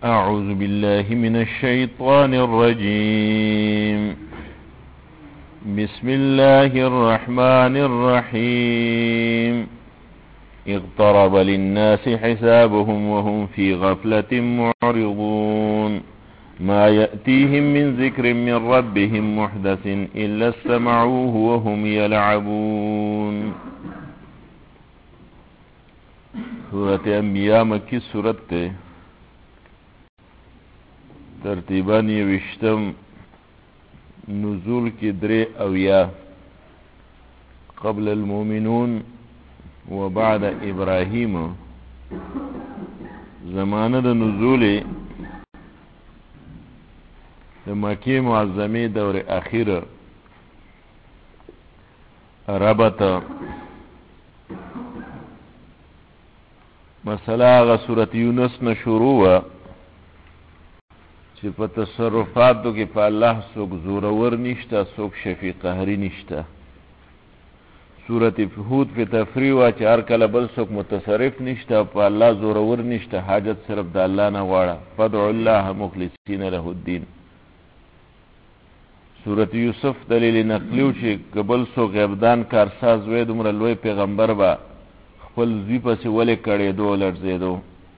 أعوذ بالله من الشيطان الرجيم. بسم الله الرحمن الرحيم. اقترب للناس حسابهم وهم في غفلة معرضون. ما يأتيهم من ذكر من ربهم محدث إلا استمعوه وهم يلعبون. سورة انبیاء مکی سورت تے ترتیباً یوشتم نزول کی درے اویا قبل المؤمنون وبعد ابراہیم. زمانہ دا نزول دا مکی معظمی دور اخیر ربط مسئلہ آغا سورت یونس نشروع چی پا تصرفاتو کی پا اللہ سوک زورور نشتا سوک شفی قهری نشتا. سورت هود پی تفریوا چی ارکل بل سوک متصرف نشتا پا اللہ زورور نشتا حاجت صرف دا اللہ نوارا فدعو اللہ مخلصین له الدین. سورت یوسف دلیل نقلیو چی قبل سوک غیبدان کارساز وید امر الوی پیغمبر با خپل زی پسی ولی کڑی دو لرزیدو.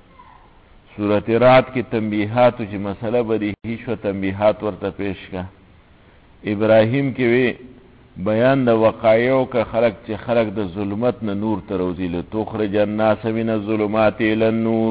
سورت رات کی تنبیحاتو چی مسئلہ بدیهی شو تنبیحات ورطا پیش کا. ابراہیم کی وی بیان دا وقایعو کا خلق چی خلق دا ظلمت نا نور تروزی لتخرج الناس من الظلمات الى النور.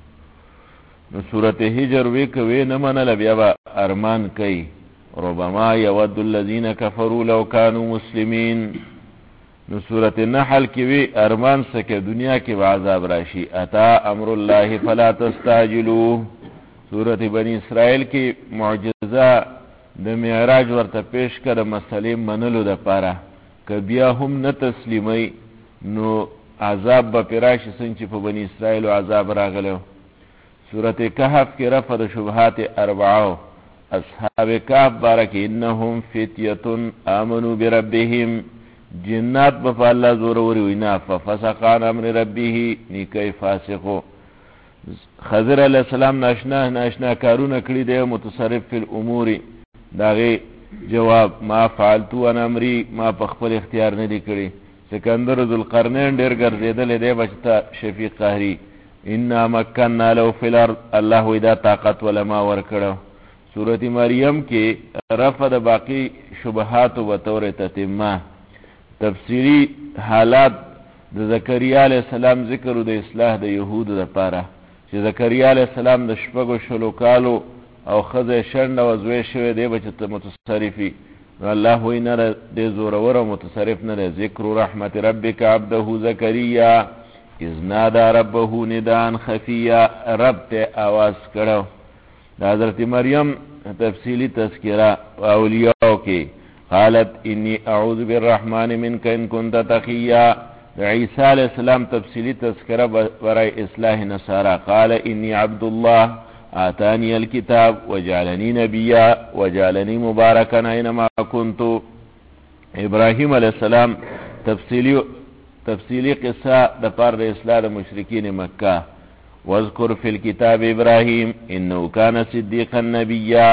سورت حجر وی کوی نمانا لبیابا ارمان کئی ربما یود الذین کفروا لو کانوا مسلمین. سورت نحل کی وی ارمان سکے دنیا کی عذاب راشی اتا امر اللہ فلا تستعجلو. سورت بنی اسرائیل کی معجزہ دا معراج ورطا پیش کر مسئلے منلو دا پارا کبیا هم نتسلیمی نو عذاب با پیراشی سنچی پا بنی اسرائیل و عذاب راغلو. سورت کہف کی رفع دا شبہات اربعو اصحاب کہف بارک انہم فتیتن آمنو بربهم. جنات بفا اللہ زوروری وینا ففسقان امر ربیه نیکی فاسقو. خضر علیہ السلام ناشنا کارون کری دے متصرف فی الاموری داغی جواب ما فعلتو ان امری ما پخپل اختیار ندی کری. سکندر ذوالقرنین دیر گرزیدل دے بچتا شفیق قهری انا مکننا لو فی الارض اللہ ویدہ طاقت ولما ورکڑو. سورت مریم کی رفع باقی شبہات بطور تتمہ تفسیری حالات د زکریا علیہ السلام ذکر د اصلاح د یهود د پاره چې زکریا علیہ السلام د شپږو شلو کالو او خزه شند او زوی شوی دی بچت متصرفی الله وینه د زورور متصرف نه ذکر رحمت ربک عبده زکریا اذ نادى ربه نداء خفیا. رب ته आवाज کړو. د حضرت مریم تفصیلی تذکرہ اولیاء کی قالت انی اعوذ بالرحمن منک ان کنت تقیا. عیسیٰ علیہ السلام تفصیلی تذکرہ برای اصلاح نصارہ قال انی عبداللہ آتانی الكتاب وجعلنی نبیا وجعلنی مبارکا اینما کنتو. ابراہیم علیہ السلام تفصیلی قصہ دپار اصلاح مشرکین مکہ واذکر فی الكتاب ابراہیم انہو کان صدیقا نبیا.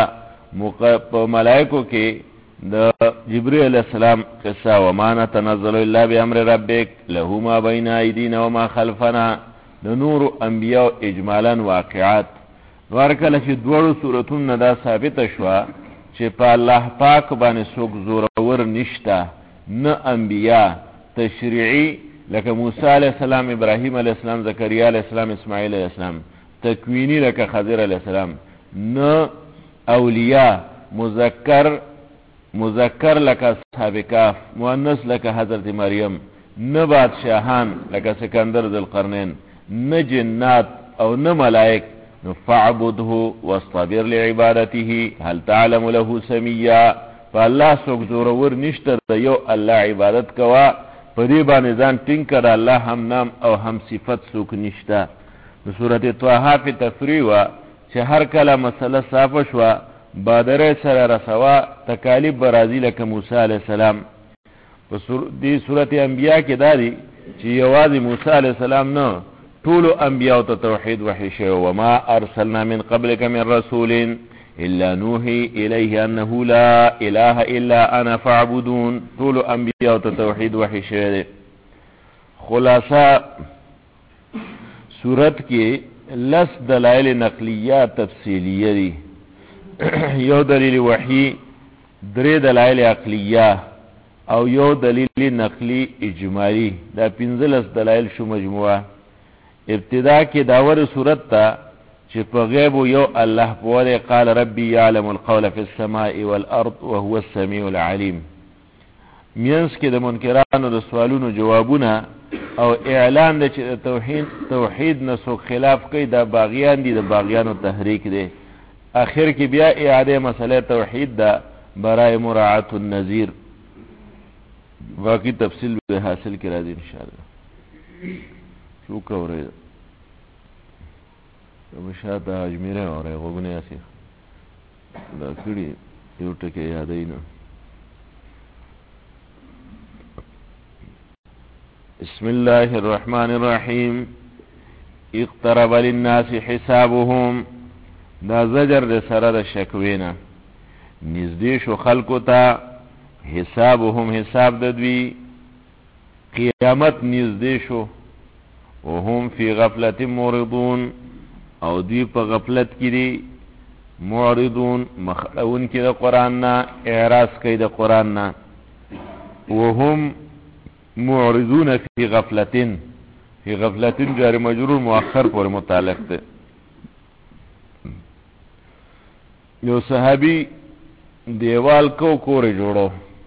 ملائکو کے دا جبریل علیہ السلام قصہ وما نتنزل الا بامر ربک له ما بین ایدینا وما خلفنا. دا نور انبیاء اجمالا واقعات وارکل چی دوڑو صورتون دا ثابت شوا چی پا اللہ پاک بانی سوک زورور نشتا نا انبیاء تشریعی لکا موسیٰ علیہ السلام ابراہیم علیہ السلام زکریا علیہ السلام اسماعیل علیہ السلام تکوینی لکا خضر علیہ السلام نا اولیاء مذکر لکا اصحاب کاف مؤنث لکا حضرت مریم نہ بادشاہان لکا سکندر ذوالقرنین نہ جنات او نہ ملائک. فاعبده واصطبر لعبادته هل تعلم له سمیا. فاللہ سوک زورور نشتر دیو اللہ عبادت کوا پدی بانزان تنکر اللہ ہم نام او ہم صفت سوک نشتا. سورت طه فی تفریوا چه هر کلا مسئلہ صافشوا بادر سر رسوا تکالیب برازی لکا موسیٰ علیہ السلام. دی سورت انبیاء کی داری چی یوازی موسیٰ علیہ السلام نو طول انبیاء ته توحید وحی شوی وما ارسلنا من قبلك من رسول الا نوحي اليه انه لا اله الا انا فاعبدون. طول انبیاء ته توحید وحی شوی. خلاصہ صورت کې لس دلائل نقلیه تفصیلیه دي. یو دلیل وحی، درې دلائل عقلیه او یو دلیل نقلی اجمالی. دا 15 دلائل شو مجموعه. ابتدا کې داور صورت تا چې په غیب یو الله پوره قال ربي يعلم القول في السماء والارض وهو السميع العليم. مینس کې د منکرانو د سوالونو جوابونه او اعلان د توحید نسو خلاف کوي. دا باغیان دي، د باغیانو تحریک دی. اخر کې بیا اعاده مسئله توحید دا برای مراعات النذیر. باقی تفصیل به حاصل کرا دی انشاءاللہ. شو کوره مشاته اجمیره اوره غوګنه اسی دا کړي یو ټکی یادای نه. بسم الله الرحمن الرحیم. اقترب للناس حسابهم. دا زجر د سره د شکوینا نږدې شو خلکو ته حسابهم حساب د دوی. قیامت نږدې شو. وهم فی غفلت معرضون او دوی په غفلت کې دي. معرضون مخلون کې د قرآن نه اعراض کوي د قرآن نه. وهم معرضون فی غفلتن. فی غفلتن جار مجرور مؤخر پر متعلق ده. یو صحابی دیوال کو کور جوړو،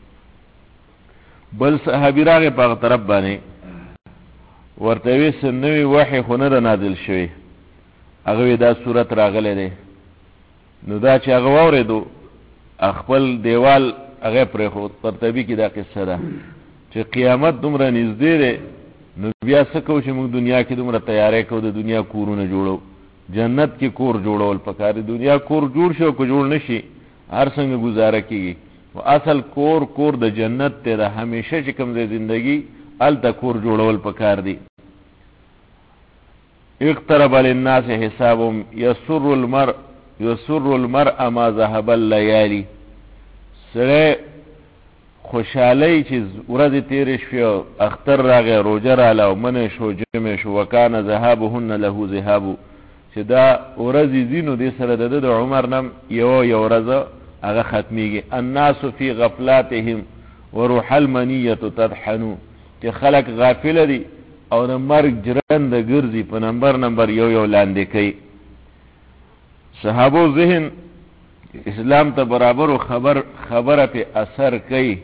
بل صحابی راغی په طرف باندې ورته وی سنوي وحی خونه د نازل شوی. هغه دا صورت راغله ده. نو دا چې هغه اوریدو خپل دیوال هغه پرې خو ترتیبی کې دا قصه ده چې قیامت دومره نږدې ده. نو بیا څه کوو چې موږ دنیا کې دومره تیاری کوو د دنیا کورونه جوړو. جنت کې کور جوړول پکار. دنیا کور جوړ شو کو جوړ نشي هر څنګه گزاره کیږي. او اصل کور د جنت ته د همیشه چې کوم د زندگی ال د کور جوړول پکار دی. اقترب للناس حسابهم يسر المرء ما ذهب الليالي. سره خوشحالی چې ورځ تیر شو، اختر راغی، روزه رااله او من شو، جمع شو. وکانه ذهابهن له ذهاب. چې دا ورځې زینو دې سره د عمر نم یو ورځ هغه ختمیږي. الناس فی غفلاتهم وروح المنیه تطحن. چې خلق غافل دي او د مرګ جرند ګرځي په نمبر یو لاندې کوي. صحابو ذهن اسلام ته برابر او خبره په اثر کوي.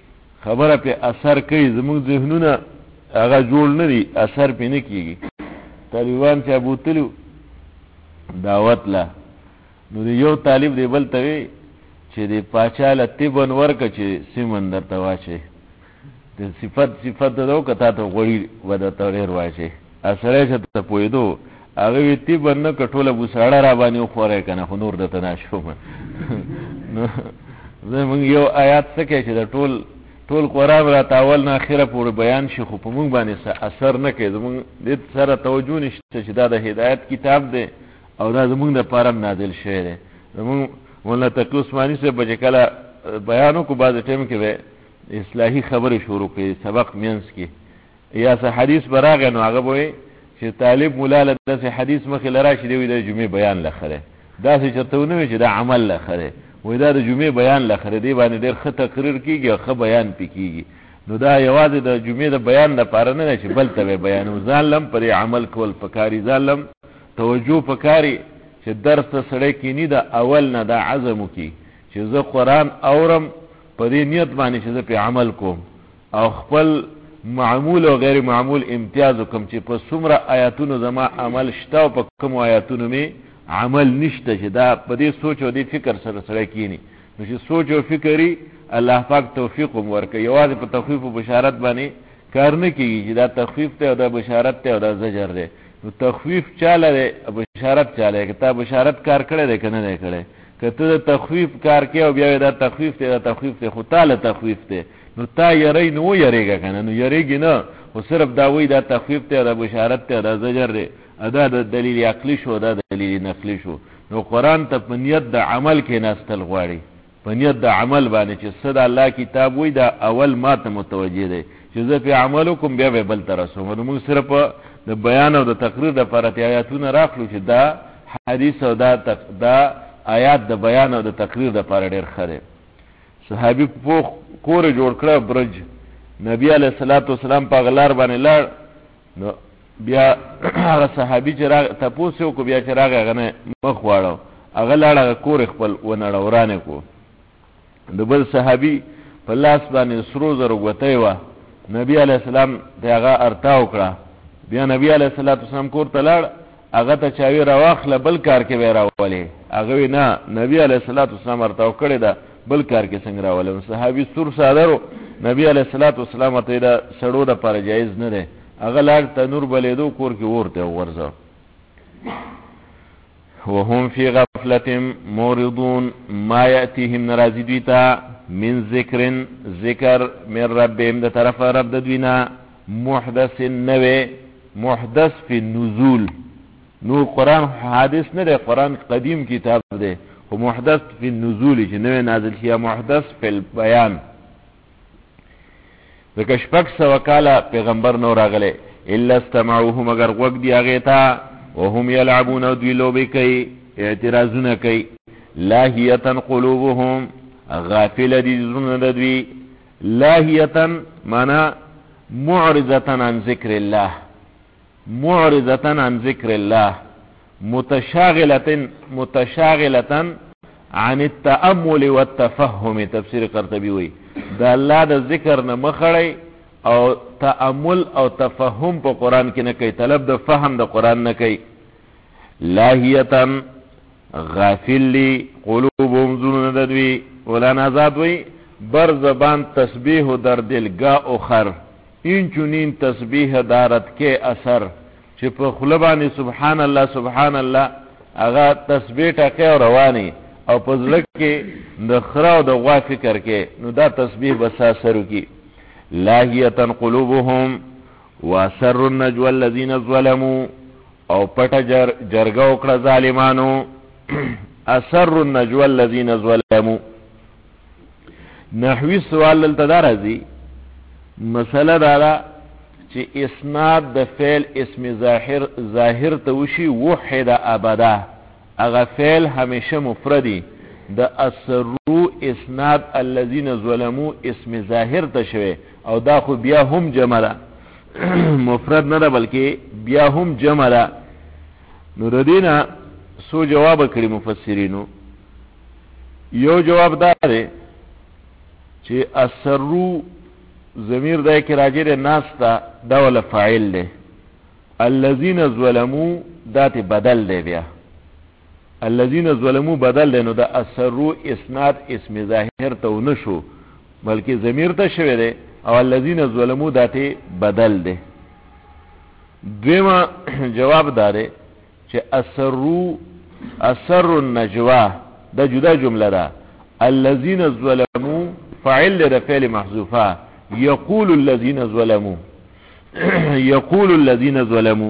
زموږ ذهنونه هغه جوړ نه دي، اثر په نه کیږي. طالبان چې ابوتلو دعوت لا نو یو طالب دی بل ته چې دی پاچاله تیبن ورکه چې سیمندر ته واچي. د صفت دو کتا ته غوړي ودا تړیر واچي. اثر چې ته پویدو هغه وی تیبن نه کټوله بوساړه را باندې خورې کنه خو نور د تناشوم. نو زمون یو آیات څخه چې د ټول قرآن را تاول نه اخره پورې بیان شي خو په مونږ باندې اثر نه کوي. زمون دې سره توجه نشته چې دا د هدایت کتاب دی او دا زمونږ د پاره نازل شوی دی. زمونږ مولانا تقی عثماني سے بجکله بیانو کو بعض ټیم کې به اصلاحي خبرې شروع کړي سبق مینس کې یا څه حدیث براغه نو هغه وایي چې طالب مولا له داسې حدیث مخې لرا شي دی د جمعې بیان لخره داسې چرته ونه وي چې دا عمل لخره وای دا د جمعې بیان لخره دی باندې ډېر ښه تقریر کیږي او ښه بیان پکېږي. نو دا یوازې د جمعې د بیان لپاره نه چې بل ته بیان او ځان لم پر عمل کول پکاري. ځان لم توجه پکاري چې درس ته سړی کینی دا اول نه دا عزم وکي چې زه قرآن اورم په دې نیت باندې چې زه په عمل کوم او خپل معمول او غیر معمول امتیاز کوم چې په څومره آیاتونو زما عمل شته او په کوم آیاتونو می عمل نشته چې دا په دې سوچ او دې فکر سره سره کینی. نو چې سوچ او فکرې الله پاک توفیق ورکړي. یوازې په تخفیف او بشارت باندې کار نه کیږي چې دا تخفیف ته او دا بشارت ته او دا زجر دی. نو تخفیف چاله دی بشارت چاله کې تا بشارت کار کړی دی کنه نه کړی. کته د تخفیف کار کې او بیا دا تخفیف ته خو تعالی تخفیف ته نو تا یری نو یریږه کنه، نو یریږي نه، خو صرف دا وی دا تخفیف ته، دا بشارت ته، دا زجر دی، ادا د دلیل عقلی شو، دا دلیل نقلی شو. نو قرآن ته په نیت د عمل کې ناستل غواړي، په نیت د عمل باندې چې صد الله کتاب وی دا اول ما ته متوجه دی چې زه په عمل کوم بیا به بل تر رسوم. نو موږ صرف د بیان او د تقریر د پرته آیاتونه راخلو چې دا حدیث او دا آیات د بیان او د تقریر د پاره ډیر خره. صحابي په کور جوړ کړ برج، نبی علیہ الصلوۃ والسلام په غلار باندې لړ، نو بیا هغه صحابي چې راغ تاسو کو بیا چې راغ غنه مخ واړو، هغه لاړه کور خپل ونړ ورانه کو. د بل صحابي په لاس باندې سرو زرو غوتای و، نبی علیہ السلام دغه ارتاو کړه، بیا نبی علیہ الصلوۃ والسلام کور ته لاړ، هغه ته چاوي راواخله بل کار کې وراولې، هغه نه نبی علیہ الصلوۃ والسلام ارتاو کړی دا بل کار کې څنګه راولې. صحابي سور صادرو، نبی علیہ الصلوۃ والسلام ته دا سړو د پر جایز نه ده، هغه لاړ تنور بلیدو کور کې ورته ورځو. وهم فی غفلة موردون، ما یأتیهم نرازی دویتا من ذکر من ربهم د طرف رب دوینا، محدث نوے، محدث فی النزول. نو قرآن حادث نه ده، قرآن قدیم کتاب ده، و محدث فی النزول چې نوے نازل شیا، محدث فی البیان. ذکر شپک سو کالا پیغمبر نو راغلے، الا استمعوه مگر وقت دی آغیتا، وهم یلعبون دوی لوبی کئی، اعتراضون کئی، لاہیتا قلوبهم غافل دی زرون دوی، لاہیتا مانا معرضتا عن ذکر اللہ، معرضتا عن ذکر اللہ، متشاغلتا عن التأمل والتفهم. تفسیر قرطبی ہوئی دا اللہ دا ذکر نه مخړی او تأمل او تفهم په قرآن کې نه کوي، طلب د فهم د قرآن نه کوي. لاهیتن غافل لی قلوبهم زرون ددوی، مولانا آزاد وی بر زبان تسبیح در دلگاه اخر، این چونین تسبیح دارت کے اثر، چې په خوله باندې سبحان الله سبحان الله هغه تسبیح ټکه او رواني، او په زړه کې د خرا او د غوا فکر کې، نو دا تسبیح بس اثر کی. لاهیتن قلوبهم واسر النجوى الذين ظلموا، او پټه جرګه وکړه ظالمانو، اسر النجوى الذين ظلموا. نحوی سوال دلته راځي، مسله دا چې اسناد د فعل اسم ظاهر ته وشي وحد ابدا، اغه فعل همیشه مفردی، د اسرو اسناد الذين ظلموا اسم ظاهر ته شوی، او دا خو بیا هم جمع ده، مفرد نه ده بلکې بیا هم جمع ده. نو ردینا سو جواب کړی مفسرینو. یو جواب دا دی چې اسرو ضمیر دای کې راجع ده ناس ته، دا ول فاعل ده، الذين ظلموا دات بدل ده، بیا الذين ظلموا بدل ده، نو دا اسرو اسناد اسم ظاهر ته ونشو بلکې ضمیر ته شوی ده، او الذين ظلموا دات بدل ده. دویمه جواب داره چې اسر النجوا دا جدا جمله ده، الذين ظلموا فاعل ده فعل محذوفه، یقول الذين ظلموا یقول الذين ظلموا.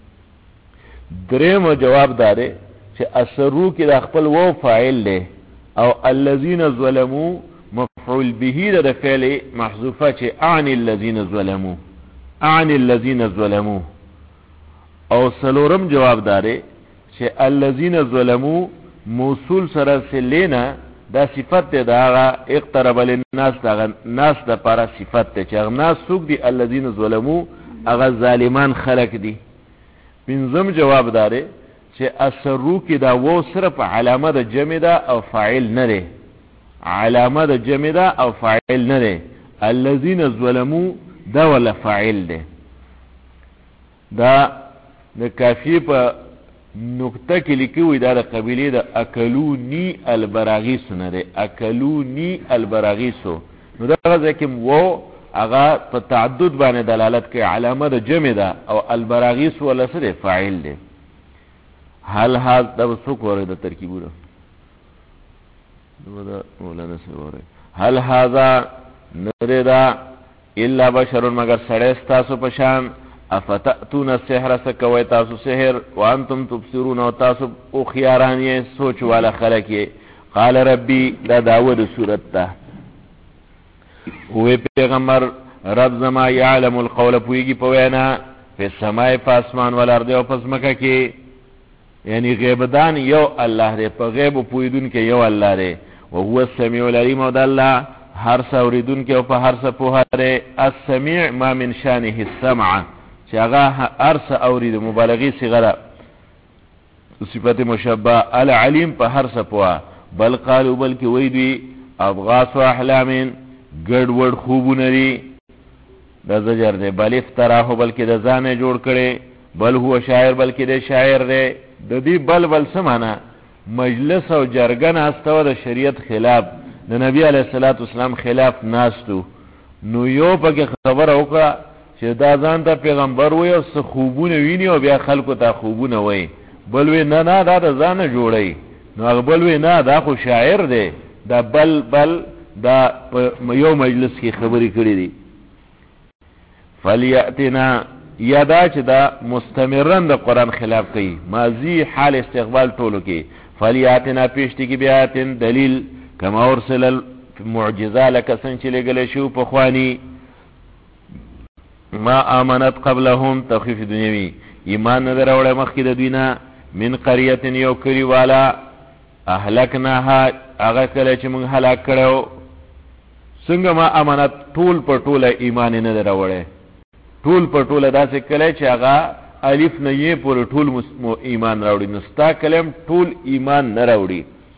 دریم جواب داره چې اسرو کې د خپل وو فاعل ده، او الذين ظلموا مفعول به ده فعل محذوفه چې عن الذين ظلموا، عن الذين ظلموا. او سلورم جواب داره چې الذين ظلموا موصول سره سلینا دا صفت ده، دا اقترب للناس، دا ناس دا پارا صفت ده، چې ناس سوق دی الذين ظلموا اغا ظالمان خلق دی. پنځم جواب داره چې اسرو کې دا وو صرف علامه د جمع ده او فاعل نه ده، علامه د جمع ده او فاعل نه ده، الذين ظلموا دا ولا فاعل ده. دا د کافی په نقطه کې لیکوي دا د قبیله د اکلونی البراغیس نه ده، اکلونی البراغیسو. نو دا ځکه وو هغه په تعدد باندې دلالت کوي، علامه د جمع ده، او البراغیس ولا سره فاعل ده. هل هاذ دا څوک وره د ترکیبونو دا مولانا سره وره، هل هذا نره دا الا بشر مگر سړی ستاسو پشان افتأتون السحر سکوی تاسو سحر وانتم تبصرون و تاسو او خیارانی سوچ والا خلقی قال ربی دا داود صورت تا ہوئے پیغمبر رب زما یعلم القول پویگی پوینا فی السماء فاسمان والارد و پسمکا کی یعنی غیبدان یو اللہ دے پا غیب پویدون کے یو اللہ دے وهو السمیع العلیم و دا اللہ ہر سا اوریدون کے و پا ہر سا پوہا دے السمیع ما من شانه السمع چاگا ہر سا اورید مبالغی صغرہ صفت مشبہ العلیم پا ہر سا پوہا بل قالو بلکی ویدوی ابغاث و احلامین گڑ وڑ خوبو نری دا زجر دے بل افتراحو بلکی دا زانے جوڑ کرے بل هو شاعر بلکی دا شاعر دے دا دی بل سمانا مجلس او جرگن استو دا شریعت خلاف دا نبی علیہ السلام خلاف ناستو نو یو پا که خبر اوکا چه دا زان تا پیغمبر وی او سا خوبون وینی او بیا خلکو تا خوبون وی بلوی نا دا زان جوڑی نو اگه بلوی نا دا خو شاعر دے دا بل دا یو مجلس کی خبری کری دی فلیأتنا یادا چه دا مستمرن دا قرآن خلاف کئی ماضی حال استقبال طولو کی فلیاتنا پیشتی کی بیاتن دلیل کما ارسل المعجزہ لکسن چلے گلے شو پخوانی ما آمنت قبلهم تخفیف دنیاوی ایمان ندر اوڑے مخی دا دوینا من قریتن یو کری والا احلکناها اغا کلے چه منگ حلاک کرو سنگ ما آمنت طول پر طول ایمان ندر اوڑے طول پر طول دا سے کلے چه اغا الف نه یې پر ټول ایمان راوړي نستا کلم ټول ایمان نه راوړي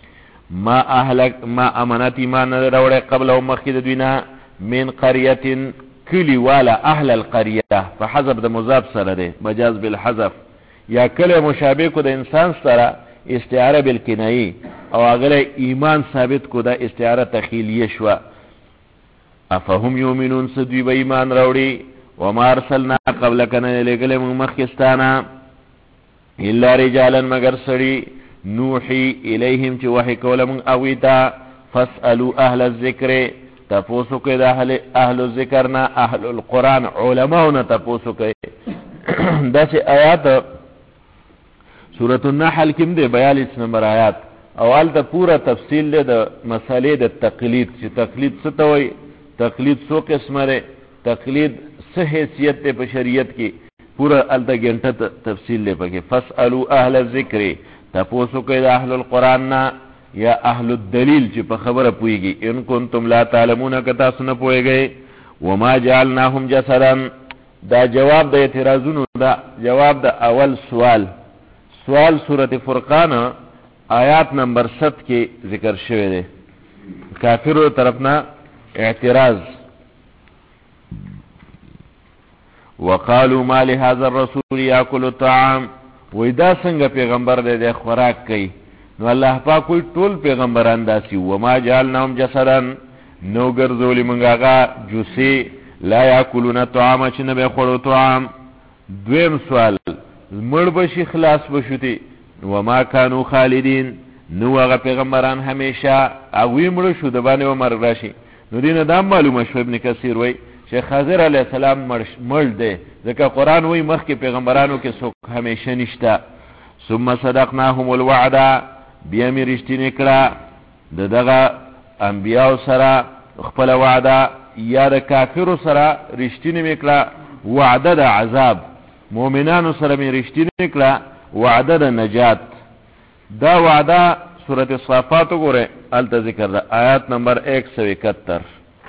ما امانت ایمان نه راوړي قبل او مخکې د دوینا من قريه کلی والا اهل القريه فحذف د مضاف سره ده مجاز بالحذف یا کله مشابه کو د انسان سره استعاره بالکنایه او اگر ایمان ثابت کو د استعاره تخیلیه شو افهم یؤمنون سدوی به ایمان راوړي وما ارسلنا قبلك نلگل من مخستانا الا رجالا مگر سڑی نوحی الیہم چی وحی کول من اویتا فاسألو اہل الذکر تپوسو که دا اہل الذکرنا اہل القرآن علماؤنا تپوسو که دا سی آیات سورة النحل کم دے 42 نمبر آیات اول تا پورا تفصیل دے دا مسئلے دا تقلید چی تقلید ستوئی تقلید سو قسم رے تقلید سه حیثیت تے پا شریعت کی پورا التا گھنٹا تفصیل لے پاکے فاسألو اہل الذکر تپوسو که دا اہل القرآن نا یا اہل الدلیل چی پا خبر پوئی گی ان کنتم لا تعلمون کتا سن پوئے گئے وما جعلناهم جسدا دا جواب دا اعتراضون دا جواب دا اول سوال سورت فرقان آیات نمبر 7 کے ذکر شوئے دے کافر طرفنا اعتراض وقالوا ما لهذا الرسول ياكل الطعام وإذا سنگ پیغمبر دے خوراک کئی نو اللہ پاک کوئی طول پیغمبران داسی وما جعلناهم جسدا نو گرزولی منگاغا جوسی لا یاکلون طعام چی نبی خورو طعام دویم سوال مر بشی خلاص بشوتی وما کانو خالدین نو آغا پیغمبران ہمیشہ اگوی مر شو دبانی و مرگ راشی نو دین دام معلوم شو ابن کثیر وی شیخ خضر علیہ السلام مرد دے ذکر قرآن وی مخ کے پیغمبرانو کے سوک ہمیشہ نشتا ثم صدقناهم الوعدہ بیامی رشتی نکڑا دغا انبیاء سرا خپل وعدہ یا دا کافر سرا رشتی نکڑا وعدہ دا عذاب مومنان سرا می رشتی نکڑا وعدہ دا نجات دا وعدہ سورت الصافات گورے التا ذکر دا آیات نمبر 171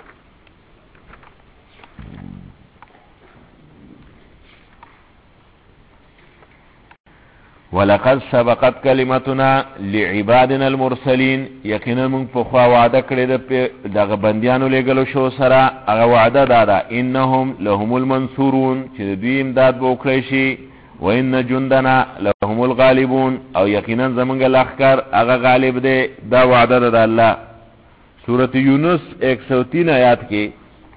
ولقد سبقت كلمتنا لعبادنا المرسلين یقینا من فخوا وعده کړی د بندیانو لګلو شو سره هغه وعده دادا انهم لهم المنصورون چې دوی امداد وکړي شي وان جندنا لهم الغالبون او یقینا زمونږ لخر هغه غالب دی دا وعده ده الله سورۃ یونس 103 آیات کې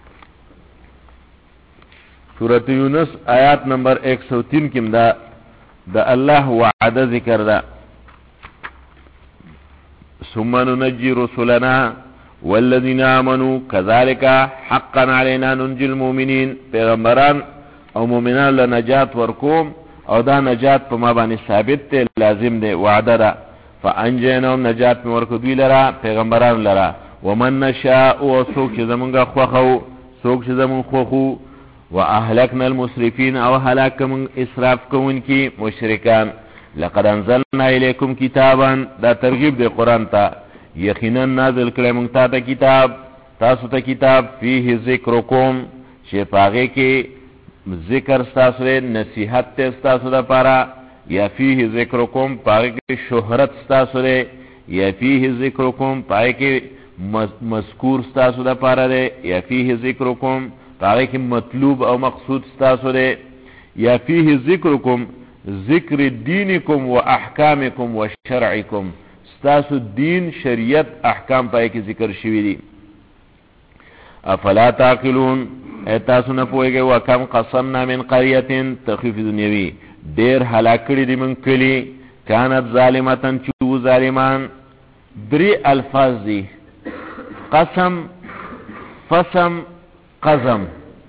سورۃ یونس آیات نمبر 103 کې دا اللہ وعدہ ذکر دا ثم ننجی رسولنا والذین آمنوا كذلك حقا علينا ننجي المؤمنین، پیغمبران او مؤمنان له نجات ورکوم او دا نجات په ما باندې ثابت دی، لازم دی، وعده ده. فانجیناهم نجات می ورکو دوی لرا پیغمبران لرا. ومن نشاء او څوک چې زمونږه خوښو، څوک چې زمون خوښو. واهلكنا المسرفين او هلاك من اسراف کوونکی مشرکان. لقد انزلنا الیکم کتابا، دا ترغیب دی قرآن ته، یقینا نازل کړی موږ ته کتاب، تاسو ته کتاب، فيه ذکرکم، چې پاغه کې ذکر ستاسو دی، نصیحت ته ستاسو د پاره، یا فيه ذکرکم پاغه کې شهرت ستاسو دی، یا فيه ذکرکم پاغه کې مذکور ستاسو د پاره دی، یا فيه ذکرکم پاگه که مطلوب او مقصود ستاسو ده، یا فیه ذکرکم ذکر دینکم و احکامکم و شرعکم، ستاسو دین شریعت احکام پای که ذکر شوی دی. افلا تاقلون، ایتاسو نپوئگه وکم قصمنا من قریتن، تخفیف دنیوی، دیر حلاکڑی دی من کلی، کانت ظالمتن چو ظالمان. دری الفاظ دی، قسم، فسم، قزم.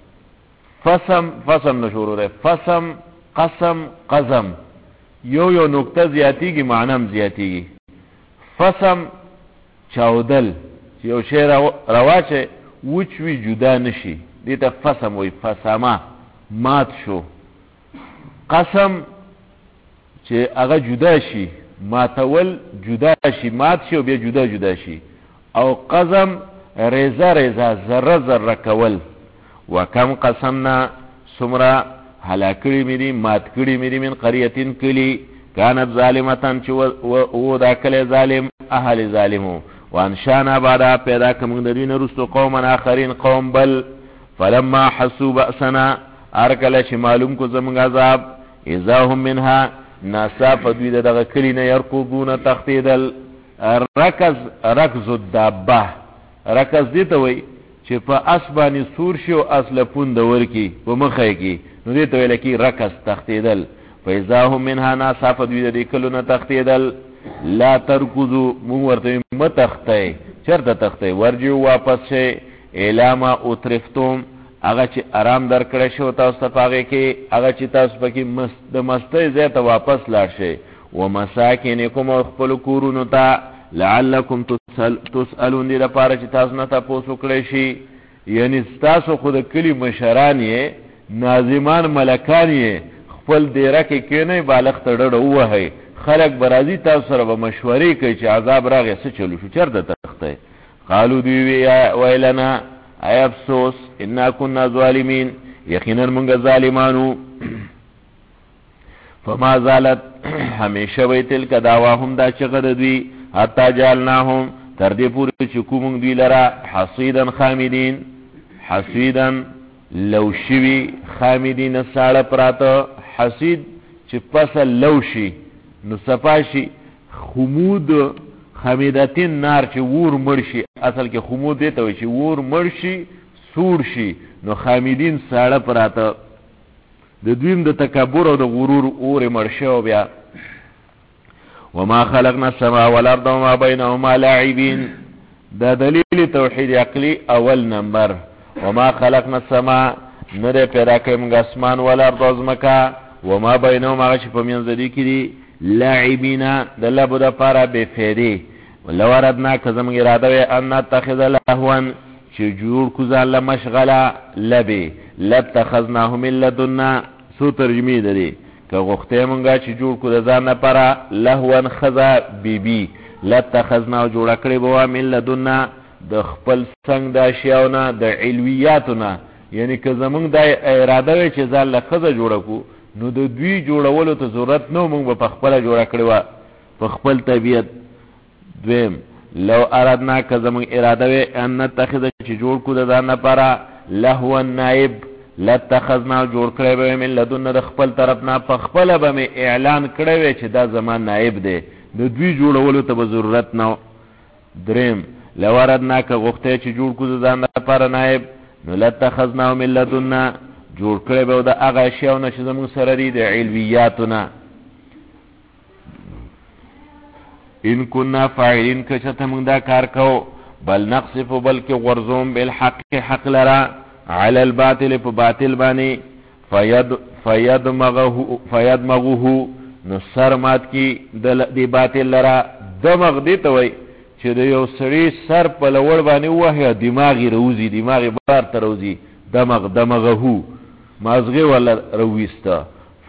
فسم نشورو ده، فسم، قسم، قزم، یو نکته زیاتیگی معنام زیاتیگی. فسم چاودل، یو شی رواچه وچوی جدا نشی، دیتا فسم وی، فسما مات شو. قسم چه اغا جدا شی، ماتول جدا شی، مات شی و بیا جدا شی. او قزم ریزا ریزا ذره کول. وکم قسمنا سمرا حلاکڑی میری مات کڑی میری من قریتن کلی کانت ظالمتن چو او دا کل ظالم احل ظالمو. وانشانا بعدا پیدا کمون دوین رستو قومن آخرین قوم بل. فلما حسو بأسنا ارکل چه معلوم کو زمانگ عذاب اذا هم منها ناساف دوی دا کلی نیرکوبون تختیدل. رکز الدابه، رکز دیتا وی چې په اسبانی سور شي او اصل پوند ورکی په مخه کې، نو دې ته ویل کی رکس تختیدل. فاذا هم منها ناصف دوی دې کلونه تختیدل. لا ترکذو، مو ورته متخته، چرته تخته، ورجو واپس شي الاما اترفتم، هغه چې آرام درکړی شو تاسو ته پاږي کې، هغه چې تاسو پکې د مستۍ ځای ته واپس لاړ شئ. ومساکنکم خپل کورونو ته، لعلکم تسألون، دی لپاره چې تاسو نه تاسو کړی شي. یعنی تاسو خود کلی مشران یې، ناظمان ملکان یې، خپل دیره کې کینې بالغ ته ډډه ووهئ، خلق برازي تاسو سره به مشورې کوي چې عذاب راغی څه چلو شو، چرته تخته. قالو دوی ویلنا ای افسوس انا كنا ظالمین، یقینا موږ ظالمانو. فما زالت، همیشه وی تلک دعواهم، دا چغه د دوی، حتی جعلناهم، تر دې پورې چې کومږ دوی لره حصیدن خامدین، حصیدن لوشوی، خامدین ساړه پراته. حصید چې فصل لوشي نو صفاشي، خمود خمیدتین نار چې ور مرشي، اصل کې خمود دیتا وی چې ور مرشي سور شي، نو خامدین ساړه پراته. د دویم د تکبر او د غرور اور مرشه. بیا وما خلقنا السماء والارض وما بينهما لاعبين، دا دلیل توحید عقلی اول نمبر. وما خلقنا السماء، نره پیدا کړی موږ اسمان والارض ازمکا، وما بينهما چې په منځ دې کې دي لاعبین، د لبو د پاره به فیدی. ولو اردنا کزم اراده وی ان نتخذ لهوا، چې جوړ کو ځان له مشغله لبی، لتخذناه من لدنا. سو ترجمه دي که غوخته مونږه چې جوړ کو د ځان لپاره لهوا خذا بیبی، لتخذنا جوړ کړی بوا من لدنا، د خپل څنګه د اشیاونه د علویاتونه. یعنی که زمونږ د اراده وی چې ځان له خذا جوړ کو، نو د دوی جوړولو ته ضرورت نو، مونږ په خپل جوړ کړی و په خپل طبیعت. دویم لو ارادنا که زمونږ اراده وی ان نتخذ چې جوړ کو د ځان لپاره لهوا نائب، لتخذنا جوړ کړی به من لدن، د خپل طرفنا په خپل به اعلان کړی وی چې دا زمان نائب دی، د دوی جوړولو ته ضرورت نه. دریم لو ارادنا که غوښته چې جوړ کو د ځان لپاره نائب، نو لتخذنا من لدن، جوړ کړی به د هغه اشیاونه چې زموږ سره دي د علویاتونه. ان كنا فاعلین، که چته موږ دا کار کوو، بل نقصف بلکه غرزوم بالحق حق لرا علی الباطل په باطل باندې فیدمغه نو سر مات کی دی باطل لرا. دمغ دیتا وی چې د یو سړي سر په لوړ باندې وهي دماغی روزی دماغی بار ته روزی دمغه مازغه ولا رويستا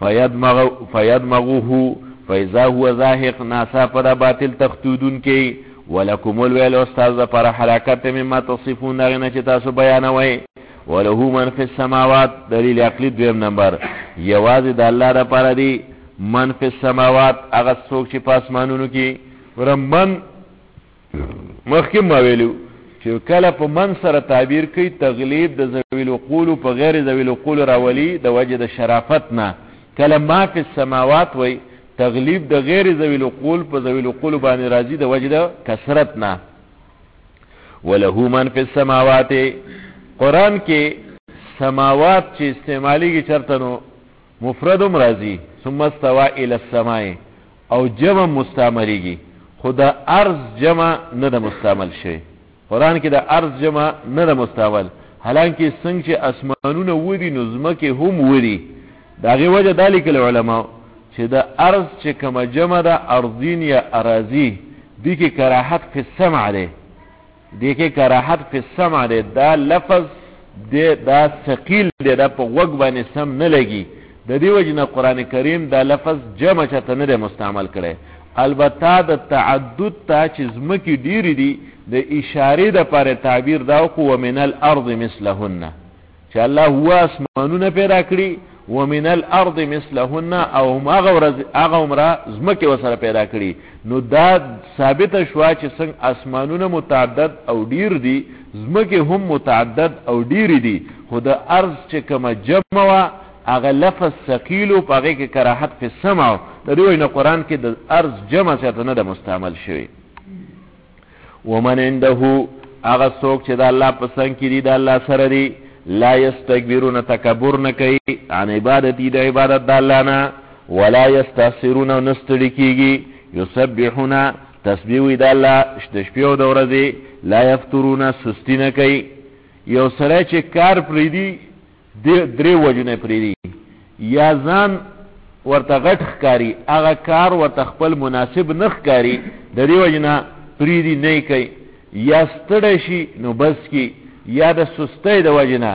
فیدمغه فاذا هو زاهق ناسا پر باطل تختودون کی ولکم الویل استاذ پر حرکت مما تصفون غنه چې تاسو بیانوي وله من فی السماوات دلیل عقلی دویم نمبر یوازې د الله لپاره دی من فی السماوات هغه څوک چې پاسمانونو کې ورمن مخکې ما ویلو چې کله په من سره تعبیر کوي تغلیب د ذوی العقول په غیر ذوی العقول راولي د وجه د شرافت نه. کله ما فی السماوات وی تغلیب د غیر ذوی العقول په ذوی العقول باندې راځي د وجه د کثرت نه. وله من فی السماوات قرآن کې سماوات چې استعمالیږي چرته نو مفردم راځي ثم استوى الى السماء او جمع مستعملیږي خدا ارض جمع نه د مستعمل شي. قرآن کې د ارض جمع نه د مستعمل حالانکه څنګه چې اسمانونه ودي نو ځمکه هم ودي. دغه وجه دالک العلماء چې د ارض چې کومه جمع د ارضین یا اراضی دي کې کراحت فی السمع ده دي کې کراحت فی السمع ده. دا لفظ دا ثقيل ده دا په وګ باندې سم نه لګي. د دې وجه نه قران کریم دا لفظ جمع چته نه مستعمل کړي. البته د تعدد ته چې ځمکې ډیری دي د اشاره د پر تعبیر دا او من الارض مثلهن چې الله هو اسمانونه پیدا کړی ومن الارض مثلهن او هغه عمره ځمکې وسره پیدا کړی. نو دا ثابت شوا چې څنګه اسمانونه متعدد او ډیر دي ځمکې هم متعدد او ډیر دي. خو د ارض چې کومه جمع وا هغه لفظ ثقيل او هغه کې کراحت په سمع د دوی نه قران کې د ارض جمع څخه نه مستعمل شوی. ومن عنده هغه څوک چې د الله پسند کړي د الله سره دی لا یستكبرون تکبر نه کوي عن عبادتي د عبادت د الله نه ولا یستحسرون نستړي کیږي یسبحون تسبیح د الله شپه او د ورځې لا یفترون سستی نه کوي. یو سره چې کار پریدي درې وجنه پریدي یا ځان ورته غټ ښکاری هغه کار ورته خپل مناسب نه ښکاری د دې وجنه پریدي نه کوي یا ستړی شي نو بس کی یا د سستی د وجنه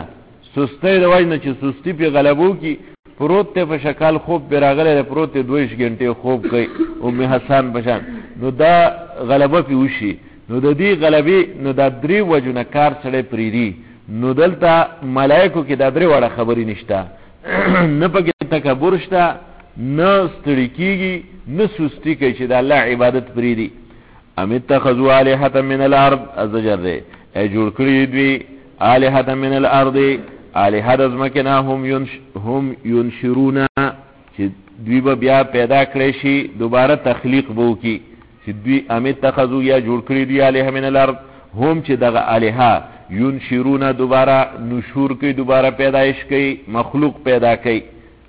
چې سستی په غلبو کی پروت ته په شکل خوب براغله پروت 2 غنټه خوب کوي ام حسن بشان نو دا غلبه پی وشي نو د دې غلبي نو دا درې وجنه کار سره پریدي. نو دلته ملائکو کې دا درې وړه خبرې نشته نه پکې تکبر شته نه ستړي کیږي نه سستی کوي چې د الله عبادت پریدي. ام اتخذوا الهه من الارض ازجر ای جوړ کړی دوی الهه من الارض الهه د ځمکه هم ينشرون چې دوی به بیا پیدا کړی شي دوباره تخلیق بو کی چې دوی ام اتخذوا یا جوړ کړی دی الهه من الارض هم چې دغه الهه ينشرون دوباره نشور کوي دوباره پیدائش کوي مخلوق پیدا کوي.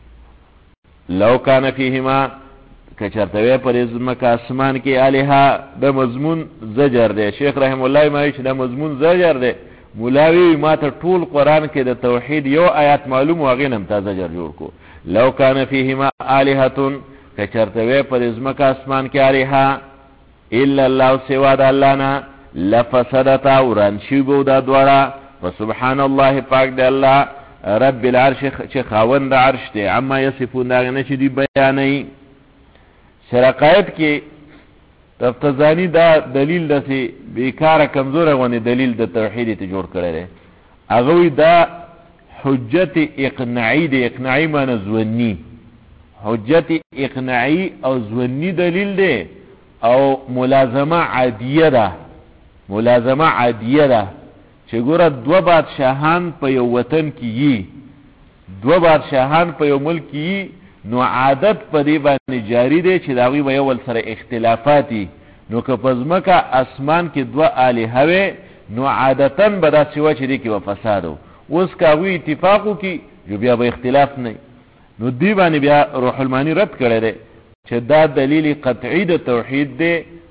لو کان فیهما کچرتوی پر ازمک اسمان کی الها د مضمون زجر دی. شیخ رحم الله ما چې د مضمون زجر دی مولاوی ما ته ټول قران کې د توحید یو آیات معلوم واغې نم تا زجر جوړ کو. لو کان فیهما الهه کچرتوی پر ازمک اسمان کی الها الا الله سوا د الله نه لفسدتا وران شیبو دا دوارا فسبحان الله پاک دی الله رب العرش چې خاوند عرش دی عما یصفون دا غنه چې دی بیانې. شرقایت کې تفتزانی دا دلیل دسی بیکاره کمزوره غونی دلیل د توحید ته جوړ کړی دی. هغه دا حجت اقناعی دی. اقناعی معنی زونی حجت اقناعی او زونی دلیل دی او ملازمه عادیه ده. ملازمه عادیه ده چې ګوره دو بادشاهان په یو وطن کې یي دو بادشاهان په یو ملک کې نو عادت په دې باندې جاری دی چې داوی به یو سره اختلافاتي نو که پزمکه اسمان کې دو الهه وي نو عادتاً به دا سیوا چې دی کې و فسادو اوس کاوی اتفاقو کې جو بیا به اختلاف نه. نو دی باندې بیا روح المانی رد کړی دی چې دا دلیل قطعی د توحید دی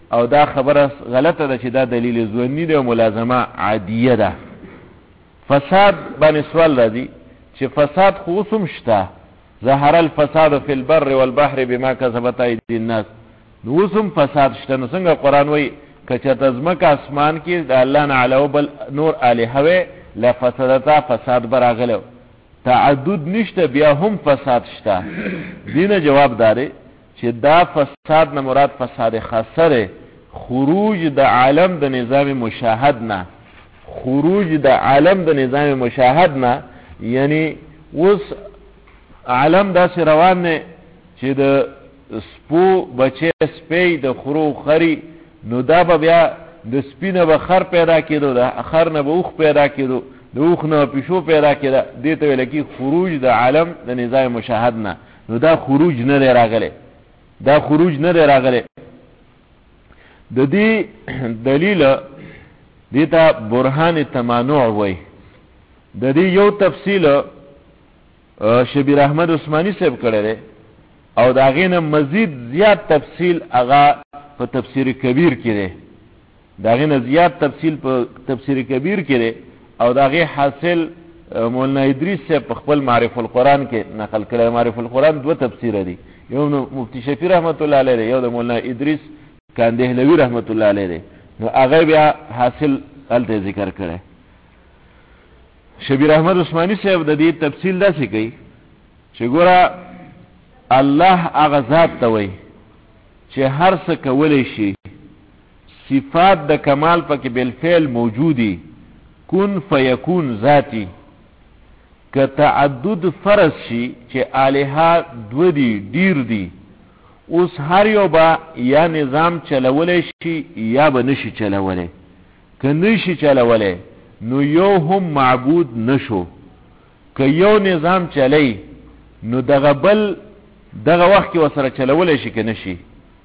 او دا خبره غلطه ده چې دا دلیل ظنی دی او ملازمه عادیه ده. فساد باندې سوال راځي چې فساد خو اوسم شته، ظهر الفساد فی البر والبحر بما کسبت ایدی الناس، نو اوسم فساد شته. نو څنګه قرآن وایي که چېرته ځمکه اسمان کې د الله نه علاوه بل نور الهه وی لفسدتا، فساد به راغلی، تعدد نشته بیا هم فساد شته. دینه جواب داره چې دا فساد نه مراد فساد خاصه ده، خروج د عالم د نظام مشاهد نه، خروج د عالم د نظام مشاهد نه، یعنی اوس عالم داسې روان نه چې د سپو بچی سپی د خرو خری، نو دا به بیا د سپی نه به خر پیدا کېدو، د خر نه به اوښ پیدا کېدو، د اوښ نه پیشو پیدا کېده. دې ته ویل کېږي خروج د عالم د نظام مشاهد نه. نو دا خروج نه دی راغلی، دا خروج نه دی راغلی. د دې دلیل دې ته برهان تمانع وای. د دې یو تفصیل شبیر احمد عثماني صاحب کړی دی او د هغې نه مزید زیات تفصیل هغه په تفسیر کبیر کې دی، د هغې نه زیات تفصیل په تفسیر کبیر کې دی او د هغې حاصل مولانا ادریس صاحب په خپل معرف القرآن کې نقل کړی. معرف القرآن دوه تفسیره دي، یو مفتی شفیع رحمت الله علیه دی، یو د مولانا ادریس کاندهلوی رحمت الله علیه دی. نو هغه بیا حاصل هلته ذکر کړی. شبیر احمد عثماني صاحب د دې تفصیل داسې کوي چې ګوره الله هغه ذات ته وایي چې هر څه کولی شي، صفات د کمال پکې بالفعل موجودی، کن فیکون ذاتی. که تعدد فرض شي چې الها دو دي ډیر دي، اوس هر یو با یا نظام چلولی شي یا به نشي چلولی. که نشي چلولی نو یو هم معبود نشو، که یو نظام چلی نو دغه بل دغه وخت کې وسره چلولی شي که نشي.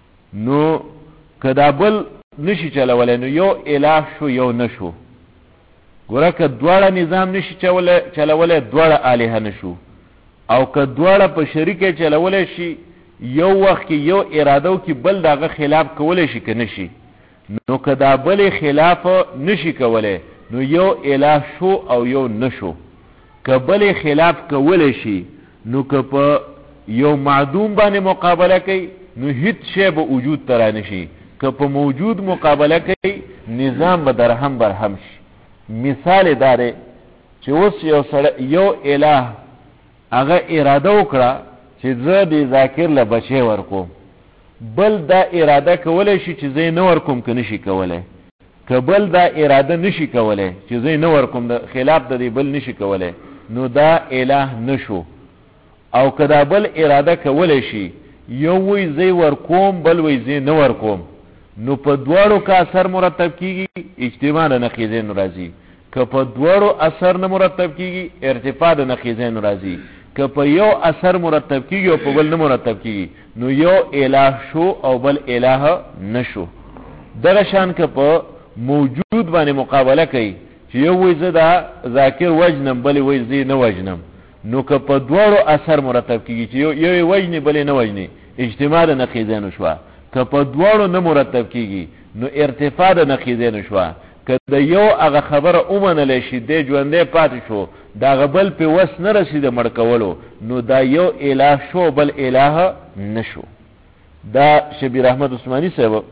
نو که دا بل نشي چلولی نو یو اله شو یو نشو. ګوره که دواړه نظام نشي چلولی دواړه الهه نشو، او که دواړه په شریکه چلولی شي یو وخت کې یو ارادو کې بل دغه خلاف کولی شي که نشي. نو که دا بل خلاف نشي کولی نو یو اله شو او یو نشو. که بل خلاف کولی شي نو که په یو معدوم باندې مقابله کوي نو هیڅ شی به وجود ته رانشي، که په موجود مقابله کوي نظام به درهم برهم شي. مثال دا دی چې اوس یو اله هغه اراده وکړه چې زه دې ذاکر له بچی ورکوم، بل دا اراده کولی شي چې زه یې نه ورکوم که نشي کولی. که بل دا اراده نشي کولی چې زه یې نه ورکوم، د خلاف د دې بل نشي کولی، نو دا اله نشو. او که دا بل اراده کولی شي یو وی زه ورکوم بل وی زه نه ورکوم، نو په دواړو که اثر مرتب کیږي اجتماع د نقیضین راځي. که په دواړو اثر نه مرتب کیږي ارتفاع د نقیضین راځي. که په یو اثر مرتب کیږي او په بل نه مرتب کیږي نو یو اله شو او بل اله نشو. دغه شان که په موجود باندې مقابله کوي چې یو وی زه دا ذاکر وجنم بل وی زه نه وجنم، نو که په دواړو اثر مرتب کیږي چې یو وجني بل نه وجني اجتماع د نقیضین شو. که په دواړو نه مرتب کیږي نو ارتفاع د نقیضین شو. که د یو هغه خبره ومنلی شي دی ژوندی پاتې شو، د هغه بل پې وس نه رسېده مړ کولو، نو دا یو اله شو بل اله نشو. دا شبیر احمد عثماني صاحب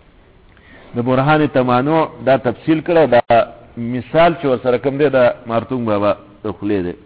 د برهان تمانع دا تفصیل کړه. دا مثال چې ورسره کوم دی د مارتون بابا د خولې دی.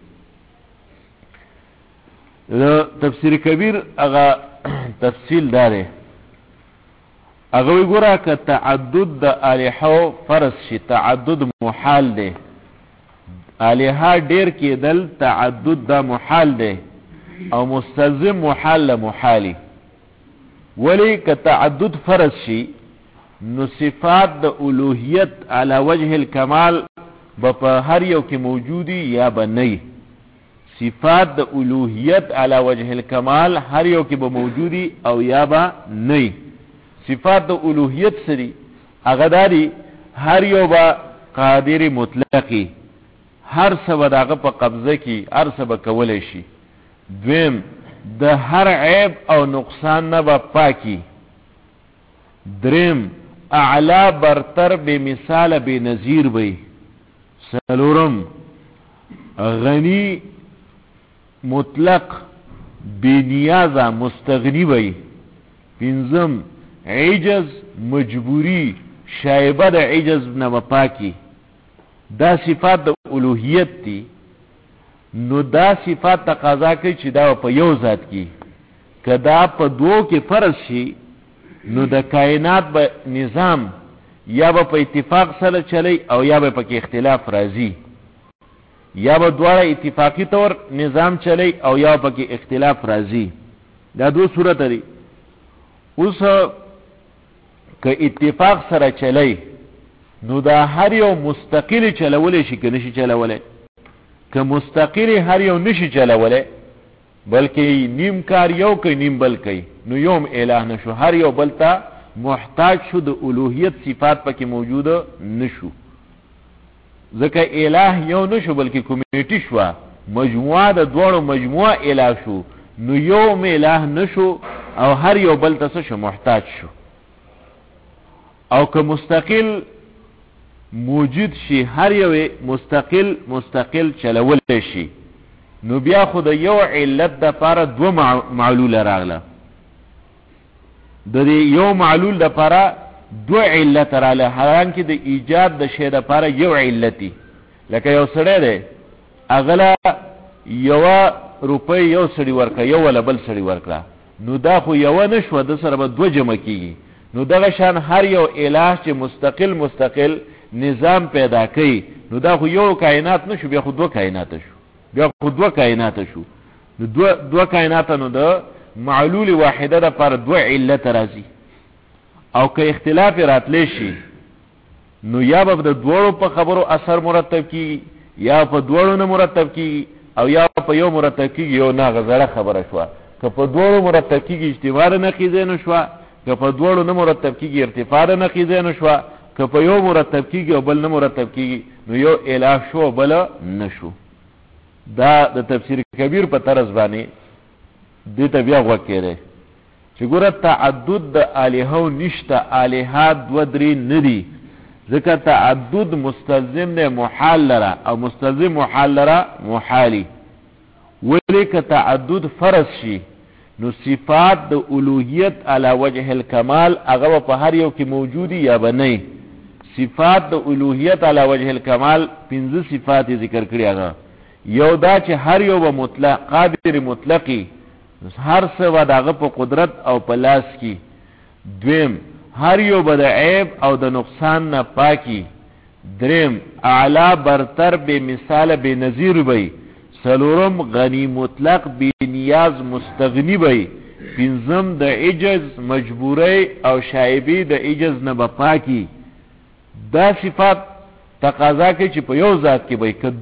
د تفسیر کبیر هغه تفصیل دا دی، هغه وی ګوره که تعدد د الهو فرض شي، تعدد محال دی. الها ډیر کېدل تعدد دا محال دی او مستلزم محال له محالي. ولی که تعدد فرض شي نو صفات د الوهیت علی وجه الکمال به په هر یو کې موجودی یا به نه. صفات د الوهیت علی وجه الکمال هر یو کې به موجودی او یا به نه. صفات د الوهیت سری هغه داری هر یو با قادر مطلقی، هر څه به دغه په قبضه کې هر څه به کولی شي. دویم د هر عیب او نقصان نه به پاکی، درم اعلا برتر بے مثال بے نظیر بی. سلورم غنی مطلق بے نیازا مستغنی بی. پنزم عجز مجبوری شایبه دا عجز نمپاکی. دا صفات دا الوهیت تی. نو دا صفات تقاضا کوي چې دا په یو ذات کی که دا په دو کې فرض شي نو د کائنات به نظام یا به په اتفاق سره چلی او یا به پکې اختلاف راځي، یا به دواړه اتفاقی طور نظام چلی او یا پکې اختلاف راځي. دا دو صورت لري. اوس که اتفاق سره چلی نو دا هر یو مستقل چلولی شي که نشي چلولی. که مستقل هر یو نشي چلولی بلکې نیم کار یو کوي نیم بل کوي نو یوم الہ نشو، هر یو بل ته محتاج شو، د الوهیت صفات پکې موجود نشو. ځکه الہ یو نشو بلکې کمیټي شو، مجموعه د دوړو مجموعه الہ شو، نو یوم الہ نشو او هر یو بل ته شو محتاج شو. او که مستقل موجود شي هر یو مستقل چلول شي نو بیا خود یو علت د پاره دو معلول راغله، د یو معلول د پاره دو علت راغله، حالانکه د ایجاد د شی د پاره یو علتی. لکه یو سړی دی اغله یو روپۍ یو سړی ورکړه یو ولا بل سړی ورکړه نو دا خو یو نشو، د سره به دو جمع کیږي. نو دغه شان هر یو الہ چې مستقل نظام پیدا کوي نو دا خو یو کائنات نشو، بیا خو دو کائنات شو. نو دو کائنات نو د معلول واحده د پر دو علت راځي. او که اختلاف راتلی شي نو یا به د دوړو په خبرو اثر مرتب کیږي یا په دوړو نه مرتب کیږي او یا په یو مرتب کیږي. یو نه غزړه خبره شو، که په دوړو مرتب کیږي اجتماع نه نقیزه نشو، که په دوړو نه مرتب کیږي ارتفاع نه نقیزه نشو، که په یو مرتب کیږي او بل نه مرتب کیږي نو یو الہ شو بل نشو. دا د تفسیر کبیر په طرز باندې دې ته بیا وکړي چې ګوره تعدد د الہو نشته، الہات دو درې ندي، ځکه تعدد مستلزم نه محال لره او مستلزم محال لره محالی. ولی که تعدد فرض شي نو صفات د الوهیت علی وجه الکمال هغه په هر یو کې موجودی یا بنئ. صفات د الوهیت علی وجه الکمال 15 صفات ذکر کړی هغه یو دا چې هر یو به مطلق قادر مطلقی، هر څه و دغه په قدرت او په لاس کې. دویم هر یو به د عیب او د نقصان نه پاکی. دریم اعلی برتر به مثال به نظیر بی. سلورم غنی مطلق بی نیاز مستغنی بی. پنځم د عجز مجبوری او شایبی د عجز نه بپاکی. دا صفات تقاضا کوي چې په یو ذات کې به که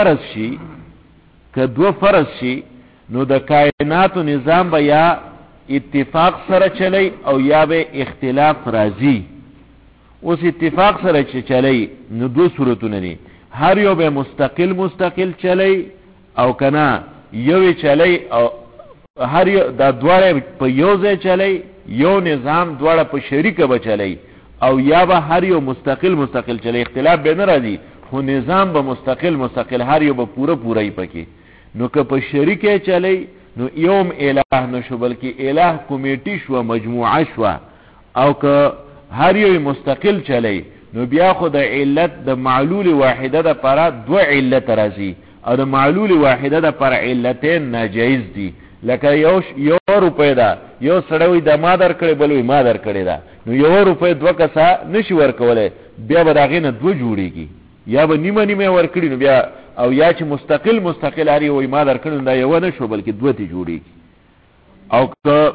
دو فرض شي نو د کائنات و نظام به یا اتفاق سره چلی او یا به اختلاف راځي. اوس اتفاق سره چې چلی نو دو صورتونه دي، هر یو به مستقل چلی او کنا یو چلی او هر یو دا دواړه په یو ځای چلی، یو نظام دواړه په شریکه به چلی، او یا به هر یو مستقل چلی. اختلاف به نه راځي خو نظام به مستقل هر یو به پوره پکې. نو که په شریکه چلی نو یوم الہ نشو بلکې الہ کمیټی شو، مجموعه شو. او که هر یو مستقل چلی نو بیا خو د علت د معلول واحده د پر دو علت راځي او د معلول واحده د پر علتین ناجایز دي. لکه یو روپۍ ده، یو سړی د ما در کړی بل وی ما در کړی ده، نو یو روپۍ دو کسه نشي ورکولای، بیا به دغې نه دو جوړیږي، یا به نیمه ورکړي نو بیا او یا چې مستقل هر یو ما در کړی دا یو نه شو بلکې دوه تی جوړیږي. او که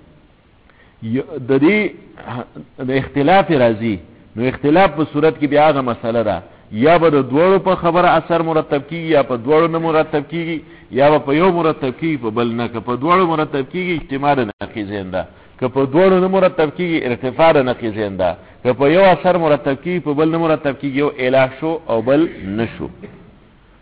د دې د اختلاف راځي نو اختلاف په صورت کې بیا هغه مسله ده یا به د دوړو په خبره اثر مرتب کیږي یا په دوړو نه مرتب کیږي یا به په یو مرتب کیږي په بل نه. که په دوړو مرتب کیږي اجتماع د نقیضین ده، که په دوړو نه مرتب کیږي ارتفاع د نقیضین ده، که په یو اثر مرتب کیږي په بل نه مرتب کیږي یو الہ شو او بل نشو.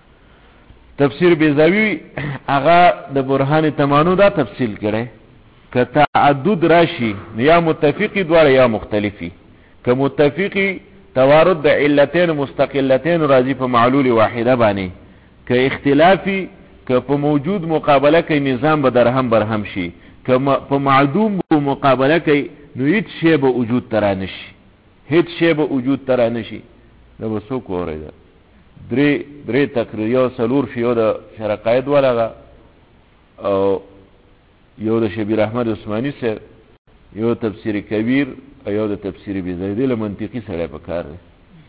تفسیر بیضاوی هغه د برهان تمانو دا تفصیل کړي که تعدد راشي یا متفقی دواړه یا مختلفی. که متفقی توارد د علتین مستقلتین راځي په معلول واحده باندې، که اختلافی که په موجود مقابله کوي نظام به درهم برهم شي، که په معدوم به مقابله کوي نو هیڅ شی به وجود ترا نشي، هیڅ شی به وجود ترا نشي. دا به څوک واورېده درې تقریر یو څلور شي، یو د شرقاید ولغه او یو د شبیر احمد عثماني صاحب، یو تفسیر کبیر او یو د تفسیر بیزیدی له منطقي سره په کار دی.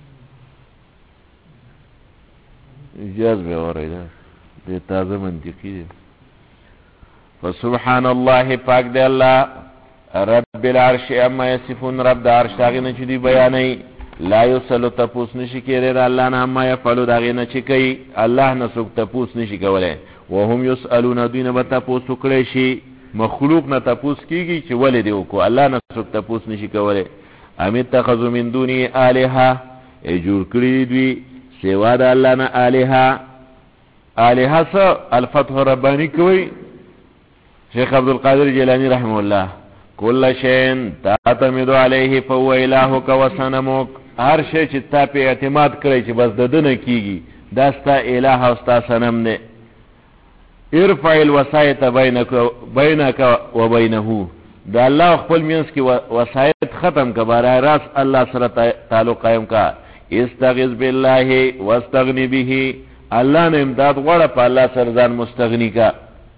اجاز به واورېده د تازه منطقي دی. فسبحان الله پاک دی الله رب العرش اما یصفون، رب د عرش هغې نه چې دوی بیانوي. لا یسألو تپوس نشي کېدی د الله نه اما یفعلو د هغې نه چې کوي، الله نه څوک تپوس نشي کولی. وهم یسألون دوی نه به تپوس وکړی شي، مخلوق نه تپوس کېږي چې ولې دې وکړو، الله نه څوک تپوس نشي کولی. ام اتخذوا من دونه آلهه، جوړ کړي دوی سوا د الله نه آلهه. آلهه څه الفتح رباني کوي شیخ عبدالقادر جیلانی رحمه الله، کل شین تعتمد علیه فهو الهک وصنمک، هر شی چې تا په اعتماد کړی چې بس د ده نه کېږي دا ستا اله او ستا صنم دی. ارفع الوسایط بینک و بینه، د الله خپل منځ کې وسایط ختم که، برای راست الله سره تعلق قایم کا. استغیث بالله واستغنی به، الله نه امداد غواړه په الله سره ځان مستغنی کا.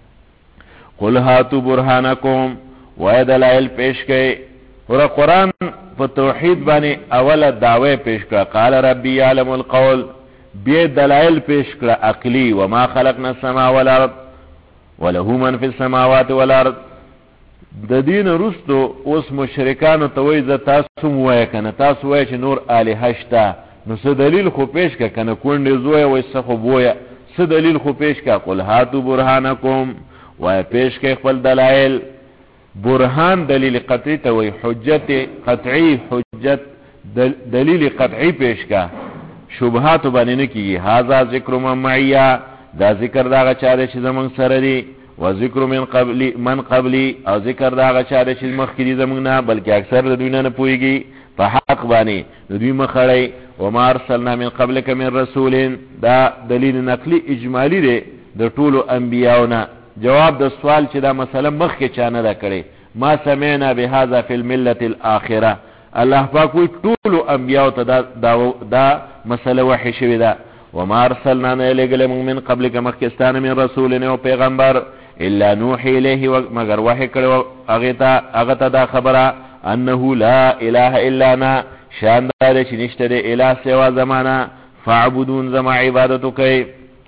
قل هاتو برهانکم، وای دلائل پیش کړي. ور قرآن په توحید باندې اوله دعوی پیش کړه، قال ربی یعلم القول، بیا دلائل پیش کړه عقلی، وما خلقنا السماء والارض وله من فی السماوات والارض. د دین رستو اوس مشرکانو ته وای ز تاسو وای کنه، تاسو وای چې نور الہ شته، نو څه دلیل خو پیش کا کنه، کونډې زوی وای څه خو بویا، څه دلیل خو پیش کا. قل هاتو برهانکم، وای پیش کړي خپل دلائل. برهان دلیل قطعی ته وای، حجت قطعی، حجت دلیل قطعی پیش کا، شبهات باندې نه کیږي. هاذا ذکر من معیا، دا ذکر دا غا چاره چې زمون سره دی، و ذکر من قبلی، او ذکر دا غا چاره چې مخکې دي زمون نه، بلکې اکثر د دوی نه پوهیږي په حق باندې، د دوی مخړی. وما ارسلنا من قبلک من رسول، دا دلیل نقلی اجمالی دی د ټولو انبیاونه. جواب د سوال چې دا مسله مخکې چا نه ده کړې، ما سمعنا بهذا فی الملة الاخره، الله پاک وی ټولو انبیاو ته دا مسله وحی شوې ده. وما ارسلنا نه لېږلی موږ من قبلک مخکې من رسول او پیغمبر، الا نوحي الیه، مگر وحی کړی هغه ته دا خبره، انه لا اله الا انا، شان دا دی چې نشته دی اله سوا زمانه، فاعبدون زما عبادتو کوي.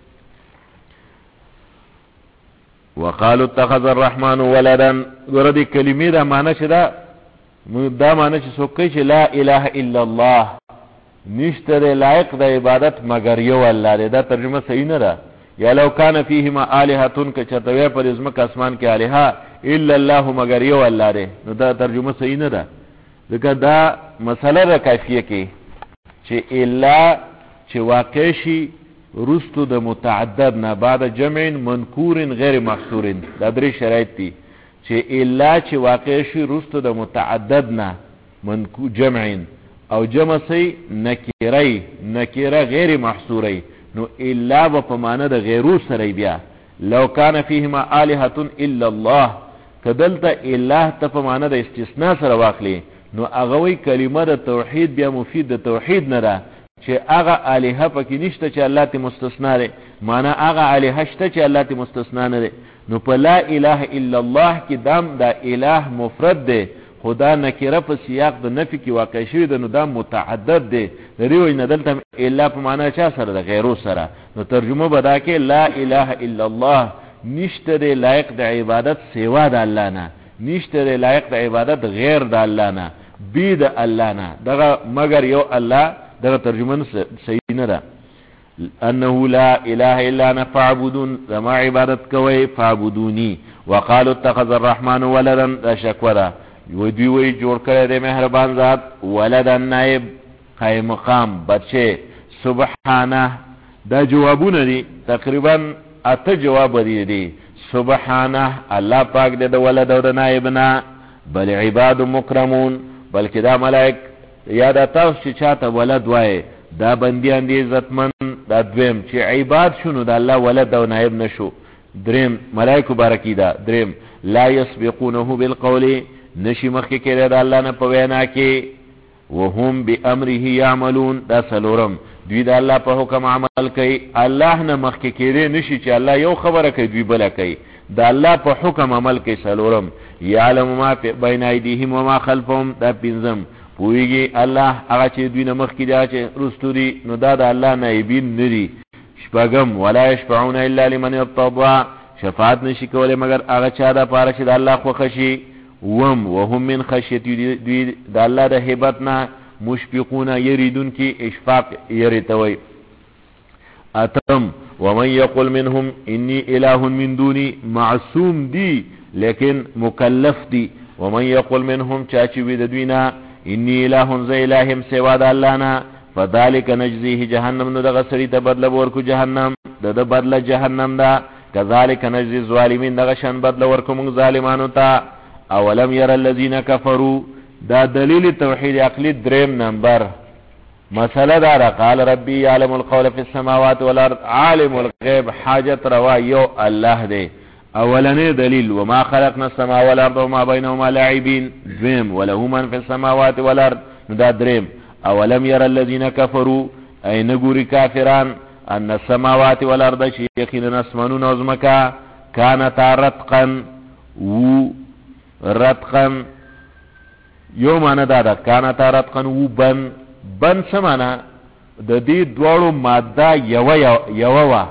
وقالوا اتخذ الرحمن ولدا، ګوره دې کلمې دا معنی چې دا معنی چې څوک کوي چې لا اله الا الله، نشته دی لایق د عبادت مگر یو الله دی، دا ترجمه صحیح نه ده. یا لو کان فیهما الهه، که چرته وی پر ځمکه اسمان کې الهه الا الله مگر یو الله دی، نو دا ترجمه صحیح نه ده. ځکه دا مسله ده کافیه کې چې الا چې واقع شي رستو د متعدد نه بعد جمع منکور غیر محصور، دا درې شرایط دي چې الا چې واقع شي رستو د متعدد نه منکور جمع، او جمع سي نکره غیر محصوره، نو الا په معنی د غیرو سره بیا. لو کان فیهما الهه الا الله، کدلته اله ته په معنی د استثناء سره واخلي، نو هغه وی کلمه د توحید بیا مفید د توحید نه ده چې هغه الها پکې نشته چې الله ته مستثنا ده، معنی هغه الها شته چې الله ته مستثنا نه ده. نو په لا اله الا الله کې دام دا اله مفرد ده، خدا نکره په سیاق د نفی کې واقع شوی ده، نو دا متعدد ده. ریوی نه دلته الا په معنی چا سره ده؟ غیرو سره. نو ترجمه بدا کې لا اله الا الله، نشته ده لایق د عبادت سوا د الله نه، نشته ده لایق د عبادت غیر د الله نه، بی د الله نه، دغه مگر یو الله. دغه ترجمه صحیح نه ده. انه لا اله الا انا فاعبدون، زما عبادت کوي، فاعبدوني. وقالوا اتخذ الرحمن ولدا، دا شکوه ده، دوی وی جوړ کړی دی مهربان ذات ولدا نائب قائم مقام بچه. سبحانه، دا جوابونه دي تقریبا 8 جواب دي. سبحانه الله پاک دې د ولد او د نائب نه، بل عباد مکرمون بلکې دا ملائک یا دا تاسو چې چاته ولد وایي دا بندیان دي عزتمن. دا دویم چې عباد شنو دا الله ولد او نائب نشو. دریم ملائکو بارکی دا. دریم لا يسبقونه بالقول نشي مخکې کېدی د الله نه په وینا کې، وهم بامره يعملون دا سلورم دوی د الله په حکم عمل کوي. الله نه مخکې کېدی نشي چې الله یو خبره کوي دوی بله کوي، د الله په حکم عمل کوي. سلورم یعلم ما بین ایدیهم وما خلفهم دا پنځم پوهیږي الله هغه چې دوی نه مخکې دی چې رستو دي نو دا د الله نایبین نه دي. شپږم ولا یشفعون الا لمن ارتضى شفاعت نشي کولی مگر هغه چا د پاره چې د الله خوښه شي. وم وهم من خشیت دوی د الله د هیبت نه مشفقون یریدون کی اشفاق یریتوي. اتم ومن یقل منهم انی اله من دونی معصوم دی لیکن مکلف دی. ومن یقل منهم چاچی وی د دوینا انی اله ز الہم سوا د الله نه فذلک نجزیه جهنم نو دغه سړي ته بدله ورکو جهنم د بدله جهنم ده. کذالک نجزی الظالمین دغه شان بدله ورکو موږ ظالمانو ته. اولم ير الذين كفروا دا دلیل توحید عقلی دریم نمبر مسئله دارا قال ربی یعلم القول فی السماوات والارض عالم الغیب حاجت روا یو الله دے. اولنی دلیل وما خلقنا السماء والارض وما بینهما لاعبین. دویم وله من فی السماوات والارض دا دریم. اولم ير الذين كفروا ای نگوری کافران ان السماوات والارض شیخین اسمانون ازمکا کانتا رتقا و رتقن یو معنی دا کانتا رتقن و بن سمانا د دې دوړو ماده یو وا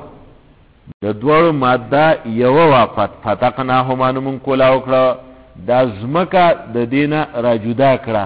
د دوړو ماده یو وا فتقناهما من کولا وکړه دا زمکا د دینه را جدا کړه.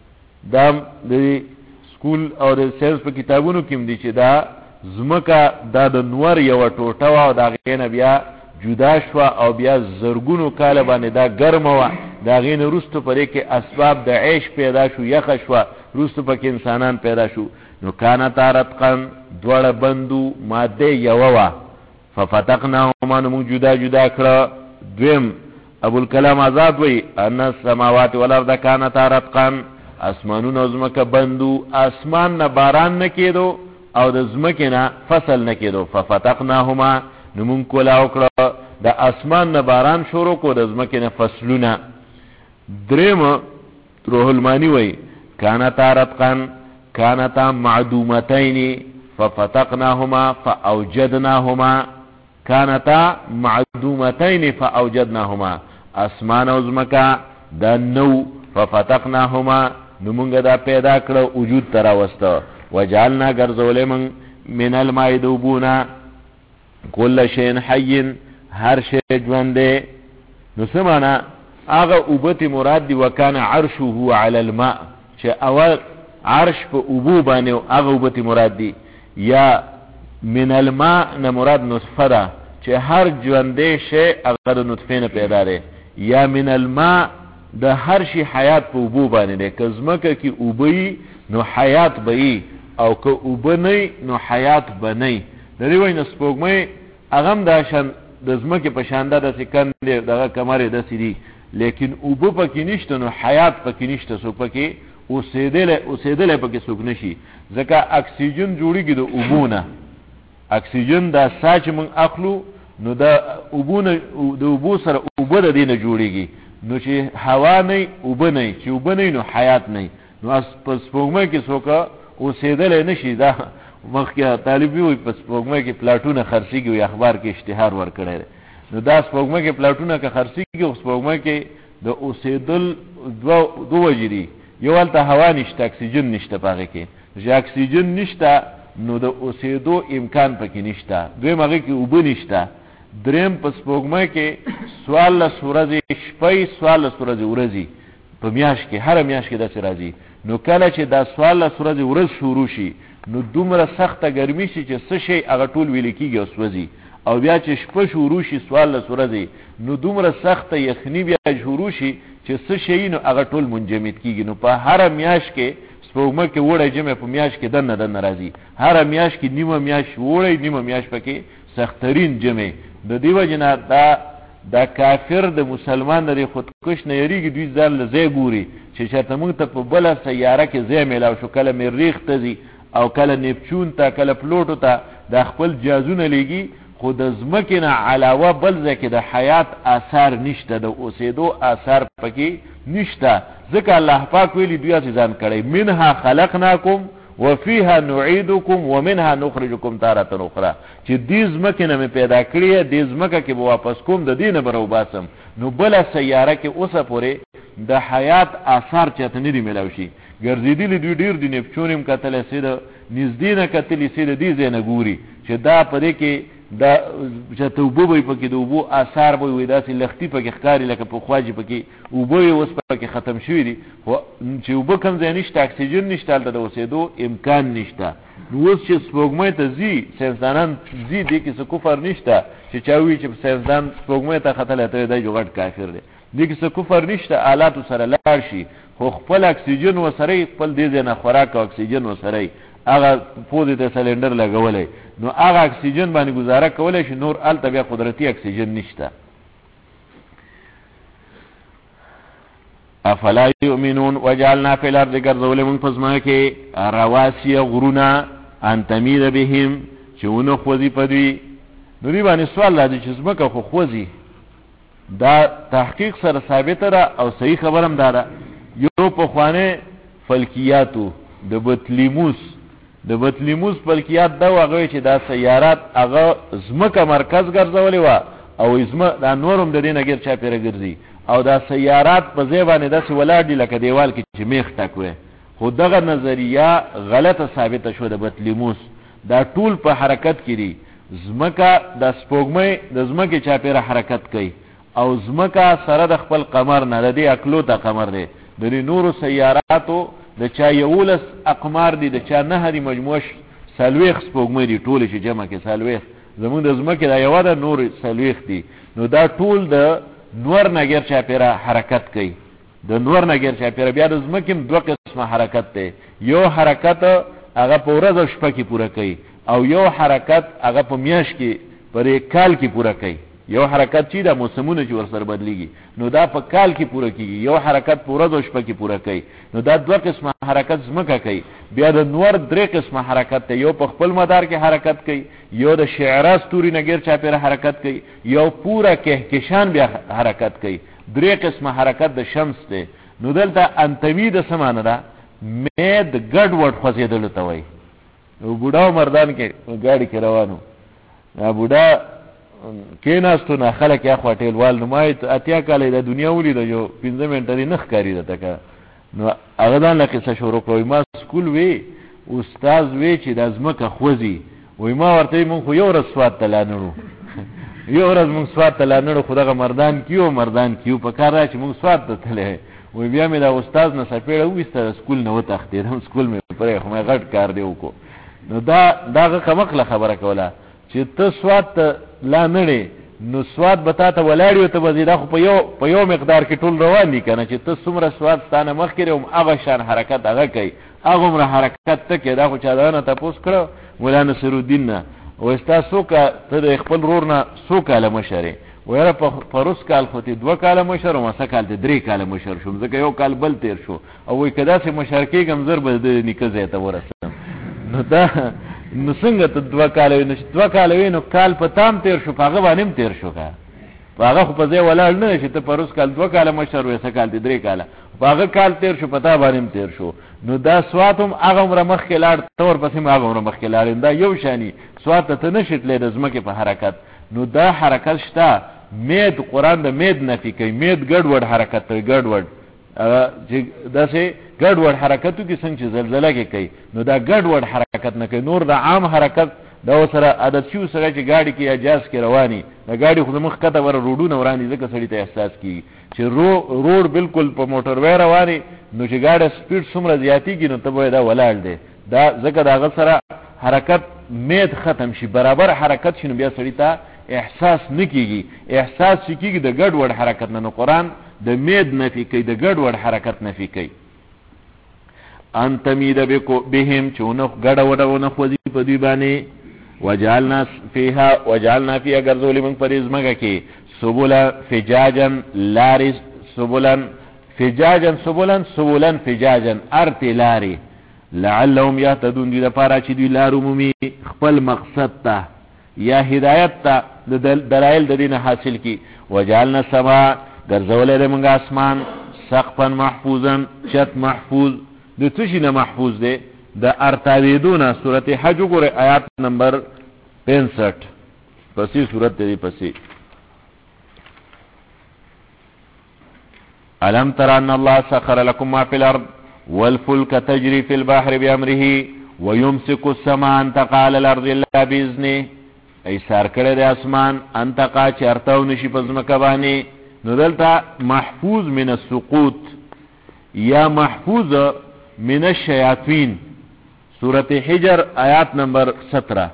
دا د سکول او د ساينس په کتابونو کې دي چې دا زمکا دا د نور یو ټوټه وا او دا غینه بیا جدا شوا او بیا زرګونو کال باندې دا ګرم وا دا غین روستو پرې کې اسباب د عيش پیدا شو یخ شوا روستو پکې انسانان پیدا شو. نو کانا تارتقن دوړه بندو ماده یو وا ففتقناهما نو جدا جدا کړه. دویم ابو الکلام آزاد وی ان السماوات والارض کانتا رتقن اسمانونو زمکه بندو اسمان نه باران نه کېدو او د زمکه نه فصل نه کېدو. ففتقناهما نو مون کولا وکړه د اسمان نه باران شروع کو د زمکه نه فصلونه. دریم روح المانی وی کانتا رتقن کانتا معدومتین ففتقناهما فاوجدناهما کانتا معدومتین فاوجدناهما اسمان او زمکه د نو ففتقناهما نو مونږ دا پیدا کړو وجود تراوسته. وجعلنا غرزول من الماء دوبونا کل شین حی هر شی ژوندې. نو سمانا هغه اوبت مراد دی وکانه عرشه علی الماء چې اول عرش په اوبو باندې هغه اوبت مراد دی. یا من الماء نه مراد نطفه ده چې هر ژوندې شی هغه نطفه نه پیدا دی. یا من الماء د هر شی حیات په اوبو باندې ده. که زمکه کې اوبوي نو حیات به او که اوبنی نو حیات بنی. د دې وینې سپوږمۍ اغم داشن د زمکه په شانده د سکند دغه کمره د سړي لیکن اوبو پکې نشته نو حیات پکې نشته. سو پکې اوسېدل پکې سوق نشي ځکه اکسیجن جوړیږي د اوبونه. اکسیجن دا ساج من اخلو نو دا اوبونه د اوبو سره اوبه د دینه جوړیږي. نو چې هوا نه اوبه نه چې اوبه نه نو حیات نه. نو اس پس سپوږمۍ کې څوک اوسېدل نشي. دا مخکې طالبي وي پس سپوږمۍ کې پلاټونه خرڅيږي او اخبار کې اشتهار ورکړي. نو دا سپوږمۍ کې پلاټونه کې خرڅيږي او سپوږمۍ کې د اوسېدل دوه وجري یو ولته هوا نشته اکسیجن نشته پاره کې. چې اکسیجن نشته نو د اوسېدو امکان پکې نشته. دویم هغه کې اوبه نشته. دریم په سپوږمۍ کې سوال له سورځي شپې سوال له سورځي ورځي په میاش کې هر میاش کې داسې راځي. نو کله چې دا سوال له سورځي ورځ شروع شي نو دومره سخته ګرمي شي چې څه شي هغه ټول ویل کېږي او سوځي. او بیا چې شپه شروع شي سوال له سورځي نو دومره سخته یخني بیا شروع شي چې څه شي نو هغه ټول منجمد کېږي. نو په هر میاش کې سپوږمۍ کې وړه جمع په میاش کې دنه راځي. هر میاش کې نیمه میاش وړه نیمه میاش پکې سخترین جمع. د دیو جنا دا دا کافر د مسلمان د خودکش نه یریږي دوی ځان له ځای ګوري چې چېرته موږ ته په بله سیاره کې ځای میلاو شو کله مریخ ته ځي او کله نیپچون ته کله پلوټو ته دا خپل جازونه لیږي خو د ځمکې نه علاوه بل ځای کې د حیات آثار نشته د اوسېدو آثار پکې نشته ځکه الله پاک ویلي دوی هسې ځان کړی منها خلقناکم وفيها نعيدكم ومنها نخرجكم تارة اخرى چې دې ځمکې نه مې پیدا کړې دې ځمکه کې به واپس کوم د دې نه به راوباسم نو بله سیاره کې اوسه پورې د حیات آثار چاته نه دي میلاو شي ګرځېدلي دوی ډېر دي نیپچون هم کتلی سې د نږدې نه کتلي سې د دې ځای نه ګوري چې دا په دې کې دا چې اوبه به یې پکې د اوبو آثار به وي داسې لښتي پکې ښکاري لکه پخوا چې پکې اوبه یې اوس پکې ختم شوي دي خو چې اوبه کوم ځای نشته اکسیجن نشته هلته د اوسېدو امکان نشته نو اوس چې سپوږمۍ ته ځي ساینسدانان ځي دې کې څه کفر نشته چې چا وایي چې ساینسدان سپوږمۍ ته ختلی ته دی جو غټ کافر دی دې کې څه کفر نشته آلاتو سره لاړ شي خو خپل اکسیجن ورسره خپل دې ځای نه خوراک او اکسیجن ورسره هغه پوزې ته سلنډر لګولی نو هغه اکسیجن باندې گزاره کولی شي نور هلته بیا قدرتي اکسیجن نشته افلا یؤمنون وجعلنا فی الارض ګرځولې موږ په ځمکه کې رواسي غرونه ان تمید بهم چې ونه خوځي په دوی نو دې باندې سوال راځي چې ځمکه خو خوځي دا تحقیق سره ثابته ده او صحیح خبر هم ده یو پخوانه فلکیاتو د بطلیموس فلکیات دا هغه چې دا سیارات هغه ځمکه مرکز ګرځولې وه او دا نور هم د دې نه ګیر چاپېره ګرځي او دا سیارات په ځای باندې داسې ولاړ دي لکه دیوال کې چې میخ ټک وی خو دغه نظریه غلطه ثابته شوه د بطلیموس دا ټول په حرکت کې دي ځمکه د سپوږمۍ د ځمکې چاپېره حرکت کوي او ځمکه سره د خپل قمر نه د دې اکلو ته قمر دی د دې نورو سیاراتو د چا 11 اقمار دي د چا 9 دي مجموعه 40 سپوږمۍ دي ټولې چې جمع کې 40 زمونږ د ځمکې دا یوه ده نور 40 دي نو دا ټول د نور نه غیر چاپېره حرکت کوي د نور نه غیر چاپېره بیا د ځمکې هم دوه قسمه حرکت دی یو حرکت هغه په ورځ او شپه کې پوره کوي او یو حرکت هغه په میاشت کې پر کال کې پوره کوي یو حرکت چې د موسمونو چې ورسره بدلیږي نو دا په کال کې پوره کیږي یو حرکت په ورځ او شپه کې پوره کوي نو دا دوه قسمه حرکت ځمکه کوي بیا د نور درې قسمه حرکت دی یو په خپل مدار کې حرکت کوي یو د شعره ستوري نه غیر چاپېره حرکت کوي یو پوره کهکشان بیا حرکت کوي درې قسمه حرکت د شمس دی نو دلته انتمی د څه معنی ده مید ګډ وډ خوځېدلو ته وایي نو بوډا مردان کې ګاډي کې روانو بوډا کېناستو نه خلک یا خوا ټیلوال نو ما اتیا کاله د دنیا ولیده یو 15 منټه دې نه ښکارېده تکه نو هغه ځان له قصه شروع کړه ما سکول وی استاد وی چې د ځمکه خوځي وی ما ورته مونږ خو یو ورځ سوات ته لاړو یو ورځ مونږ سوات ته لاړو خو دغه مردان کیو په کار را چې مونږ سوات ته تللی وی بیا مې دا استاد نه سپېړه وویسته سکول نه وتښتېدم سکول مې پرې خو مې غټ کار دی وکړو نو دغه کمقله خبره کوله چې ته سوات ته لا نړې نو سوات به تا ته ولاړ یو ته به دا خو په یو مقدار کې ټول روان دي که نه چې ته څومره سوات ستانه مخکې دی هغه شان حرکت هغه کوي هغومره حرکت ته کوي دا خو چا دغه نه تپوس کړه مولا نصرالدین نه وایي ستا ته د خپل ورور نه څو کاله مشر یې ویره په روس کال خو ته 2 کاله مشر او مسه کال ته 3 کاله مشر شوم ځکه یو کال بل تیر شو او وایي که داسې مشر کېږم زر به د نیکه ځای ته ورسم نو څنګه ته 2 کاله وي نو 2 کاله وي نو کال په تام تیر شو په هغه باندې هم تیر شو که په هغه خو په ځای ولاړ نه چې ته په روس کال 2 کاله مشر وې څه کال دې 3 کاله په هغه کال تیر شو په تا باندې هم تیر شو نو دا سوات هم هغه عمره مخکې لاړ ته ورپسې هم هغه عمره مخکې لاړ دا یو شاني سوات ته ته نشې تللی د ځمکې په حرکت نو دا حرکت شته مید قرآن د مید نفي کوي مید ګډوډ حرکت کوي ګډوډ چې داسې ګډوډ حرکتو کې څنګه چې زلزله کې کوي نو دا ګډوډ حرکت نه کوي نور د عام حرکت دا سره عادت شو سره چې ګاډي کې اجاز کې رواني دا ګاډي خو مخ کته ور روډونه وراني ځکه سړی ته احساس کیږي چې روډ بالکل په موټر وای رواني نو چې ګاډي سپیډ څومره زیاتیږي نو ته به دا ولاړ دی دا ځکه دا سره حرکت مید ختم شي برابر حرکت شنو بیا سړی ته احساس نکیږي احساس کیږي د ګډوډ حرکت نه قرآن د مید نفي کوي د ګډوډ حرکت نفي کوي ان تمید بهم چونه ګډه وډونه خوځي په دی باندې وجعلنا فيها غرذول من پرېز مګه کې سبلا فجاجا لاری سبلا فجاجا سبلا سبلا فجاجا ارت لاری لعلهم یهتدون دی لپاره چې دوی لار عمومي خپل مقصد ته یا هدایت ته دلایل د دین حاصل کی. وجعلنا السماء ګرځولې موږ اسمان سقفا محفوظا چت محفوظ د څه شي نه محفوظ دی د ارتاویدونه. سورته حج وګوره آیات نمبر 65 پسې سورته دی پسې الم تر ان الله سخر لكم ما في الارض والفلك تجري في البحر بأمره ويمسك السماء ان تقع على الارض الا باذنه. ای سار کړه د اسمان ان تقع چرتاو نشي پزمکه باندې. نو دلته محفوظ من السقوط یا محفوظ من الشیاطین. سورة حجر آیات نمبر 17.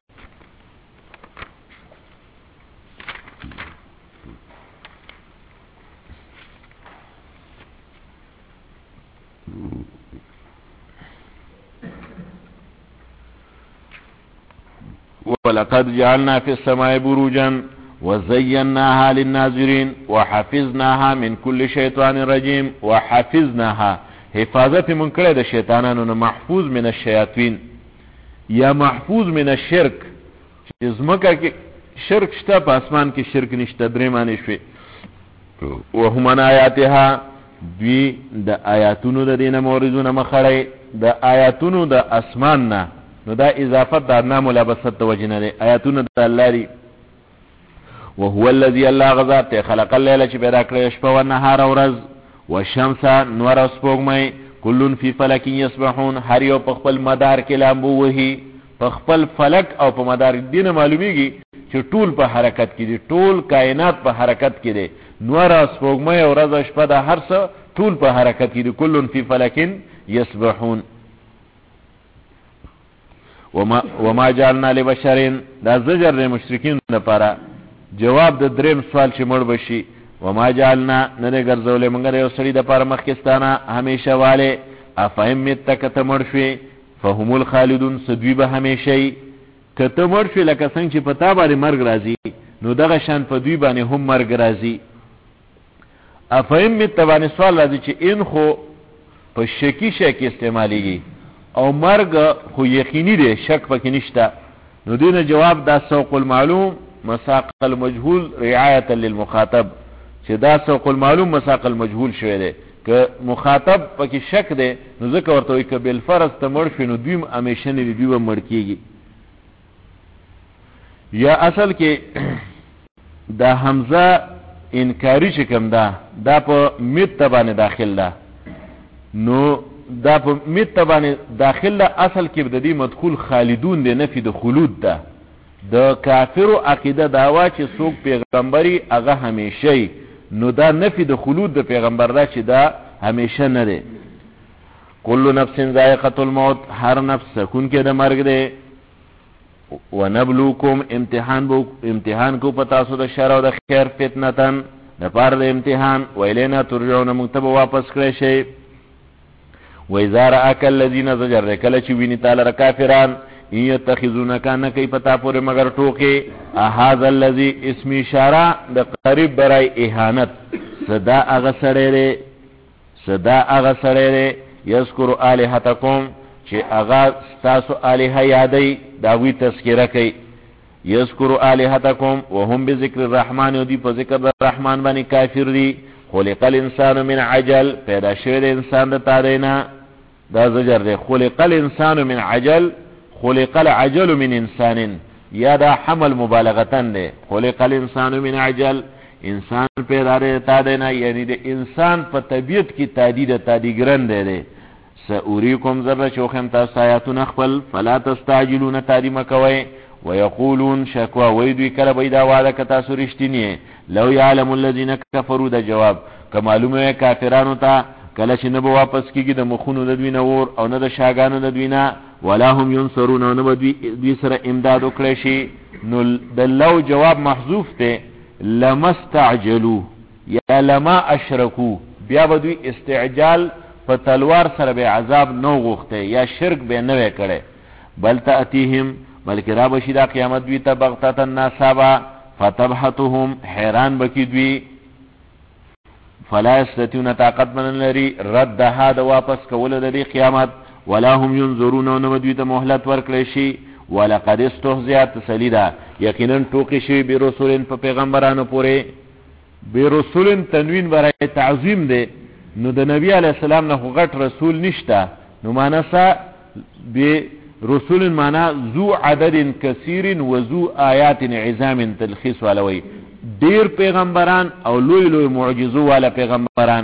ولقد جعلنا في السماء بروجا وزيناها للناظرين وحفظناها من كل شيطان رجيم. وحفظناها حفاظت من کړه د شیطانانو، محفوظ من الشیاطین یا محفوظ من الشرک. چې زمکه کې شرک شته په اسمان کې شرک نشته. درې معنی شوي. وهم من آیاتها دوی د آیاتونو د دینه موردونه مخړی د آیاتونو د اسمان نه. نو دا اضافت د ناملابست د وجه نه دی. آیاتونه د الله دی. وهو الذي الله غذات خلق الليل چې پیدا کړی شپه او نهار او ورځ والشمس نور او سپوږمۍ كل في فلك يسبحون. هر یو په خپل مدار کې لامبو وهي. په خپل فلک او په مدار دینه معلومیږي چې ټول په حرکت کې دي. ټول کائنات په حرکت کې دي. نور او سپوږمۍ او ورځ او شپه د هر څه ټول په حرکت کې دي. كل في فلك يسبحون. وما جعلنا لبشر دا زجر د مشرکین لپاره جواب د دریم سوال چې مړ بشي. وما جعلنا نه ګرځولې موږ یو سړي د پاره مخکستانه همیشه والے افهم مت کته مړ شي فهم الخالدون سدوی به همیشه کته مړ شي لکه څنګه چې پتا باندې مرګ راځي نو دغه شان په دوی باندې هم مرګ راځي. افهم مت باندې سوال راځي چې ان خو په شکی شک استعماليږي او مرګ خو یقیني دی، شک پکې نشته. نو دینه جواب دا سوق المعلوم مساق المجهول رعایتا للمخاطب چې دا سوق المعلوم مساق المجهول شوی دی. که مخاطب پکې شک دی نو ځکه ورته وایي که بالفرض ته مړ شي نو دوی همیشه نه دوی به مړ کېږي. یا اصل کې دا حمزه انکاری چې کوم ده دا په مت باندې داخل ده. نو دا په مت باندې داخل ده. اصل کې د دې مدخول خالدون دی، نفي د خلود ده. د کافرو عقیده داوا چې څوک پیغمبري هغه همیشه، نو دا نفي د خلود د پیغمبر دا چې دا همیشه نه دی. کل نفس ذائقه الموت، هر نفس کون کې د مرګ دی. ونبلوکم امتحان کو پتا سو د شر او د خیر فتنتن د پاره د امتحان. ویلینا ترجعون مکتب واپس کړی شي. وإذا رأك الذين زجر کله چې ویني تعالی کافران ان يتخذونك ان كيف تفور مگر ټوکي هذا الذي اسم اشاره د قریب برای اهانت. صدا اغه سړی یذکر الہتکم چې اغه تاسو الہ یادای داوی تذکرہ کوي. یذکر الہتکم وهم بذکر الرحمن او دی په ذکر الرحمن باندې کافر دي. خلق الانسان من عجل، پیدا شوی د انسان د تارینا. دا زجر دی. خلق الانسان من عجل، خلق العجل من انسان، یا دا حمل مبالغتن دی. خلق الانسان من عجل، انسان پیدا دی تارینا، یعنی د انسان په طبیعت کی تادید تادیګرن دی. سأوریکم ذره شوخم تاسو آیاتون خپل فلا تستعجلون تادیم کوي. ويقولون شکوا ویدوی کله بیدا وعده که تاسو رښتینی. لو یعلم الذین کفروا د جواب که معلومه کافرانو ته کله چې نه به واپس کیږي د مخونو د دوی نه ور او نه د شاګانو د دوی نه. ولا هم ينصرون، او نه به دوی سره امداد وکړي شي. نو د لو جواب محذوف ته لما استعجلوا یا لما اشرکو، بیا به دوی استعجال په تلوار سره به عذاب نو غوښته یا شرک به نه وکړي. بل تأتيهم، بلکې را بشي دا قیامت دوی ته بغتتا ناصابا فتبحثهم حیران بکی دوی فلا یستطيعون طاقت من لري ردها د واپس کول د قیامت ولا هم ينظرون نو دوی ته مهلت ورکړي شي ولقد استهزئ تسلیدا یقینا ټوکی شي برسول په پیغمبرانو پورې برسول تنوین برای تعظیم ده نو د نبی علی السلام نه غټ رسول نشته نو مانسا برسول معنا ذو عدد کثیر و ذو آیات عظام تلخیص ولوي ډیر پیغمبران او لوی لوی معجزو والا پیغمبران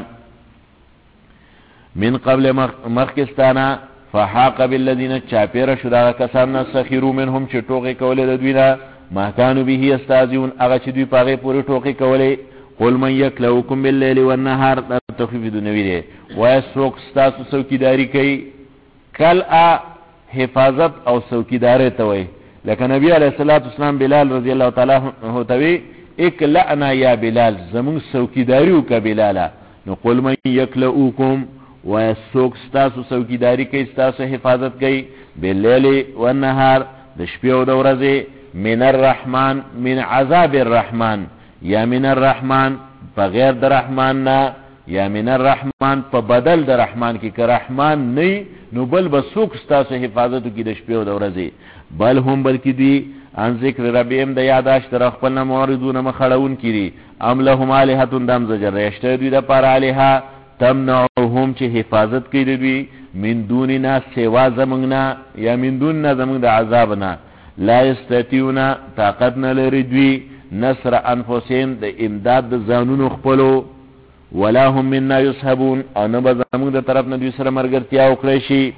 من قبل مخکستانا فحاق بالذین چاپیر شدا کسان سخیرو منهم چې ټوکی کولې د دوی نه ما كانوا به یستهزئون هغه چې دوی پاغه پوری ټوکی کولې قل من یکلوکم باللیل والنهار تخفیف دنوی دی وای سوک ستاسو څوکیداری کوي کلا حفاظت او څوکیداری ته وای لکه نبی علیہ الصلوۃ والسلام بلال رضی الله تعالی عنہ ته اکلعنا یا بلال زمون څوکیداری وک بلالا نو قل من یکلوکم وای سوک ستاسو څوکیداری کوي ستاسو حفاظت کوي باللیل والنهار د شپې او د ورځې من الرحمن من عذاب الرحمن یا من الرحمن بغیر در رحمان نا یا من الرحمن په بدل در رحمان کی که رحمان نی نو بل بسوک ستاسو حفاظتو کی د شپې او د ورځې بل هم بلکی دی ان ذکر ربهم د یاداشت در خپلنا موردون مخړون کړي ام لهم الہتون دم زجر یشته دوی د پر الہ تمنعهم چې حفاظت کوي دوی من دوننا سوا زمنګنا یا من دوننا زمنګ د عذابنا لا یستطيعون طاقت نه لري دوی نصر انفسهم د امداد د ځانونو خپلو ولا هم منا يسحبون او نه به زموږ د طرف نه دوی سره مرګرتیا وکړي شي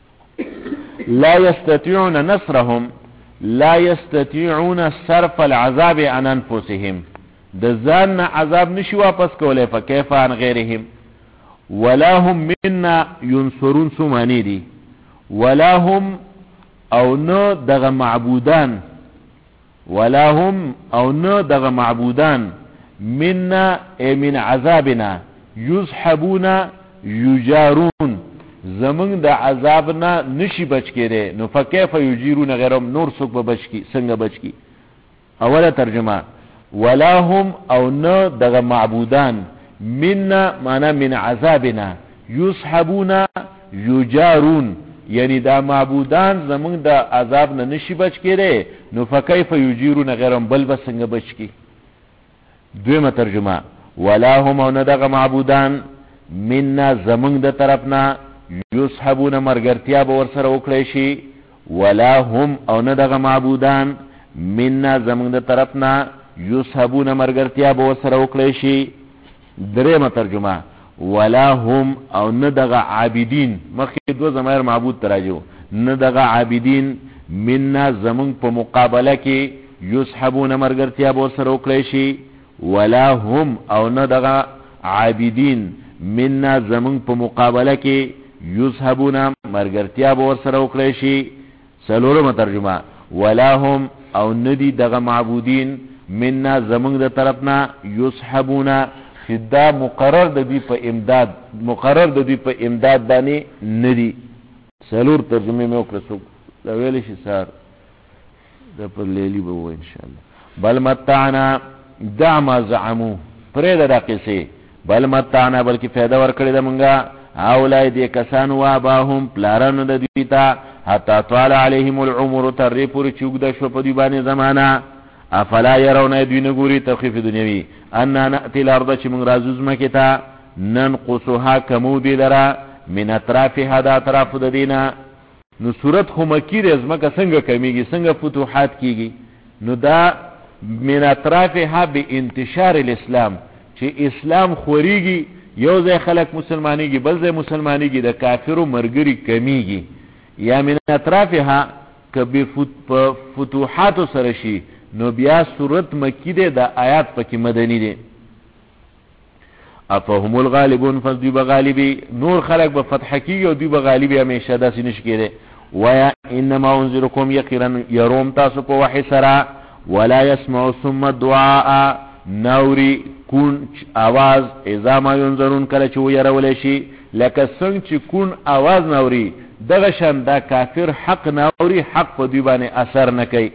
لا يستطيعون نصرهم لا يستطيعون صرف العذاب عن انفسهم د ځان عذاب نشي واپس کولای فكيف عن غيرهم ولا هم منا ينصرون سمانی دي ولا هم او نه دغه معبودان ولا هم او نه دغه معبودان منا من عذابنا يسحبون يجارون زمون د عذابنا نشي بچ کړي نو فكيف يجيرون غيرهم نور څوک به بچ کی څنګه بچ کی اوله ترجمه ولا هم او نه دغه معبودان منا معنا من عذابنا يسحبون يجارون یعنی دا معبودان زمون د عذاب نه نشي بچ کړي نو فكيف يجيرون غيرهم بل بسنګ بچ کی دویمه ترجمه ولا هم او ندغه معبودان منا زمون د طرفنا يسحبون مرګرتیا به ور سره وکړي شي ولا هم او ندغه معبودان منا زمون د طرفنا يسحبون مرګرتیا به ور سره وکړي شي دریمه ترجمه ولا هم او ندغه عابدین مخکې دو زمایر معبود تراجو ندغه عابدین منا زمون په مقابله کې يسحبون مرګرتیا به سره وکړي شي ولا هم او ندغه عابدین منا زمون په مقابله کې يسحبون مرګرتیا به سره وکړي شي څلورمه ترجمه ولا هم او ندی دغه معبودین منا زمون د طرفنا يسحبون دا مقرر د دې په امداد مقرر د دې په امداد باندې ندي څلور ترجمه مې وکړو دا ویل شي سار د په لیلی به و ان شاء الله بل متعنا دع ما زعموا پرې د قصې بل متعنا بلکې فائدہ ورکړي د مونږه اولای دې کسان وا باهم پلارانو د دوی ته حتا طال عليهم العمر تر پور چوغد شو په دی باندې زمانہ افلا يرون دوی نګوري تخفیف دنیوي ان ناتي الارض چې موږ راځو مکه ته ننقصها کمودی لرا من اطرافها دا اطراف د دینه نو صورت خو مکی د ازمکه څنګه کمیږي څنګه فتوحات کیږي نو دا من اطرافها بانتشار الاسلام چې اسلام خوريږي یو ځای خلک مسلمانېږي بل ځای مسلمانېږي د کافرو مرګري کمیږي یا من اطرافها کبه فتوحات سره شي نو بیا صورت مکی ده دا آیات پکی مدنی ده افهم الغالبون فذي بغالبي نور خلق بفتح کی او دی بغالبي همیشه داسې نشکره ويا انما انذركم يقرا يروم تاسو په وحي سرا ولا يسمع ثم الدعاء نوري كون आवाज اذا ما ينذرون کله چې ويرول شي لکه څنګه چې کون आवाज نوري دغه شان دا کافر حق نوري حق په دی باندې اثر نه کوي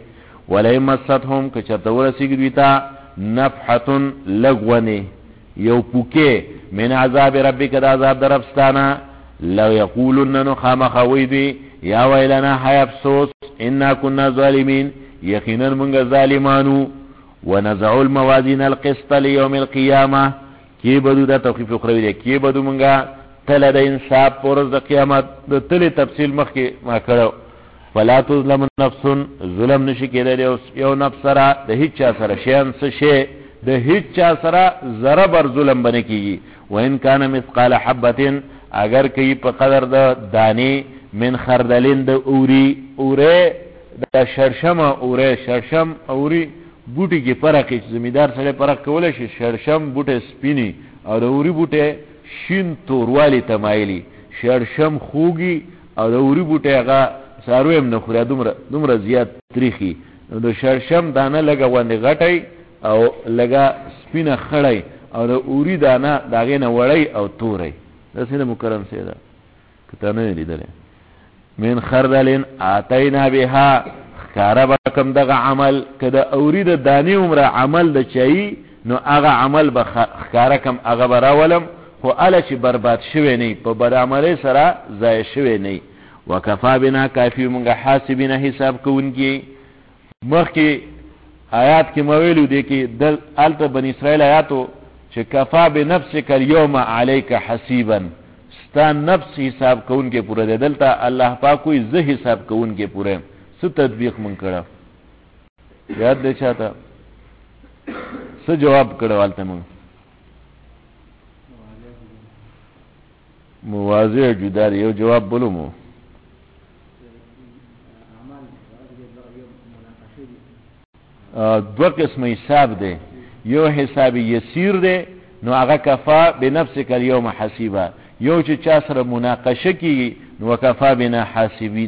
ولئن مستهم که چرته ورسیږي دوی ته نفحة لغونې یو پوکې من عذاب ربک د عذاب د ربستانه لو یقولن نو خامخا وی دوی یا ویلنا های افسوس انا كنا ظالمین یقینا منگا ظالمانو ونزعو الموازین القسط لیوم القیامه کی بدو دا توقیف اخروی دی کی بدو منگا تل دا انصاب پورز دا قیامت دا تل تفصیل مخ کی ما کرو فلا تظلم نفس ظلم نشی که دا یو نفس سرا دا هیچ چا سرا شیان سشی دا هیچ چا سرا ذره بر ظلم بنے کی و ان کان مثقال حبتن اگر کئی پا قدر دا دانی من خردلین دا اوری دا شرشم اوری شرشم اوری بوٹی کی فرقی زمیدار سره فرق کولش شرشم بوٹه سپینی او دا اوری بوٹه شین توروالی تمایلی شرشم خوگی او دا اوری بوٹه اگا سارویم نخوری دومره زیاد تریخی دا شرشم دانه لگا وانده غٹی او لگا سپین خڑی او دا اوری دانه داغین وڑی او توری دا سینه مکرم سیده کتانه لیدره من خردلین آتینا بها خکارا بکم دغا عمل که دا اوری دا دانی عمر عمل دا چایی نو اغا عمل با خکارا کم اغا براولم خو علا چی برباد شوی نی پا بر عملی سرا زای شوی نی وکفا بنا کافی منگا حاسبینا حساب کونکی مخ کی آیات کی مویلو دیکی دل آلتا بن اسرائیل آیاتو چه کفا بنفسک اليوم علیک حسیبا ستان نفس حساب کون کے پورا دے دلتا اللہ پاکوی زہ حساب کون کے پورے سو تطبیق من کرا یاد دے چاہتا سو جواب کرا والتا من مواضع جدار یو جواب بولو مو دو قسم حساب دے یو حساب یسیر دے نو آغا کفا بنفسک اليوم حسیبا یو چې چا سره مناقشه کی نو کفا بنا حاسبین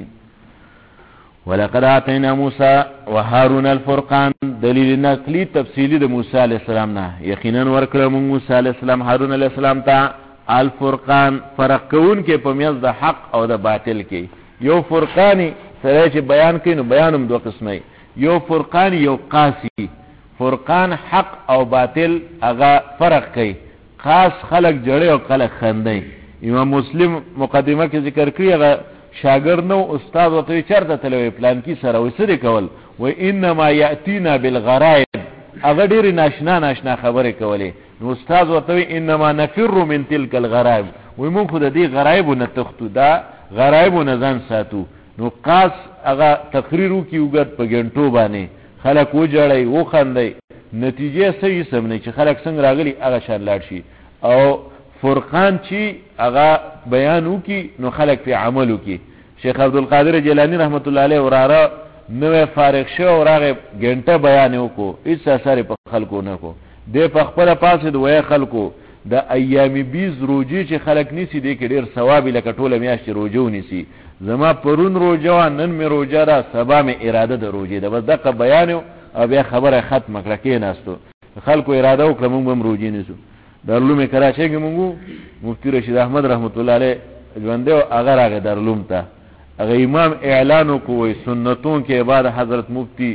ولقد آتینا موسی وهارون الفرقان دلیل نقلی تفصیلی د موسی علیہ السلام نه یقینا ورکړه موسی علیہ السلام هارون علیہ السلام ته الفرقان فرق کون کې په میز د حق او د باطل کې یو فرقانی سره چې بیان کینو بیانم دو قسمه یو فرقان یو قاسی فرقان حق او باطل اغا فرق کوي خاص خلق جڑے او خلق خندای امام مسلم مقدمه کې ذکر کړی هغه شاګرد نو استاد وته چرته تلوي پلان کې سره وسره کول و انما یاتینا بالغرائب هغه ډیر ناشنا خبره کوله نو استاد وته انما نفر من تلك الغرائب و موږ خو د دې غرائب نه تختو دا غرائب نه ځان ساتو نو قاس هغه تقریرو کې وګت په ګنټو باندې خلق وجړی و خندای نتیجه صحیح سم نه چې خلق څنګه راغلی هغه شان لاړ شي او فرقان چې هغه بیانو کی نو خلق په عملو کی شیخ عبدالقادر جیلانی رحمت الله علیه وراره نو فارغ شو ورغه غنټه بیان وکړو هیڅ اثر په خلکو نه کو د په خپل پاسه دوه خلکو د ایام 20 روزي چې خلق نسی دی کې ډیر ثواب لکه ټوله میاشت روزو نسی زما پرون روزه نن می روزه را سبا می اراده د روزه ده بس دغه بیان او بیا خبره ختم کړه کې ناستو خلکو اراده وکړه موږ هم روزي نسو دارالعلوم کراچۍ کې موږ مفتی رشید احمد رحمت الله علیه ژوند او اگر هغه دارالعلوم ته هغه امام اعلان کوي سنتوں کے بعد حضرت مفتی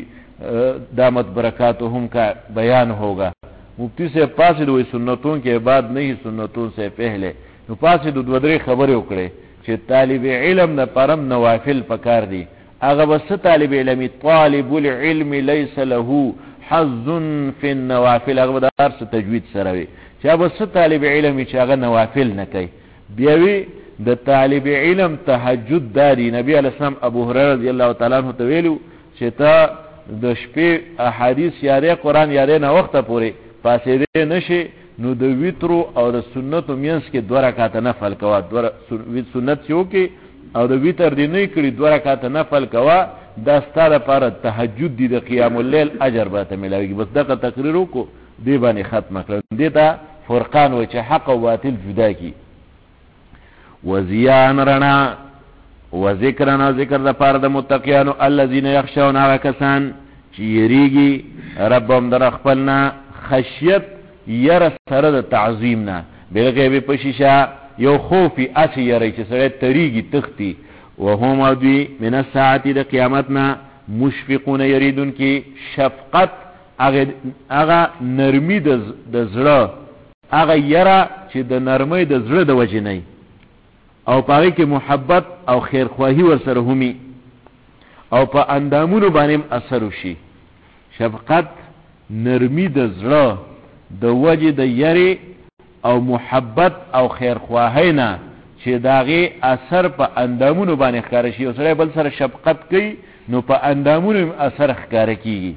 دامت برکاتهم کا بیان ہوگا مفتی سے پاس دوی سنتوں کے بعد نہیں سنتوں سے پہلے نو پاس دو درې خبرې وکړي چې طالب علم نه پرم نوافل پکار دي هغه بس طالب علم طالب العلم ليس له حظ في النوافل هغه درس تجوید سره وي چې بس طالب علم چې هغه نوافل نه کوي بیاوی د طالب علم تهجد داری نبی علیہ السلام ابو هريره رضی الله تعالی عنہ ته ویلو چې تا د شپې احادیث یاره قران یاره نه وخته پوري پاسې دې نشي نو د ویترو او د سنتو مینس کې 2 رکعات نفل کوا سنت یو کې او د ویتر دی نه کړی 2 رکعات نفل کوا دا ستاره پر تهجد دی د قیام الليل اجر به ته ملایږي بس دغه تقریر کو دی باندې ختم کړل دی ته فرقان و چې حق او باطل جدا کی وزیان رنا و ذکرنا ذکر د پاره د متقینو الذين يخشون کسان چې یریږي ربهم در خپلنا خشیت ير سره د تعظیمنا بلغیب پشیشا یو خوفی اسی یری چې سره تریږي تختی وهم دوی من الساعه د قیامتنا مشفقون یریدون کی شفقت هغه نرمی د زړه هغه یرا چې د نرمۍ د زړه د وجې نه او پاره کې محبت او خیرخواهی ورسره همي او په اندامونو باندې اثر وشي شفقت نرمی د زړه د وجې د یری او محبت او خیرخواهی نه چې داغه اثر په اندامونو باندې ښکار شي او سره بل سره شفقت کوي نو په اندامونو اثر ښکار کیږي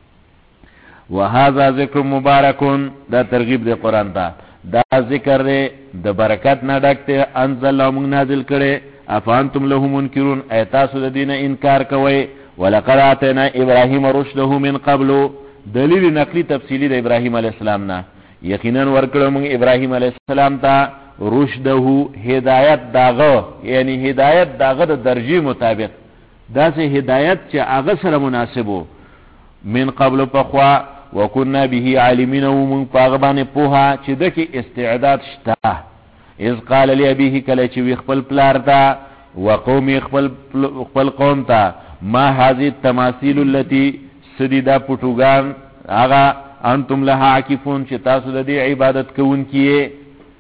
وهذا ذکر مبارکون دا ترغیب دی قرآن ته دا ذکر دی د برکت نه ډک دی انزل الله موږ نازل کړي افانتم له منکرون ایتاسو د دین انکار کوي ولقد اتینا ابراهیم رشده من قبل دلیل نقلی تفصیلی د ابراهیم علی السلام نه یقینا ورکړو موږ ابراهیم علی السلام ته رشده هدایت داغه یعنی هدایت داغه د درجه مطابق دا سه هدایت چې هغه سره مناسبو من قبل پخوا وکنا به عالمین ومن پاغبان پوها چې دکی استعداد شته اذ قال لابيه کله چې خپل پلار تا وقوم خپل قوم تا ما هذه التماثيل التي سديدا پټوغان هغه انتم لها عاکفون چې تاسو د دې عبادت کوونکي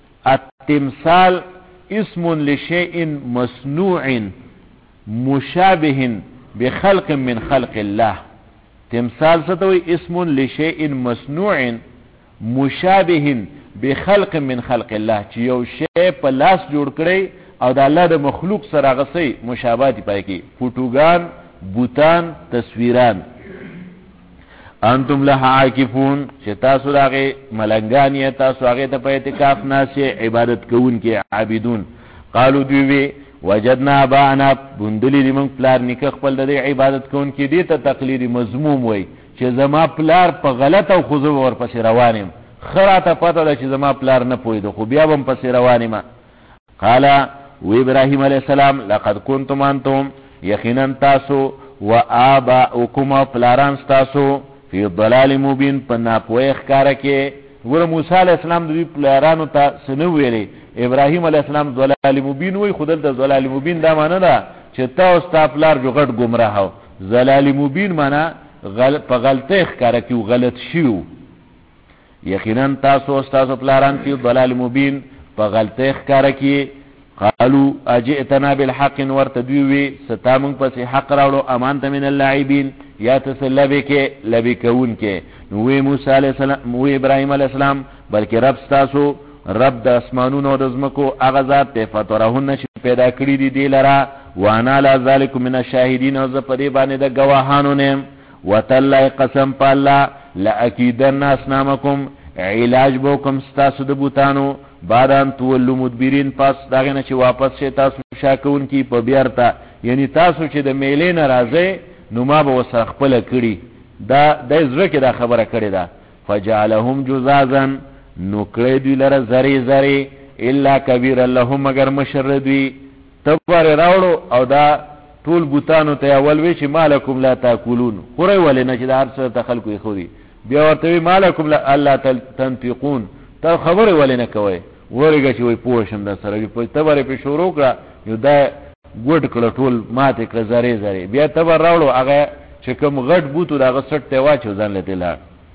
التمثال اسم لشيء مصنوع مشابه بخلق من خلق الله تمثال ستوي اسم لشيء مصنوع مشابه بخلق من خلق الله چې یو شی په لاس جوړ کړي او د الله د مخلوق سره غسي مشابهت پای کی فوټوګان بوتان تصویران انتم لها عاکفون چې تاسو راغه ملنګان یا تاسو هغه ته په اعتکاف ناسه عبادت کوونکي عابدون قالو دوی وجدنا ابانا بندلی دی من پلار نکه خپل د عبادت کوونکي دي ته تقلید مذموم وای چې زما پلار په غلط او خو ور پس روانم خراته پته ده چې زما پلار نه پویدو خو بیا هم پس روانم قال و ابراهيم عليه السلام لقد كنتم انتم یقینا تاسو و اباؤكم پلاران تاسو فی ضلال مبین پنا پوی ښکارا کې ور موسی علیہ السلام د پلارانو ته سنو ویلي ابراهيم علیہ السلام ضلال مبین وی خودل د ضلال مبین دا معنی ده چې تاسو پلار جو غټ گمراه او ضلال مبین معنی په غلطه ښکارا کې غلط شیو یقینا تاسو پلاران فی ضلال مبین په غلطه ښکارا کې قالوا اجئتنا بالحق ورتدوي ستامن پس حق راوړو امانت من اللاعبین یا تسلبه کې لبی کون کې نو موسی علیہ السلام و ابراهیم علیہ السلام بلکې رب تاسو رب د اسمانونو د زمکو هغه ذات ته فطرهن چې پیدا کړی دي دی لرا وانا لا ذلک من الشاهدین او ز پدې باندې د گواهانو نه وتلای قسم بالله لاکیدن اسنامکم علاج بوکم ستاسو د بوتانو بعدان تولو مدبرین پس داغه نه چې واپس شي تاسو شاکون کی په بیرته یعنی تاسو چې د میلې ناراضه نو ما به وسره خپل کړي دا د زړه کې دا خبره کړې ده فجعلهم جزازا نو کړې دی لره زری زری الا کبیر اللهم مگر مشر دی تبر راوړو او دا ټول بوتانو ته اول وی چې مالکم لا تاکلون خوري ولنه چې د هر څه تخلق یې خوري بیا ورته مالکم لا الله تنفقون ته خبره ولنه کوي ورګه چې وي پوښم د سره په تبر په شروع کړه یو دا ګډ کړه ټول ماته کړه زری زری بیا تبر راوړو هغه چې کوم غټ بوتو دا غسټ ته واچو ځان لته لا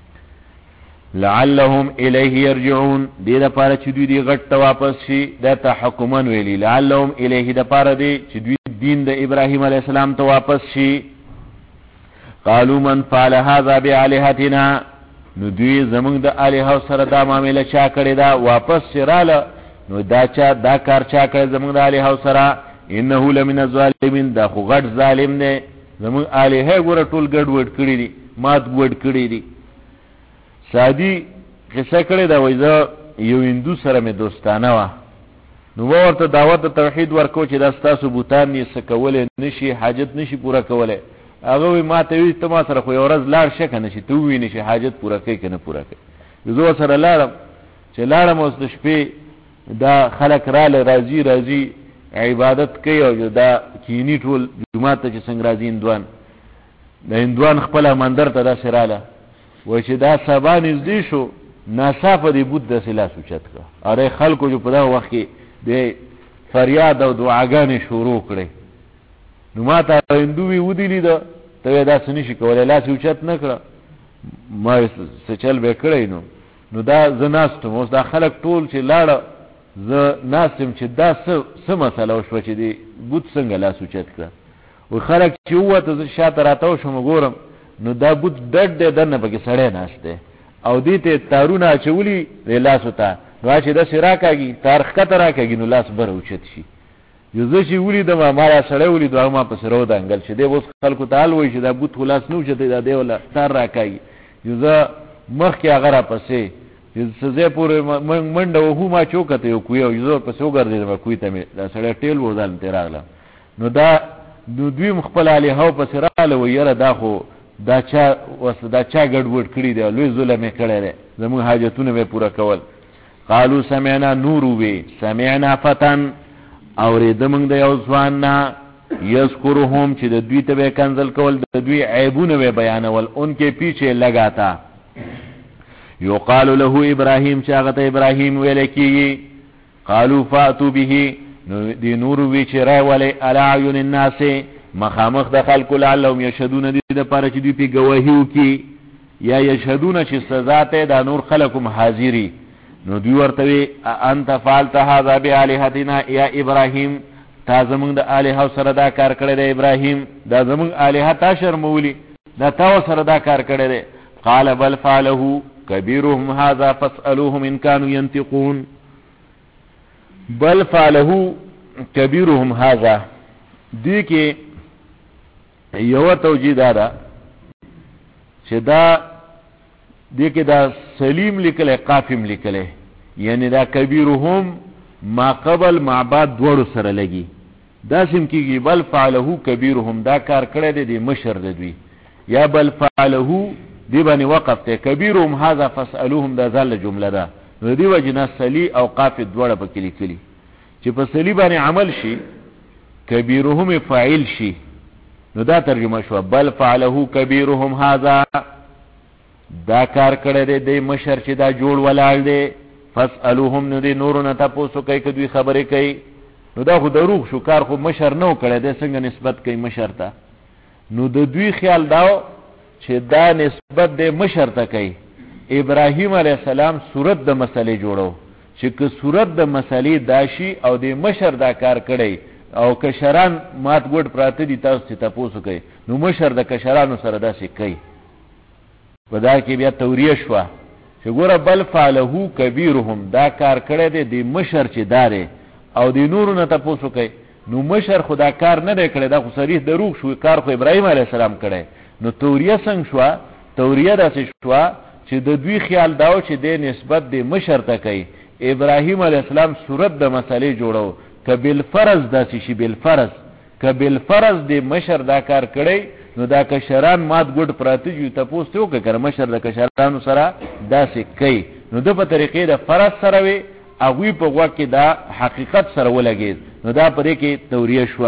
لعلهم الیه یرجعون دې د پاره چې دوی غټ ته واپس شي د تحکمن ویلی لعلهم الیه د پاره دې چې دوی دین د ابراهیم علی السلام ته واپس شي قالوا من فعل هذا بالهتنا نو دوی زمونږ د الها سره دا معاملې چا کړی دا واپس شراله نو دا کار چا کړی زمونږ د الها سره انه لمن الظالمین دا خو غټ ظالم نه زمونږ الها ګوره ټول ګډ وډ کړی دي مات ګډ کړی دي سادي قصه کړی دا وایزه یو هندو سره مې دوستانه وا نو ورته دعوت توحید ورکو چې دا ستاسو بوتان یې سکول نشي حاجت نشي پورا کوله هغه وی ما ته وی ته ما سره خو یو ورځ لاړ شک نه شي ته وی نشي حاجت پورا کوي کنه پورا کوي زه سره لاړم چې لاړم اوس د شپې دا خلک رااله راضي عبادت کوي او دا کینی ټول جمعه ته چې څنګه راځي هندوان خپل مندر ته دا سراله و چې دا سبا نږدې شو ناصافه دی بود د سلاس اوچت کړه اره خلکو جو په دا وخت کې د فریاد او دعاګانې شروع کړې نو ما ته هندوی ودیلی دا ته دا څه نشي کولی لاس اوچت نه کړه ما څه چل به کړی نو دا زه ناست وم اوس دا خلک ټول چې لاړه زه ناست یم چې دا څه مسله وشوه چې د بوت څنګه لاس اوچت کړه و خلک چې ووته زه شاته راتاو شم ګورم نو دا بوت ډډ دی دننه پکې سړی ناست دی او دې ته تارونه اچولي دی لاسو ته نو چې داسې راکاږي تار ښکته راکاږي نو لاس بره اوچت شي یو زه چې ولیدم ما دا سړی ولید هغه ما پسې راودانګل چې دی اوس خلکو ته حال وایي چې دا بوت خو لاس نه اوچتی دا دی وله تار راکاږي یو زه مخکې هغه راپسې یو څه ځای پورې منډه وهو ما چې وکته یو کوی او یو زه ورپسې وګرځېدم کوی ته مې دا سړی ټیل ورځان ترې راغله نو دوی خپل الهو پسې راغله وایي یاره دا خو دا چا ګډوډ کړي دی لوی ظلم یې کړی دی زموږ حاجتونه به پوره کول قالو سمعنا نور وی سمعنا فتن اورېده موږ د یو ځوان نه یذکرهم چې د دوی ته به کنزل کول د دوی عیبونه به بیانول ان کې پیچھے لگاتا یقال له ابراهیم چې هغه ته ابراهیم ویل کېږي قالو فاتو به نو دی نور وی چې راولې علی عیون الناس مخامخ د خلکو لعلهم یشهدون دې د پاره چې دوی په گواهی وکي یا یشهدون چې سزا ته د نور خلکم حاضری نو دوی ورته انت فعلت هذا بالهتنا یا ابراهیم تا زمونږ د الها سره دا کار کړی دی ابراهیم دا زمونږ الها تا شرمولی دا تا سره دا کار کړی دی قال بل فعله كبيرهم هذا فاسألوهم ان كانوا ينطقون بل فعله كبيرهم هذا دی کې یو توجیه دا چې دا دی کې دا سلیم لیکل قافم لیکل یعنی دا کبیرهم ما قبل ما بعد دوړو سره لګي دا سم کېږي بل فعله کبیرهم دا کار کړی دی مشر دی یا بل فعله دی باندې وقف ته کبیرهم هذا فاسألوهم دا ځل جمله ده نو دی وجنا سلی او قاف دوړه په کلی کلی چې په سلی باندې عمل شي کبیرهم فاعل شي نو دا ترجمه شو بل فعله کبیرهم هذا دا کار کړی دی مشر چې دا جوړ ولاړ دی فاسألوهم نو دی نورو نه تاسو کوي کدوې خبرې کوي نو دا خو دروغ شو کار خو مشر نو کړی دی څنګه نسبت کوي مشر ته نو د دوی خیال داو چې دا نسبت د مشر ته کوي ابراهیم علیه السلام صورت د مسلې جوړو چې که صورت د مسلې داشي او د مشر دا کار کړی او کشران مات ګډ پراته دي تاسو ته پوسو کوي نو مشر د کشرانو سره داسې کوي په دا کې بیا توریه شو چې ګوره بل فعله کبیرهم دا کار کړی دی د مشر چې داره او د نورو نه تاسو کوي نو مشر خدا کار نه دی کړی دا خو صریح دروغ شو کار خو ابراهیم علیه السلام کړی نو توریه څنګه شو توریه داسې شو چې د دوی خیال داو چې د نسبت د مشر ته کوي ابراهیم علیه السلام صورت د مسلې جوړو کبل فرض داسې شي بل فرض کبل فرض د مشر دا کار کړی نو دا کشران مات ګډ پراته جو تاسو ته وکړه مشر د کشرانو سره داسې کوي نو د په طریقې د فرض سره وي هغه په وخت کې دا حقیقت سره ولګید نو دا پرې کې توریه شو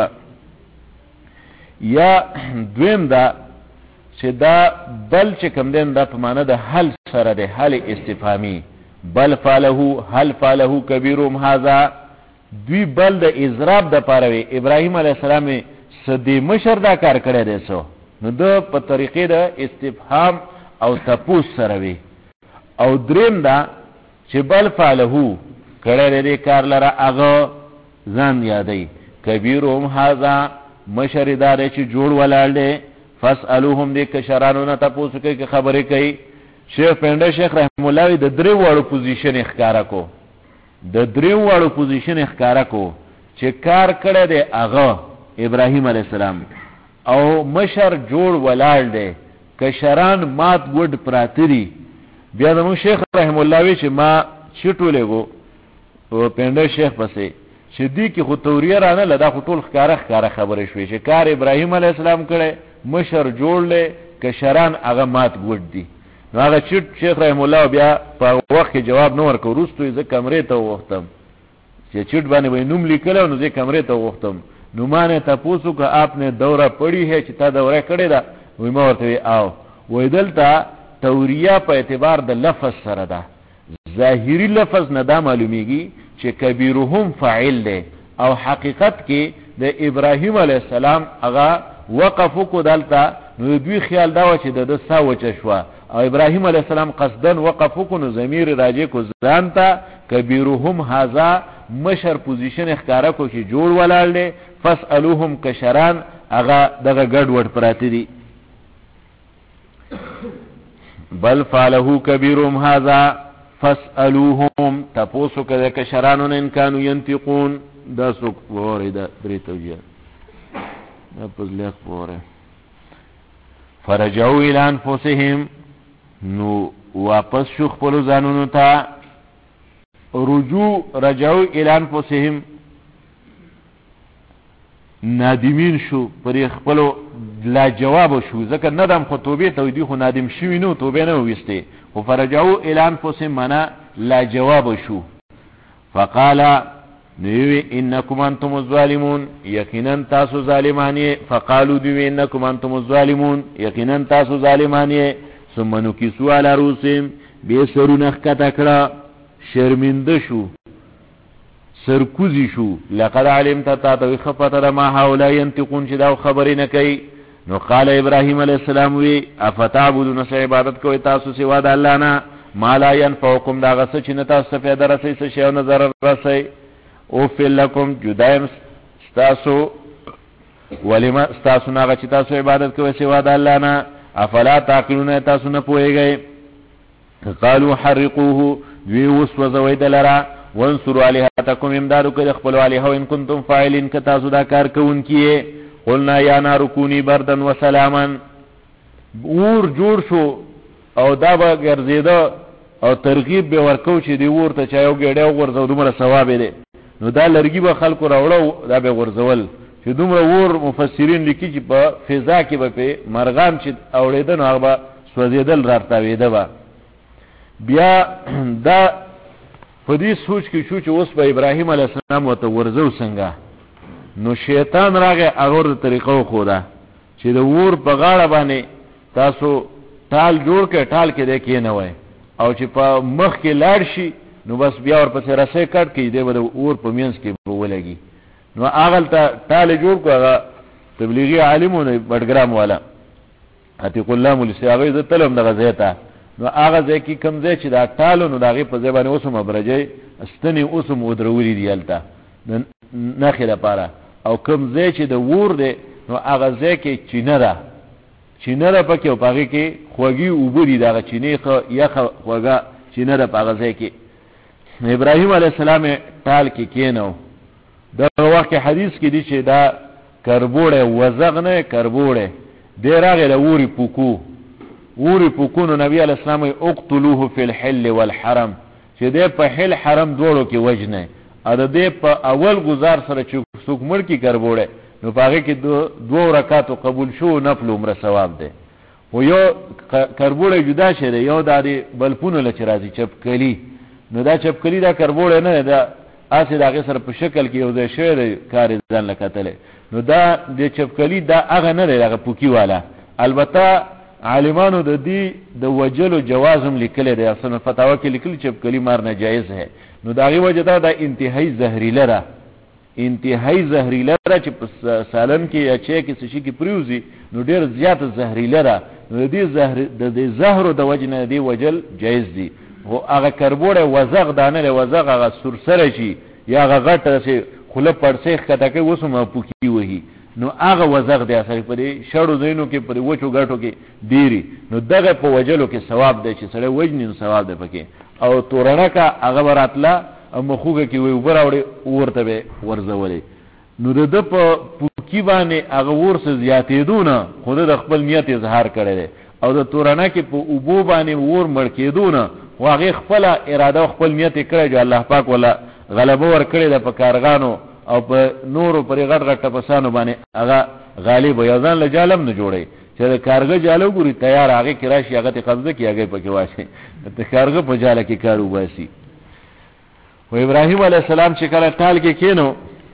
یا دویم دا چې دا بل چې کوم دین دا په معنا د حل سره د حل استفهامی بل فعله هل فعله کبیرهم هذا دوی بل د اضراب د پاره وی ابراهیم علیه السلام سدی مشر دا کار کړی دی سو نو د په طریقې د استفهام او تپوس سره وی او دریم دا چې بل فعله کړی دی کار لره هغه ځان یادای کبیرهم هذا مشر دا چې جوړ ولاړ دی فاسألوهم دې کشرانو نه تاسو کوي خبرې کوي شیخ پنده شیخ رحم الله د درې وړو پوزیشن اختیار کو د درې وړو پوزیشن اختیار کو چې کار کړی دی هغه ابراهیم علیه السلام او مشر جوړ ولاړ دی کشران مات ګډ پراتری بیا د شیخ رحم الله وی چې ما چټولې وو په پنده شیخ پسې چې دی کې خو توریه رانه لدا خو ټول ښکارا خبرې شوې چې کار ابراهیم علیه السلام کړي مشر جوړلې کشران هغه مات ګډ دي نو هغه چې شیخ رحم الله بیا په وخت کې جواب نه ورکو وروسته یې کمرې ته وختم چې چټ باندې وې نوم لیکل نو زه کمرې ته وختم نو مانه تاسو که आपने دوره پڑھی ہے چې تا دوره کړې ده وې ما ورته آو وې دلته توریه په اعتبار د لفظ سره ده ظاهری لفظ نه دا معلومیږي چې کبیرهم فاعل ده او حقیقت کې د ابراهیم علیه السلام هغه وقف کو دلته نو دوی خیال دا و چې د سا وچه شوه او ابراهیم علیه السلام قصدن وقف وکړو نو ضمیر راجع کو ځان ته کبیرهم هذا مشر پوزیشن اختیاره کو چې جوړ ولاړ دی فاسألوهم کشران هغه دغه ګډ وډ پراته دي بل فعله کبیرهم هذا فاسألوهم تپوسو که کشرانون ان کانو ینتقون دا سوک بوری دا دری توجیه دا پزلیق بوری فرجعو الى انفسهم نو واپس شو خپلو زانونو تا رجعو الى انفسهم نادمین شو پر خپلو لا جواب شو ذکر ندم خو توبه تویدی خو نادم شوی نو توبه نو ویسته خو فرجعو الى انفسهم منا لا جواب شو فقال نوی انکم انتم الظالمون یقینا تاسو ظالمانی فقالو دوی انکم انتم الظالمون یقینا تاسو ظالمانی ثم نکسو علی روسهم بی سرو نخکتا کرا شرمنده شو سرکوزی شو لقد علمت تاتوی خفتر ما هاولا ینتقون چداو خبری نکی نو قال ابراهیم علیہ السلام وی افتعبدون سا عبادت کوئی تاسو سوا دا اللہ نا ما لا ینفعکم دا غصه چی نتاسو فیده رسی سشیو نظر رسی اوفل لکم جدائم ستاسو ولما ستاسو ناغا چی تاسو عبادت کوئی سوا دا اللہ نا افلا تاقلون تاسو نپوئے گئے قالو حرقوه دوی وسوزوی دلرا وانصروا علیہتکم امدادو کد اخبروا علیہو ان کنتم فائلین کتاسو دا کار کون کیے قلنا یا نارو کونی بردن و سلاما اور جوړ شو او دا با گرزیده او ترغیب به ورکو چې دی اور ته چایو ګډیو ورزو دومره ثواب دی نو دا لرګي به خلکو راوړو دا به ورزول چې دومره اور مفسرین لیکي چې په فضا کې به مرغان چې اوړېدل نو هغه سوځیدل راتاوېده با بیا دا په دې سوچ کې شو چې اوس به ابراهیم علیه السلام وته ورزو څنګه نو شیطان راغی هغه د طریقو خوده چې د اور په غاړه باندې تاسو ټال جوړ کې ټال کې د کې نه وای او چې په مخ کې لاړ شي نو بس بیا ورپسې رسې کټ کې دی به اور په مینس کې ولګي نو هغه ته ټال جوړ کو هغه تبلیغي عالمونه بډګرام والا عتیق الله مولوی هغه ز تلم دغه زیته نو هغه ځکه کوم ځای چې دا ټالو نو دغه په ځای باندې اوسم برجې استنی اوسم ودرولې دی الته نه خیره پاره او کوم ځای چې د ور دی نو هغه ځای کې چینره پکې او پاره کې خوږی وبري دغه چینه خو یا خوږه چینره په هغه ځای کې ابراهیم علیه السلام ټال کې کینو دا وخت حدیث کې دی چې دا کربوړې وزغنه کربوړې ډیرغه لوري پوکو نو نبی علیہ السلام اقتلوه فی الحل والحرم چې دې په حل حرم دوړو کې وجنه ا دې په اول گزار سره چې څوک مړ کی کربوړې نو پاره کې دو رکعات قبول شو نفل عمره ثواب ده و یو کربوړې جدا شه یو د بلپونو لچ راځي چپکلی نو دا چپکلی دا کربوړې نه ده اسې دغه سره په شکل کې یو ځای شوی کار ځان لکتل نو دا د چپکلی دا هغه نه دی هغه پوکی والا البته عالمانو د دې د وجلو جوازم لیکل دی اصل فتاوا کې لیکل چې چپکلی مار ناجایز ہے نو دا غي وجه دا انتهایی زهريله چې په سالن کې یا چې کې شي کې پریوزي نو ډیر زیات زهريله نو دې زهر د وجه نه دی وجل جایز دی او هغه کربوړې وزغ دانه له وزغ هغه سرسره شي یا هغه غټه شي خله پړسېخ کته کې وسمه پوکی وਹੀ نو هغه وزغ دی اثر پرې شړو زینو کې پرې وچو غټو کې ډيري نو دغه په وجلو کې ثواب دی چې سره وجنین ثواب دی پکې او تورنه کا هغه وراتله او مخوګه کې وي وبراوړي ورته به ورزولې نو د په پوکی باندې هغه ورس زیاتېدونه خود د خپل نیت اظهار کړي او د تورنه کې په اوبو باندې ور مړ کېدونه واغه خپل اراده خپل نیت کړی جو الله پاک ولا غلبه ور کړی د پکارغانو او په نورو پرې غټ غټ پسانو باندې هغه غالب یزان له جالم نه جوړي چې د کارګه جالو ګوري تیار هغه کراشي هغه ته قبضه کیږي پکې واشي د کارګه په جاله کې کارو باسي و ابراهیم علیه السلام چې کله ټال کې کینو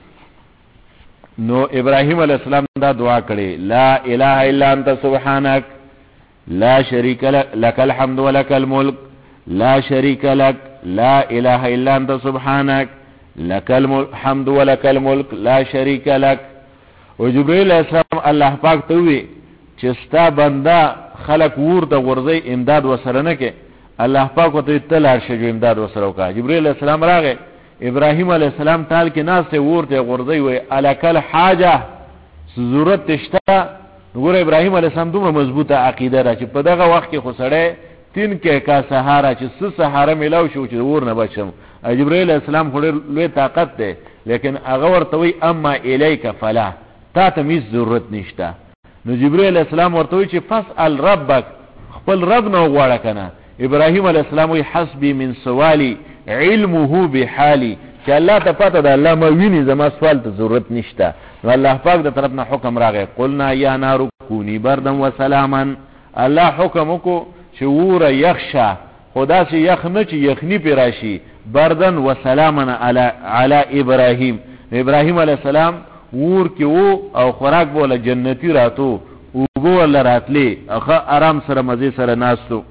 نو ابراهیم علیه السلام دا دعا کړي لا اله الا انت سبحانك لا شريك لك الحمد ولك الملك لا شريك لك لا اله الا انت سبحانك لك الحمد ولك الملك لا شريك لك و جبريل علیہ السلام الله پاک ته وی چې ستا بنده خلق ور ته ورځي امداد وسره نه کې الله پاک ته تلار شجو امداد وسره وکړه جبرئیل علیہ السلام راغی ابراهیم علیہ السلام تال کې ناس ته ور ته ورځي وي الکل حاجه ضرورت تشتا نور ابراهیم علیہ السلام دومره مضبوطه عقیده را چې په دغه وخت کې خو سړی تین کې کا سهارا چې س سهارا ملاو شو چې ور نه بچم جبرئیل علیہ السلام خو لوی طاقت ده لیکن هغه ورته وی اما الیک فلا تا ته هیڅ ضرورت نشته نو جبرئیل علیہ السلام ورته وی چې فاسال ربک خپل رب نو غواړه کنه ابراهیم علیہ السلام وی حسبی من سوالی علمه بحالی چې الله ته پته ده الله ما ویني زما سوال ته ضرورت نشته نو الله پاک د طرف نه حکم راغی قلنا یا نار کونی بردا وسلاما الله حکم وکړو چې ور یخشا خدا چې یخ نه چې یخنی پی راشي بردن وسلاما علی ابراهیم ابراهیم علیہ السلام ور کې وو او خوراک بوله جنتی راتو او بوله راتلی اخه آرام سره مزه سره ناستو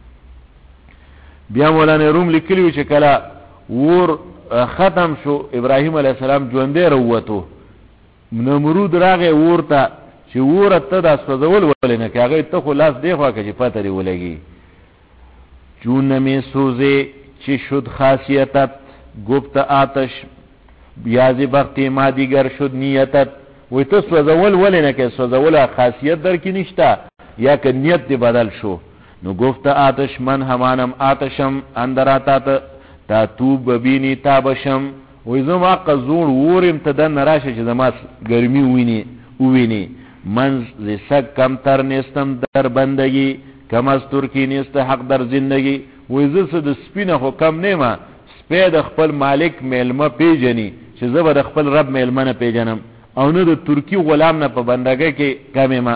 بیا مولانا روم لیکلیو چې کله ور ختم شو ابراهیم علیہ السلام ژوندې وروته نمرود راغی ورته چې ورته د سوزول ولنه کاغه ته خلاص دی خو کې پته دی ولګي چون می سوزه چی شد خاصیتت گفت آتش بیازی بختی ما دیگر شد نیتت وی تو سوزول ولی نکه سوزول خاصیت در کی نشتا یا که نیت دی بدل شو نو گفت آتش من همانم آتشم اندر آتات تا تو ببینی تا بشم وی زم آقا زور ورم تدن نراشه چه زماس گرمی وینی من زیسک کم تر نیستم در بندگی کم از ترکی نیست حق در زندگی ویزه د سپینه خو کم نیمه سپی د خپل مالک میلمه پیجنی چې زه به د خپل رب میلمه نه پیجنم او نه د ترکی غلام نه په بندګۍ کې کمې ما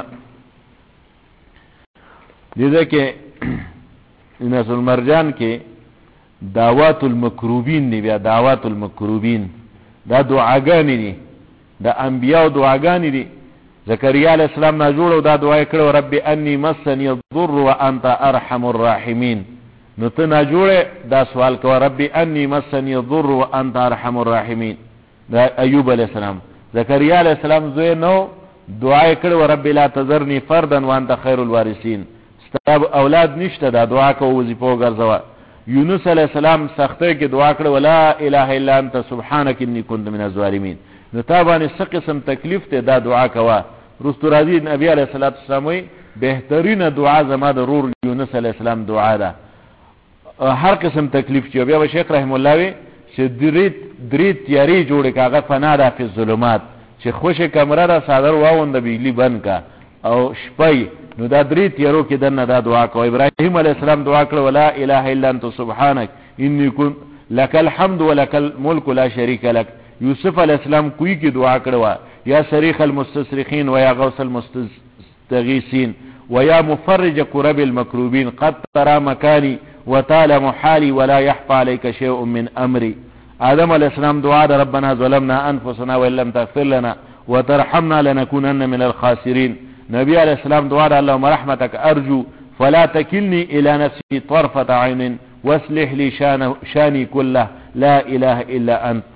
دیده که نصر المرجان کې دعوات المکروبین دی بیا دعوات المکروبین دا دعاګانې دي د انبیاء دعاګانې دي زکریا علیہ السلام نه جوړو دا دعا کړو رب انی مسنی الضر وانت ارحم الراحمین نو ته نه جوړه دا سوال کو رب انی مسنی الضر وانت ارحم الراحمین دا ایوب علیہ السلام زکریا علیہ السلام زوی نو دعا کړو رب لا تذرنی فردا وانت خیر الوارثین ستاب اولاد نشته دا دعا کو وظیفه ګرځوا یونس علیہ السلام سخته کې دعا کړو لا اله الا انت سبحانك انی كنت من الظالمین نو تابانه څه قسم تکلیف ته دا دعا کوا رستو راضی نبی علیہ السلام وی بهترین دعا زما د رور یونس علیہ السلام دعا ده هر قسم تکلیف چې بیا شیخ رحم الله وی چې درې تیاری جوړ کاغه فنا ده په ظلمات چې خوشه کمره را صادر واوند بجلی بند کا او شپای نو دا درې تیارو کې دنه دا دعا کو ابراهیم علیہ السلام دعا کړ ولا اله الا انت سبحانك انی كنت لك الحمد ولك الملك لا شريك لك یوسف علیہ السلام کوئی کی دعا کړوا یا صریخ المستصرخین و یا غوث المستغیثین و یا مفرج کرب المکروبین قد ترى مکانی و طال محالی ولا يحفى عليك شيء من امری آدم علیہ السلام دعا دا ربنا ظلمنا انفسنا وان لم تغفر لنا وترحمنا لنكونن من الخاسرین نبی علیہ السلام دعا دا اللهم رحمتك ارجو فلا تكلني الى نفسي طرفة عين واصلح لي شاني كله لا اله الا انت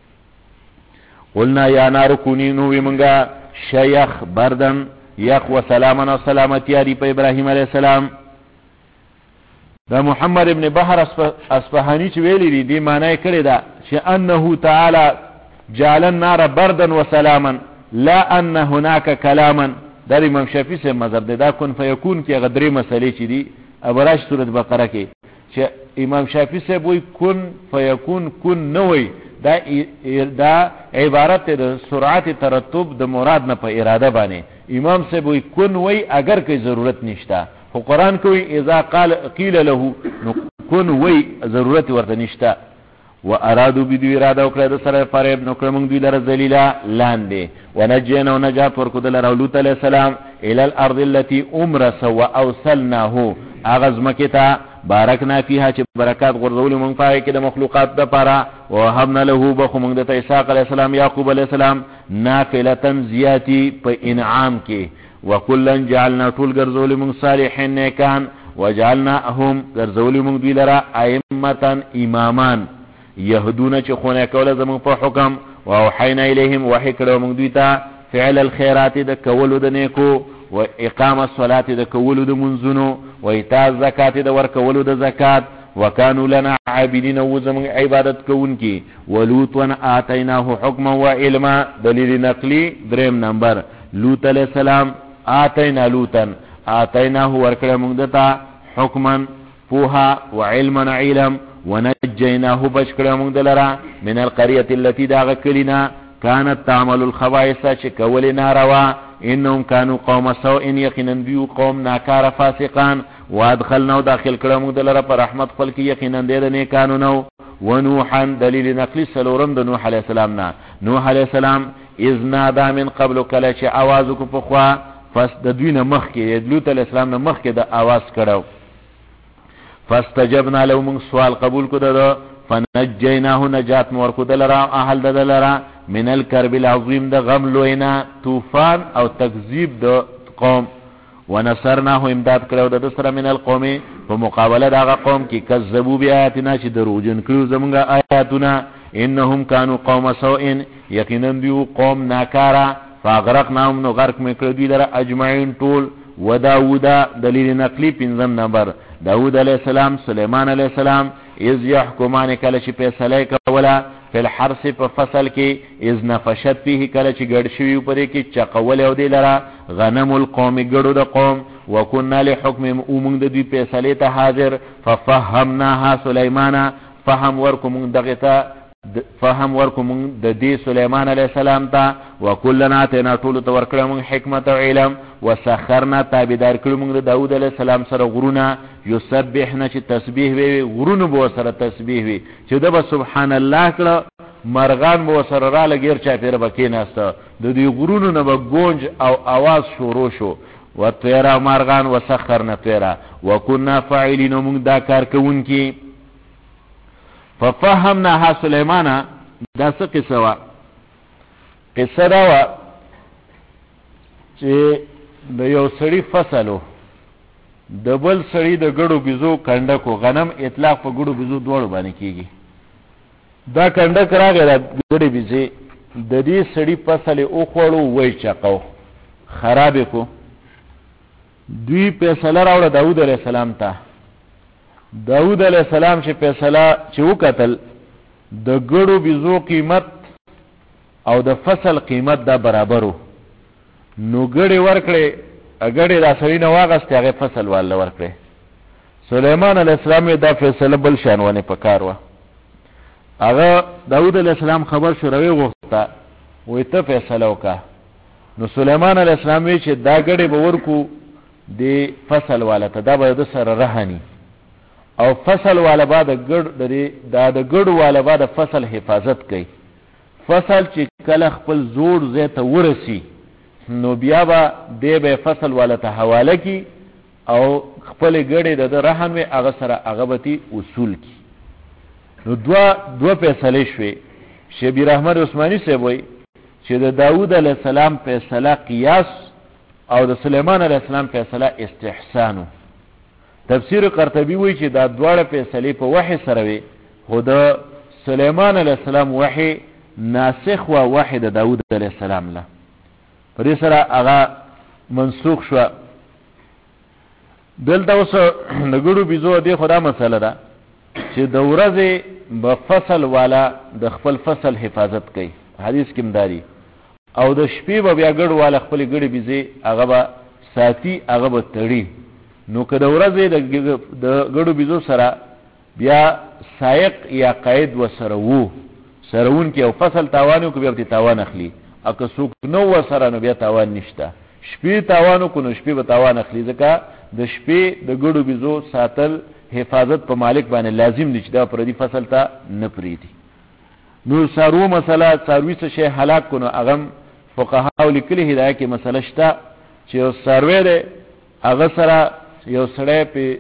قلنا یا نار کونی نوی منگا شیخ بردن یخ و سلامنا و سلامتی آری پا ابراهیم علیہ السلام دا محمد ابن بحر اصفهانی چه ویلی دی معنی کرده دا چه انه تعالی جعل النار بردن و سلاما لا ان هناك کلاما دا امام شافعی سے مذہب دا کن فیکون کی غدری مسئله چی دی ابراش سورت بقره کی چه امام شافعی سے بوی کن فیکون کن نوی دا عبارت د سرعت ترتب د مراد نه په اراده باندې امام سے وی کن وی اگر کوئی ضرورت نشتا خو قران کوي اذا قيل له کن وی ضرورت ورته نشتا و ارادو بدو اراده وکړه د سره فریب نو کړم دوی لره ذلیلا لاندې ونجینا ونجات ورکو د لوط علیہ السلام الى الارض التي امرس واوصلناه اغاز مکتا بارکنا فیها چې برکات غرزول مونږ پای کې د مخلوقات د پاره وهبنا له بخو مونږ د اسحاق علیہ السلام یعقوب علیہ السلام نافلتن زیاتی په انعام کې وکلن جعلنا طول غرزول مونږ صالحین نیکان وجعلناهم غرزول مونږ دوی لرا ائمه امامان يهدون چې خونه کوله زمون په حکم او حینا الیهم وحی کړو مونږ دوی ته فعل الخيرات د کولو د نیکو و اقام الصلاة د کولو د منځونو و ایتاء الزکات د ورکولو د زکات وکانو لنا عابدین و زمون عبادت کوونکی ولوط ون آتیناه حکما و علما دلیل نقلی دریم نمبر لوط علیہ السلام آتینا لوطن آتیناه ورکړه موږ دته حکما پوها و علما علم ونجیناه بشکړه موږ دلرا من القريه التي داغ کلینا كانت تعمل الخبائث چې کول ناروا انهم كانوا قوم سوء یقینا بیو قوم ناکار فاسقان وادخلنا داخل کړه موږ دلرا پر رحمت خپل کې یقینا دې نه قانونو ونوحا دلیل نقلی سلورم د نوح علیہ السلام نا نوح علیہ السلام اذ نادا من قبل کله چې आवाज کو پخوا پس د دوی نه مخ کې لوط علیہ السلام نه مخ کې د आवाज کړو فاستجبنا له من سوال قبول کو دو فنجیناه نجات مور کو دلرا اهل دلرا من الكرب العظیم د غم لوینا طوفان او تکذیب د قوم ونصرناه امداد کړو د سره من القوم په مقابله دغه قوم کې کذبوا بیااتنا چې دروژن کړو زمونږه آیاتونه انهم كانوا قوم سوء یقینا دیو قوم ناکارا فاغرقناهم نو غرق میکړو دوی لره اجمعین ټول و داوود دلیل نقلی پنځم نمبر داوود علیہ السلام سلیمان علیہ السلام اذ یحکمان کله چې فیصله کوله فی الحرث په فصل کې اذ نفشت فيه کله چې ګډ شوی پرې کې چقول او دی لره غنم القوم ګړو د قوم وکنا لحکم امون د دوی فیصله ته حاضر ففهمناها سلیمان فهم ورکوم دغه فهم ورکوم د دې سلیمان علیہ السلام ته وکلنا اتنا ټول ته ورکړم حکمت او علم وسخرنا تابعدار کړم د داوود علیہ السلام سره غرونه یسبحنا چې تسبیح وی غرونه بو سره تسبیح وی چې د سبحان الله کړه مرغان بو سره را لګیر چا پیر بکیناسته د دې غرونو نه به گونج او आवाज شروع شو وتیرا مرغان وسخرنا تیرا وکنا فاعلین موږ دا کار کوونکی ففهمناها سلیمان دا څه قصه وا قصه دا وا چې د یو سړی فصلو د بل سړی د ګړو بيزو کندکو غنم اطلاق په ګړو بيزو دوړ باندې کیږي دا کندک راغی د ګړې بيزي د دې سړی فصل او خوړو وای چاقو خراب کو دوی فیصله راوړه داوود علیہ السلام ته داوود علیہ السلام چې فیصله چې وکتل د ګړو بيزو قیمت او د فصل قیمت دا برابرو نو ګړې ورکړې اګړې دا سړی نه واغست هغه فصل والا ورکړې سليمان علیہ السلام دا فیصله بل شانونه پکار و هغه داوود علیہ السلام خبر شو روي غوښته وې ته فیصله وکا نو سليمان علیہ السلام وی چې دا ګړې به ورکو د فصل والا ته دا به د سره رهني او فصل والا بعد ګړ د ګړ والا بعد فصل حفاظت کوي فصل چې کله خپل زوړ زه ته ورسی نو بیا به دی به فصل والا ته حواله کی او خپل ګړې د رهن وي هغه سره هغه اصول کی نو دوا فیصله شوي شبیر احمد عثماني صاحب وای چې د داوود علیہ السلام فیصله قیاس او د سلیمان علیہ السلام فیصله استحسانو تفسیر قرطبی وی چې دا دواړه فیصله په وحی سره وي خو د سلیمان علیہ السلام وحی ناسخ و وحی د داوود علیہ السلام له پر سره هغه منسوخ شو دلته اوس د ګړو بيزو دی خدا مسله ده چې د ورځې په فصل والا د خپل فصل حفاظت کوي حدیث کې مداري او د شپې به بیا ګړو والا خپل ګړي بيزي هغه به ساتي هغه به تړي نو که د ورځې د ګړو بيزو سره بیا سائق یا قائد وسره وو سرون کې او فصل تاوانو کې بیا تاوان اخلي اکه څوک نو وسره نو بیا تاوان نشته شپې تاوانو کو نو شپې به تاوان اخلي ځکه د شپې د ګړو بيزو ساتل حفاظت په مالک باندې لازم دي چې دا پردي فصل ته نه پریدي نو سارو مسله ساروي څه شی هلاک کو نو اغم فقهاو لیکلي هدايه کې مسله شته چې سروي ده هغه سره یو سړی په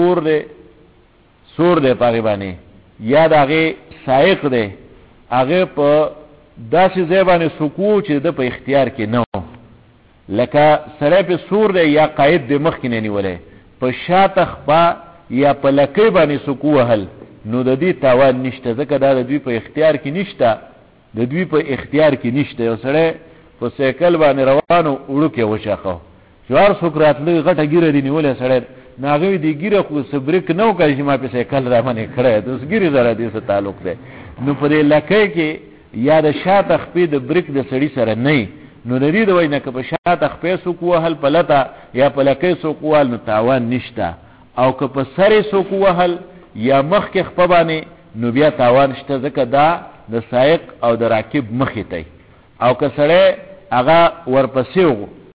سور ده پاغي باندې یا دغه سائق ده هغه په داسې ځای باندې سکو چې د په اختیار کې نه لکه سړی په سور ده یا قائد د مخ کې نه نیولې په شاته خپا یا په لکې باندې سکو وهل نو د دې تاوان نشته ځکه دا د دوی په اختیار کې نشته د دوی په اختیار کې نشته یو سړی په سایکل باندې روانو وړو کې وشاخو جوار سوکرات لوی غټه ګیره دی نیولې سړی ناغوی دی ګیره خو سبریک نو کوي چې ما په سایکل را باندې کړه د اوس ګیره سره دې څه تعلق دی نو په دې لکه کې یا د شاته خپې د بریک د سړی سره نه نو لري د وای نه که په شاته خپې سو کوهل پلتا یا په لکه سو کوهل نو تاوان نشته او که په سره سو کوهل یا مخ کې خپه باندې نو بیا تاوان شته ځکه دا د سائق او د راکب مخې ته او که سره هغه ورپسې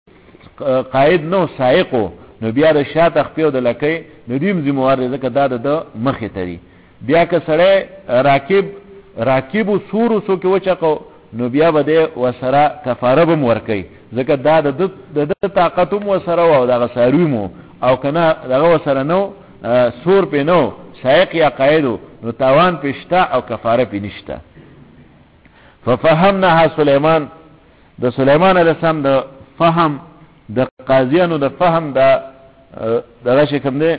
قائد نو سائقو نو بیا د شاته خپې او د لکه نو دیم ذمہوار دی ځکه دا د مخې ته دی بیا که سره راکب سورو سو کې وچقو نو بیا به د وسره کفاره به ورکي ځکه دا د طاقت مو سره او د غسارومو او کنه دغه وسره نو سور په نو سائق یا قائد نو تاوان پښتا او کفاره پینشتا ففهمناها سليمان د سليمان عليه السلام د فهم د قاضیانو د فهم دغه شکم دی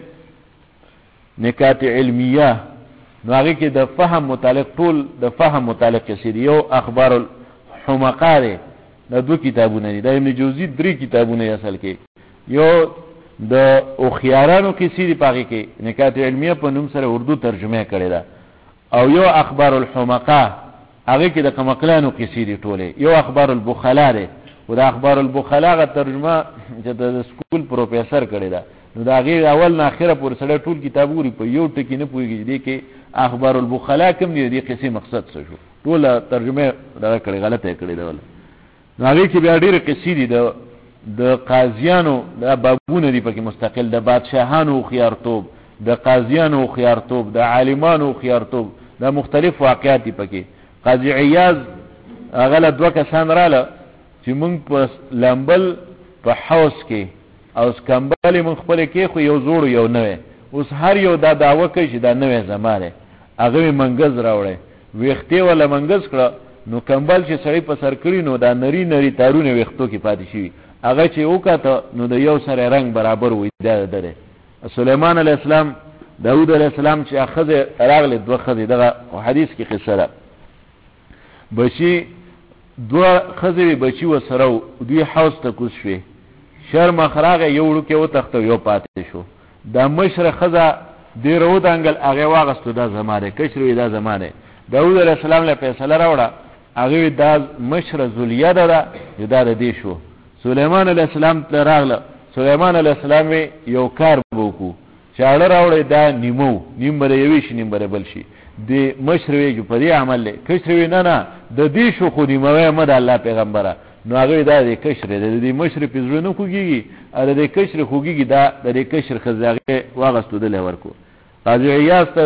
نکات علمیه نو هغه کې د فهم متعلق ټول د فهم متعلق کسي یو اخبار الحمقاره د دو کتابونه دي د ابن جوزی 3 کتابونه اصل کې یو د اوخيارانو کسي دی پاږي کې نکات علمیه په نوم سره اردو ترجمه کړي دا او یو اخبار الحمقه هغه کې د قمقلانو کسي دی ټوله یو اخبار البخلاء دی او د اخبار البخلاء غ ترجمه چې د سکول پروفیسور کړي دا نو دا غیر اول نه اخره پورې سره ټول کتابوري په یو ټکی نه پويږي دي کې اخبار البخلاء کوم دي قصې مقصد څه شو ټول ترجمه دا کړي غلطه کړي دا نو هغه کې بیا ډېر قصې دي د قاضیانو د بابونه دي پکې مستقل د بادشاهانو خيارتوب د قاضیانو خيارتوب د عالمانو خيارتوب د مختلف واقعات دي پکې قاضي عیاض هغه دوه کسان رااله چې موږ په لامبل په حوس کې او سکمبل من خپل کې خو یو زوړ یو نوې اوس هر یو دا داوا کوي چې دا نوې زمانه هغه منګز راوړي ویختې ولا منګز کړه نو کمبل چې سړی په سر کړی نو دا نری تارونه ویختو کې پاتې شي هغه چې وکړه نو د یو سره رنگ برابر وي دا دره سليمان عليه السلام داود عليه السلام چې اخذ راغله دوه خزي دغه حدیث کې قصه ده بچي دوه خزي بچي وسره دوی حوض ته کوز شوي شرم خراغه یو لکه و تخته یو پاتې شو دا مشر خزا دیرو دنګل هغه واغستو دا زمانه کشروي دا زمانه داود علیہ السلام له فیصله راوړه هغه دا مشر ذلیه ده دا دې شو سليمان علیہ السلام ته راغله سليمان علیہ السلام یو کار وکړو چاړه راوړې دا نیم بره یويش نیم بره بل شي د مشر وی په دې عمل له کشروي نه د دې شو خو دی مې الله پیغمبره نو هغه دا د کشر د مشر پزړو نه کوږي ا د کشر خوږي دا د کشر خزاغه واغستو د لورکو قاضي عیاض ته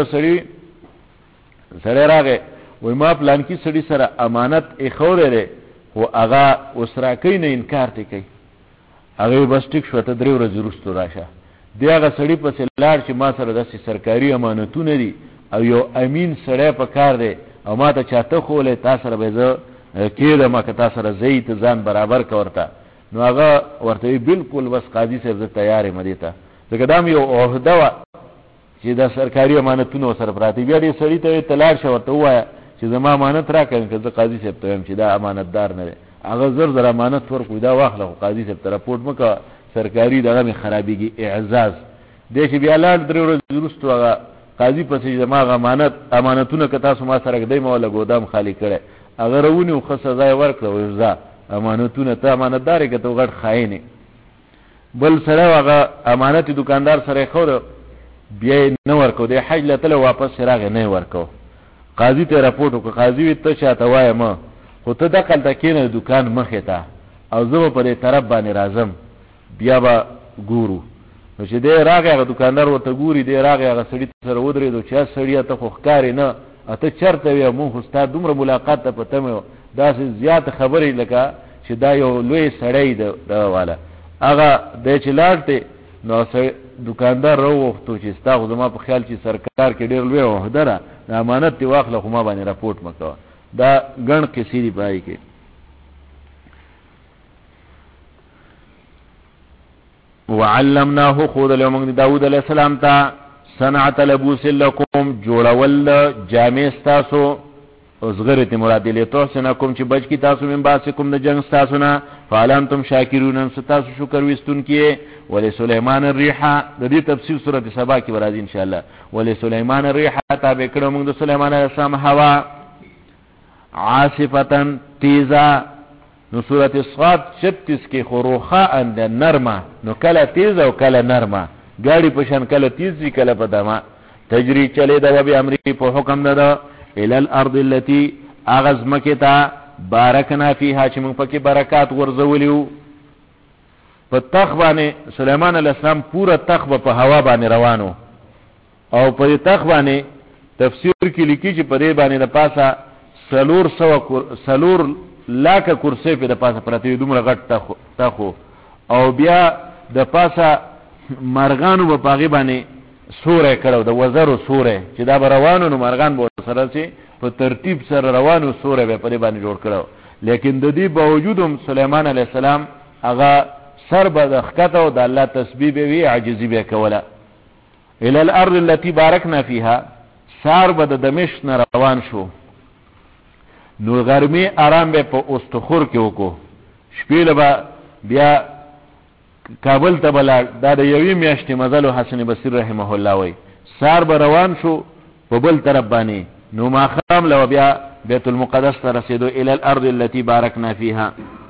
سړی راغی وای ما پلان کې سړی سره امانت اخور لري او هغه وسراکې نه انکار کوي هغه بس ټیک شو ته درې ورځې وروسته راشه دی هغه سړی په لار چې ما سره د سرکاري امانتونه دي او یو امین سړی په کار دی او ما ته چاته خوله تاسو سره به زه کېده ما که تاسو سره زیت ځان برابر کورته نو هغه ورته بالکل بس قاضي صاحب زه تیار یم دې ته ځکه دا یو عہده و چې د سرکاري امانتونو سره پراتی بیا دې سړی ته اطلاع شو ورته وایي چې زما امانت راکړم که زه قاضي صاحب ته چې دا امانتدار نه دی هغه زر امانت ورکوي دا واخله قاضي صاحب ته راپورټ مکه سرکاري دغه می خرابېږي اعزاز دې چې بیا لاړ درې ورځې وروسته هغه قاضي پسې زما امانتونه که تاسو ما سره کدی ما ولا ګودام خالی کړي اگر ونی خو سزا ورکړه ورزا امانتونه ته امانتداري که ته غټ خاينه بل سره هغه امانت دکاندار سره خو بیا نه ورکو دی حج لته واپس راغی نه ورکو قاضي ته راپورټ وکړ قاضي ته چاته وای ما خو ته دقل تکینه دکان مخه ته او زه په دې طرف باندې راځم بیا به ګورو نو چې دی راغی هغه دکاندار ورته ګوري دی راغی هغه سړی سره ودرېدو چې سړی ته خو ښکاری نه اته چرته وي مو خو ستاسو دومره ملاقات ته پته مې دا زیات خبرې لکه چې دا یو لوی سړی دا والا هغه د چلاړته نو دکاندار وروختو چې تاسو زما په خیال چې سرکار کې ډېر لوی عہده ده د امانت دی واخله خو ما باندې راپورټ مکو دا ګڼ کیسې دی پای کې وعلمناه خود له داود علیہ السلام ته صنعت لبوس لكم جوړول جامې تاسو ازغرت مراد له توسنکم چې بچ کی تاسو من باسکم د جنگ تاسو نه فالانتم شاکرون ستاسو شکر وستون کې ول سليمان الريح د دې تفسیر سورته سبا کې ورادي ان شاء الله ول سليمان الريح تابع کړو موږ د سليمان عليه السلام هوا عاصفتن تیزا نو سورته صاد 36 کې خروخه اند نرمه نو کله تیز او کله نرمه گاڑی پشان کله تیزی کله پدما تجری چلے دا وبی امری په حکم دا الى الارض التي اغز مکتا بارکنا فيها چې موږ پکې برکات ورزولیو په تخ باندې سليمان عليه السلام پورا تخ په هوا باندې روانو او په تخ باندې تفسیر کې لیکي چې په دې باندې د پاسه سلور لاکه کرسي په د پاسه پرته دومره غټ تخو او بیا د پاسه مرغانو په باغی باندې سوره کړو د وزرو سوره چې دا روانو نو مرغان به سره سي په ترتیب سره روانو سوره به په باندې جوړ کړو لیکن د دې باوجود هم سليمان عليه السلام هغه سر به د خکته او د الله تسبیح به وی عاجزی به کوله الى الارض التي باركنا فيها سار به د دمشق نه روان شو نو ګرمي آرام به په استخور کې وکړو شپې له بیا کابل ته بلا دا د یوې میاشتې مزل حسن بصری رحمه الله وای سار به روان شو په بل طرف باندې نو ما خام لو بیا بیت المقدس ته رسیدو الى الارض التي باركنا فيها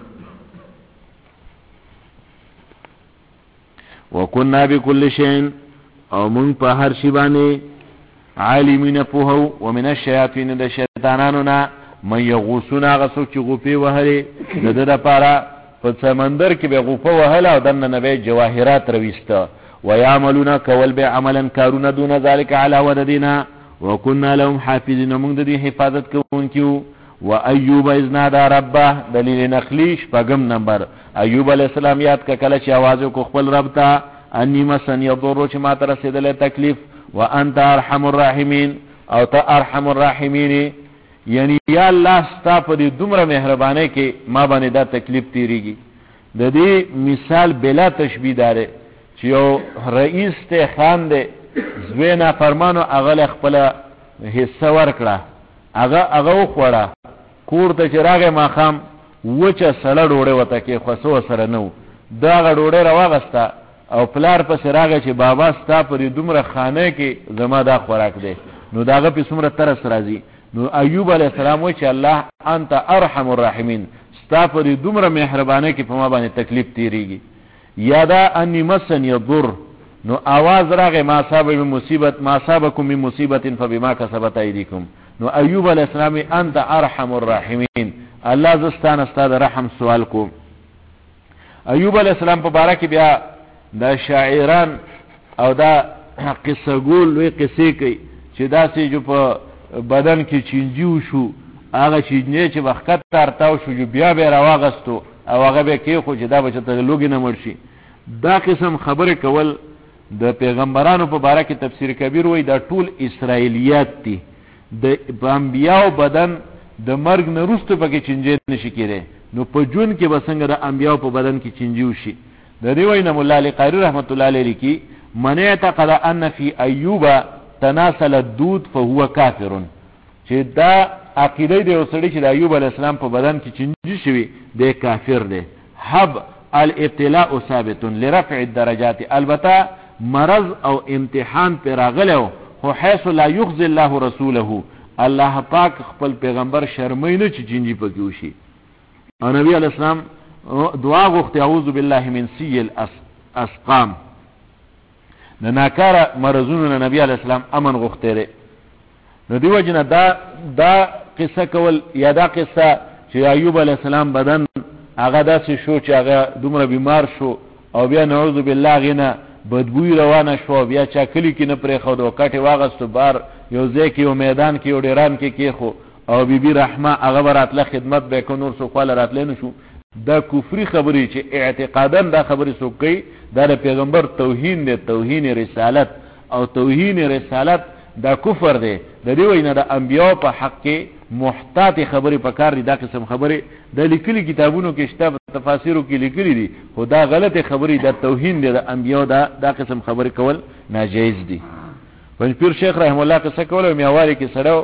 وكنا بكل شيء او من په هر شی باندې عالمین په ومن الشياطين د شیطانانو نه من یغوسنا غسو چې غوپی وهلي د لپاره په سمندر کې به غوپه وهله او دنه نبی جواهرات رويسته ويعملون كول به عملا کارونه دون ذلك على وددنا وكنا لهم حافظين موږ د دې حفاظت کوونکو وايوب اذ نادى ربه دلیل نقلی شپږم نمبر ایوب علیہ السلام یاد کله چې आवाज کو خپل رب ته انی مسن یضر چې ما تر رسیدله تکلیف وانت ارحم الراحمین او ته ارحم الراحمین یعنی یا الله ستا په دې دومره مهربانه کې ما باندې دا تکلیف تیریږي د دې مثال بلا تشبیه داره چې یو رئیس ته خان دی زوینا فرمانو اغه خپل حصہ ورکړه اغه خوړه کور ته چراغه ماخام وچه سړه ډوړې وته کې خصو سره نو دا ډوړې راوغستا او پلار په سراغه چې بابا ستا په دې دومره خانه کې زما دا خوراک دی نو داغه په څومره ترس راځي نو ایوب علیہ السلام وی چې الله انت ارحم الراحمین ستا پر دومره مهربانه کې په ما باندې تکلیف تیریږي یادا انی مسن یضر نو आवाज راغی ما صاحب مصیبت ما صابکم من مصیبت فبما کسبت ایدیکم نو ایوب علیہ السلام انت ارحم الراحمین الله زستان استاد رحم سوال کو ایوب علیہ السلام په باره کې بیا دا شاعران او دا قصه ګول وی قصې کوي چې دا سي جو په بدن کې چینجیو شو هغه چینجه چې وخت ترتاو شو بیا به راوغستو او هغه به کې خو چې دا بچته لوګي نه مرشي دا قسم خبره کول د پیغمبرانو په باره کې تفسیر کبیر وای دا ټول اسرایلیات دي د انبیاء بدن د مرګ نه وروسته پکې چینجه نشي کېره نو په جون کې بسنګ د انبیاء په بدن کې چینجیو شي د دې وای نه مولا علی قاری رحمت الله علیه کی من اعتقد ان فی ایوب تناسل الدود فهو کافر چې دا عقیده دی اوسړي چې د ایوب علی السلام په بدن کې چینجی شوی دی کافر دی حب الابتلاء ثابت لرفع الدرجات البته مرض او امتحان پر راغلو خو حيث لا يخزي الله رسوله الله پاک خپل پیغمبر شرمای نه چې چینجی پکې وشي او نبی علی السلام دعا غوښته اعوذ بالله من سیء الاسقام نه ناکاره مرزونو نبی علیہ السلام امن غوښتره نو دیو جن دا قصه کول یا دا قصه چې ایوب علیہ السلام بدن هغه داسې شو چې هغه دومره بیمار شو او بیا نعوذ بالله غنه بدبوی روانه شو بیا چا کلی کې نه پرې خو د کټه واغستو بار یو ځکه یو میدان کې یو ډیران کې خو او بیبي رحمه هغه براتله خدمت به کو نور سو خپل راتلنه شو دا کفری خبرې چې اعتقادا دا خبرې سوکې دا پیغمبر توهین دی توهین رسالت او توهین رسالت دا کفر دی د دې وینا د انبیاء په حق کې محتاط خبرې پکار دي دا قسم خبرې د لیکلي کتابونو کې شته تفاسیرو کې لیکلي دي خدا غلطه خبرې د توهین دی د انبیاء دا قسم خبرې کول ناجیز دي پنځ پیر شیخ رحم الله قصه کوله میواري کې سره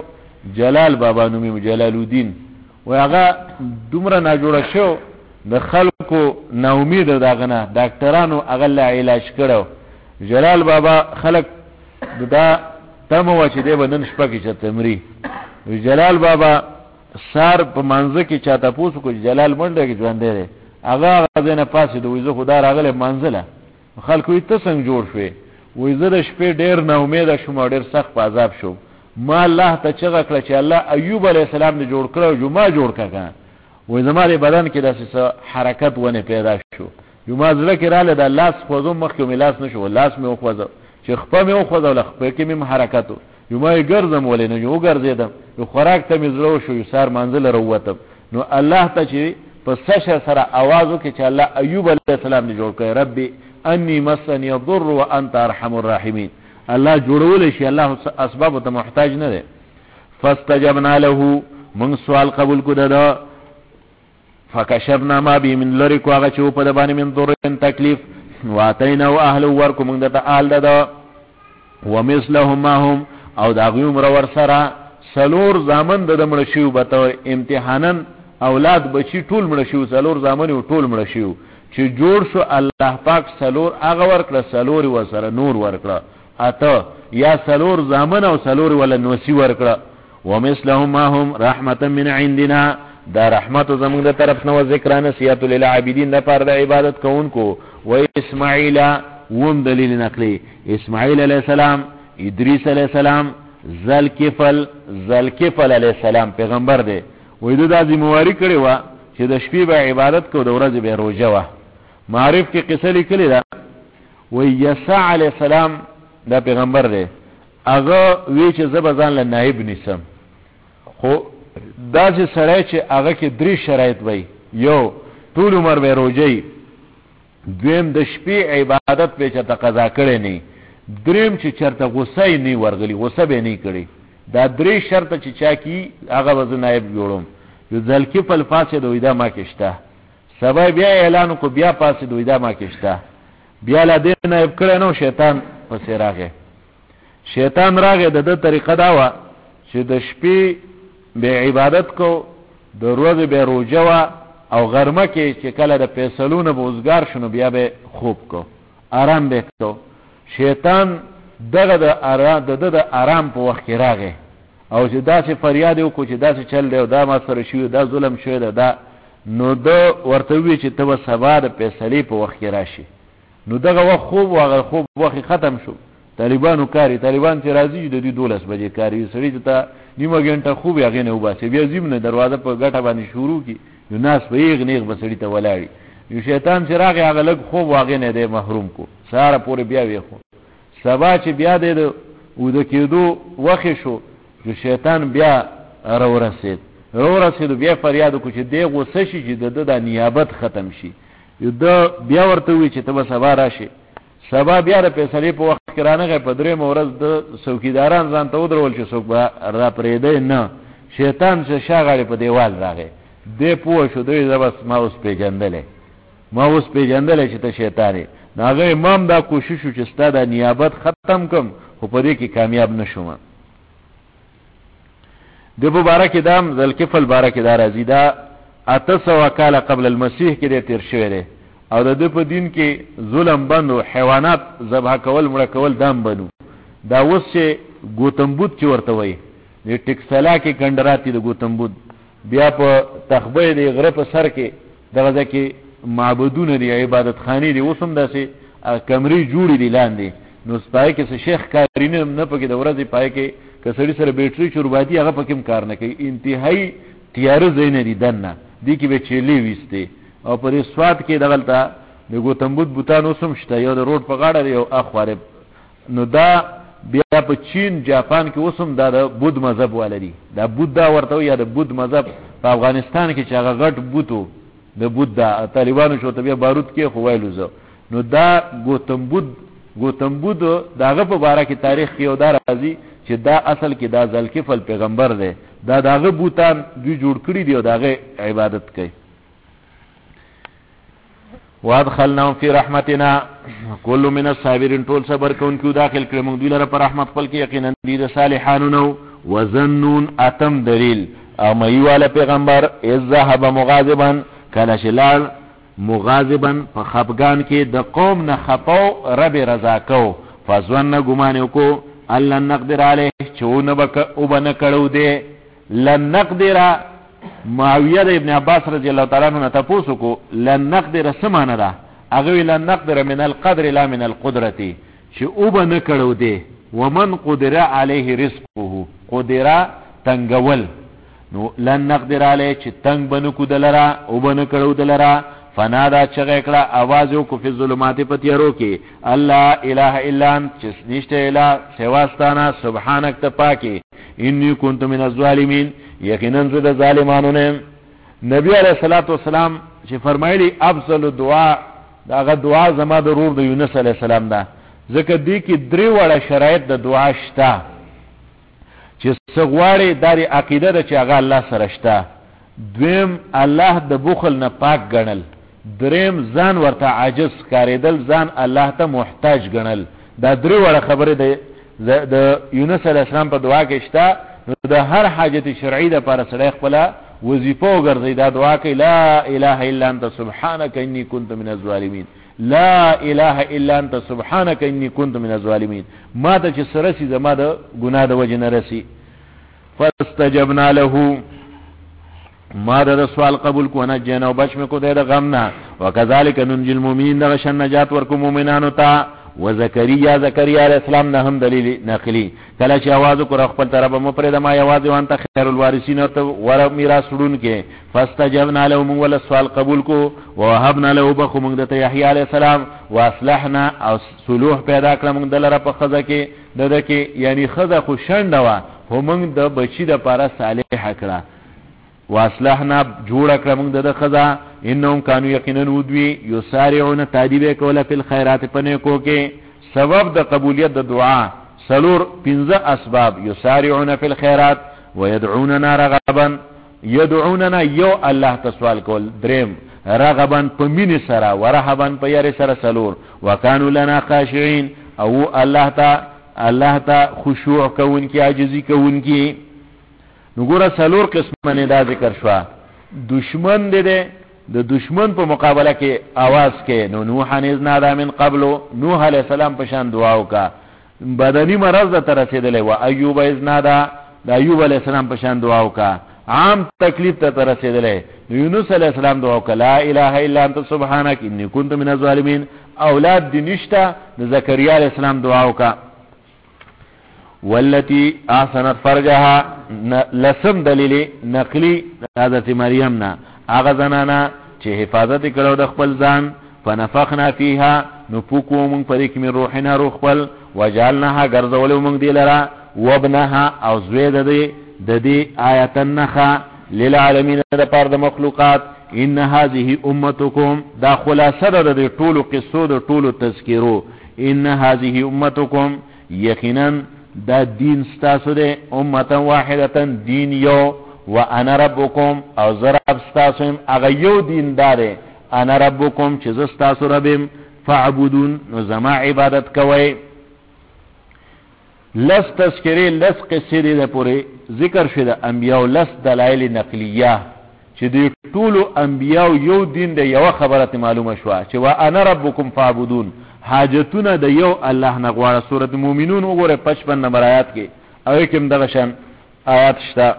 جلال بابا نومي جلال الدین و هغه دومره ناجوړه شو د خلکو نا امید دغه نه ډاکټرانو هغه لا علاج کړو جلال بابا خلک دا تمو چې دی بدن شپه کې چتمري جلال بابا سار په منځ کې چاته پوسو کو جلال منډه کې ژوند دی هغه غزنه پاسې د وېزه خدا راغله منځله خلکو یې څنګه جوړ شوې وېزه د شپې ډېر نا امید شوم ډېر سخت عذاب شو ما الله ته چغه کړ چې الله ایوب علی السلام دې جوړ کړو جمعه جوړ کړه وې زماره بدن کې داسې حرکت ونه پیدا شو جمعه زړه کې رااله د لاس خوځم مخ کې ملاس نشو لاس مې خوځم چې خپه مې خوځول خپه کې مې حرکتو جمعه ګرځم ولې نه یو ګرځیدم یو خوراک ته مې زړه شو یو سار منزل وروتم نو الله ته چې په سشه سره आवाज وکړي چې الله ایوب علی السلام دې جوړ کړي ربي انی مسنی الضر وانت ارحم الراحمین الله جوړول شي الله اسباب ته محتاج نه دی فاستجبنا له من سوال قبول کو ده فکشفنا ما بی من لریکو هغه چې په د باندې من ضر تکلیف واتینا واهل ورکو من د آل ده ومثلهم هم او دا غیوم را ور سره سلور زامن د مړشیو بته امتحانن اولاد بچی ټول مړشیو سلور زامن ټول مړشیو چې جوړ شو الله پاک سلور هغه ورکړه سلور و سره نور ورکړه اته یا سلور زامن او سلور ول نوسی ورکړه ومثلهم هم رحمتا من عندنا دا رحمت زمونږ د طرف نو ذکر نصیحت للعابدین د پر د عبادت کوونکو و اسماعیل وم دلیل نقلی اسماعیل علیہ السلام ادریس علیہ السلام ذلکفل علیہ السلام پیغمبر دی وې د ذمہواری کړی و چې د شپې به عبادت کو د ورځې به روزه و معرف کې قصه لیکلی دا و یسع علیہ السلام دا پیغمبر دی هغه وی چې زبزان له نائب نسم خو دا چې سړی چې هغه کې درې شرایط وي یو ټول عمر به روزي دویم د شپې عبادت په چته قضا کړي نه دریم چې چرته غصه نه ورغلی غصه به نه کړي دا درې شرط چې چا کی هغه وز نائب جوړوم یو ځلکی په الفاظ د وېدا ما کېشته سبا بیا اعلان کو بیا پاسې د وېدا ما کېشته بیا لا دې نائب کړي نو شیطان پسې راغی شیطان راغی د طریقه دا و چې د شپې به عبادت کو د ورځې به روزه او غرمه کې چې کله د فیصلونه بوزګار شنو بیا به خوب کو آرام به کو شیطان دغه د آرام په وخت کې راغی او چې داسې فریاد وکړو چې داسې چل دی او دا ما سره شوی دا ظلم شوی دا نو د ورته وی چې ته سبا د فیصلې په وخت کې راشي نو دغه وخت خوب واغه خوب وخت ختم شو طالبانو کاری طالبان چې راځي د دې 12 بجې کاری سړي ته نیمه غنټه خوب یې نه وباسي بیا زمنه دروازه په ګټه باندې شروع کی یو ناس په یغ نیغ بسړي ته ولاړی یو شیطان چې راغی هغه لګ خوب واغې نه دی محروم کو ساره پورې بیا وی خو سبا چې بیا د ود کېدو وخت شو چې شیطان بیا راورسید بیا فریاد کو چې دی غوسه شي چې د نیابت ختم شي یو د بیا ورته وی چې ته سبا راشي سبا بیا د فیصلې په وخت کې رانغه په درې مورز د څوکیداران ځان ته ودرول چې څوک را پرېده نه شیطان چې شاغړې په دیوال راغی دې پوه شو دوی زبس ما اوس پیجندل چې ته شیطانی ناغه امام دا کوشش چې ستاده نیابت ختم کم خو په دې کې کامیاب نشوم د مبارک دام ذلکفل بارک دار ازیدا 800 کال قبل المسیح کې د تیر شوی دی او د په دین کې ظلم بندو حیوانات ذبح کول مړه کول دام بنو دا اوس چې گوتم بدھ چې ورته وای د ټکسلا کې کندراتی د گوتم بدھ بیا په تخبه دی غره په سر کې دغه ځکه معبودونه دی عبادت خانی دی اوسم داسې کمرې جوړې دي لاندې نو سپای کې شیخ کارینه نه پکې د ورځې پای کې کسړی سره بیټری چوربادي هغه پکې کار نه کوي انتهایی تیار زین دي دنه دي کې به چيلي وسته او پر سواد کې دغلطه د گوتم بدھ بوتان اوسم شته یو د روډ په غاړه یو اخواره نو دا بیا په چین جاپان کې اوسم دا د بودھ مذهب ولري دا بودا ورته یا د بودھ مذهب په افغانستان کې چې هغه غټ بوتو د بودا طالبانو شو ته بیا بارود کې خوایلو زو نو دا گوتم بدھ داغه په باره کې تاریخ کې او دا راځي چې دا اصل کې دا ذلکفل پیغمبر دی دا داغه بوتان دوی جوړ کړی دی او داغه عبادت کوي وادخلناهم فی رحمتنا کل من الصابرین ټول صبر کوونکو داخل کړم دوی لپاره په رحمت خپل کې یقینا دي د صالحانو نو وزنون اتم دلیل او مېواله پیغمبر اذ ذهب مغاضبا کله شلال مغاضبا په خفغان کې د قوم نه خپاو رب رضا کو فظن ګمان کو الله نقدر علیه چونه بک او بن کړو دې لن نقدر معاویه ابن عباس رضی الله تعالی عنہ تاسو کو لن نقدر سمانه ده هغه لن نقدر من القدر لا من القدرة چې او بن کړو دې ومن قدر عليه رزقه قدر تنگول نو لن نقدر علیه چې تنگ بنو کو دلرا او بن کړو دلرا فنادا چغه کړه आवाज کو فی الظلمات پتیرو کې الله اله الا انت چې نشته اله سواستانه سبحانك ته پاکي انی کنت من الظالمین یقینا زه د ظالمانو نه. نبی علیہ الصلوۃ والسلام چې فرمایلی افضل دعا داغه دعا زما د رور د یونس علیہ السلام ده ځکه دی کې درې وړه شرایط د دعا شته چې سغواړي داري عقیده ده چې هغه الله سره شته. دویم الله د بخل نه پاک ګڼل. دریم ځان ورته عاجز کاریدل ځان الله ته محتاج ګڼل. دا درې وړه خبره ده د یونس علیہ السلام په دعا کې شته. نو د هر حاجت شرعي د لپاره سره خپل وظیفه وګرځي دا دعا کوي لا اله الا انت سبحانك اني كنت من الظالمين لا اله الا انت سبحانك اني كنت من الظالمين ما ته چې سرسي زما د ګناه د وجه نه رسي. فاستجبنا له ما در سوال قبول کو نجنا و بچ میں کو دے غمنا وكذلك ننجي المؤمنين دغشن نجات ورکو مؤمنانو تا. وزكريا زكريا عليه السلام نه هم دلیل نقلی کله چې आवाज کو خپل طرف مپرد ما आवाज وانت خیر الوارثین او ور میراث وړون کې فاستجبنا له ول سوال قبول کو ووهبنا له بخو موږ د یحیی علیہ السلام واصلحنا او صلوح پیدا کړم موږ دلته په خزه کې دغه کې یعنی خزه خو شنډه وا هم د بچی د پاره صالح کړه واصلحنا جوړ کړم د خزا انهم كانوا یقینا ودوی یسارعون تعذیب کوله فی الخيرات پنیکو کې. سبب د قبولیت د دعا سلور 15 اسباب یسارعون فی الخيرات ويدعوننا رغبا يدعوننا یو الله تسوال کول. دریم رغبا پمین سرا ورهبا پیر سرا سلور وکانو لنا خاشعين او الله تا خشوع کون کی عاجزی کون کی. نګوره سلور قسمه نه دا ذکر شو. دشمن دې د دشمن په مقابله کې आवाज کې نو نوح نزنا من قبل نوح علیہ السلام په شان دعا وکا. بدنی مرض ته رسیدلې و ایوب ازنا د ایوب علیہ السلام په شان دعا وکا. عام تکلیف ته رسیدلې یونس علیہ السلام دعا وکا لا اله الا انت سبحانك اني كنت من الظالمين. اولاد دې نشته د زکریا علیہ السلام دعا وکا. والتي احسنت فرجها لسم دلیل نقلی حضرت مریم نا هغه زنانا چې حفاظت کړو د خپل ځان فنفخنا فيها نفوکو مونږ پرې کې من روحنا روح خپل وجعلناها ګرځولو مونږ دی لرا وابنها او زوی د دې آیت النخا للعالمین د پاره د مخلوقات. ان هذه امتكم دا خلاصه د ټولو قصو د ټولو تذکرو. ان هذه امتكم یقینا دا دین ستاسو ده امتا واحدتا دین یو وانا ربکم او زرب ستاسو اغا یو دین داره انا ربکم چیز ستاسو ربیم فعبودون نظام عبادت کوئی. لس تذکری لس قصه ده پوری ذکر شده انبیاء لس دلائل نقلیه چه ده طولو انبیاء یو دین ده یو خبرت معلوم شوا چه وانا ربکم فعبودون حاجتونه د یو الله نه غواړه. سورۃ مومنون وګوره 55 نمبر آیات کې او کوم دغه شان آیات شته.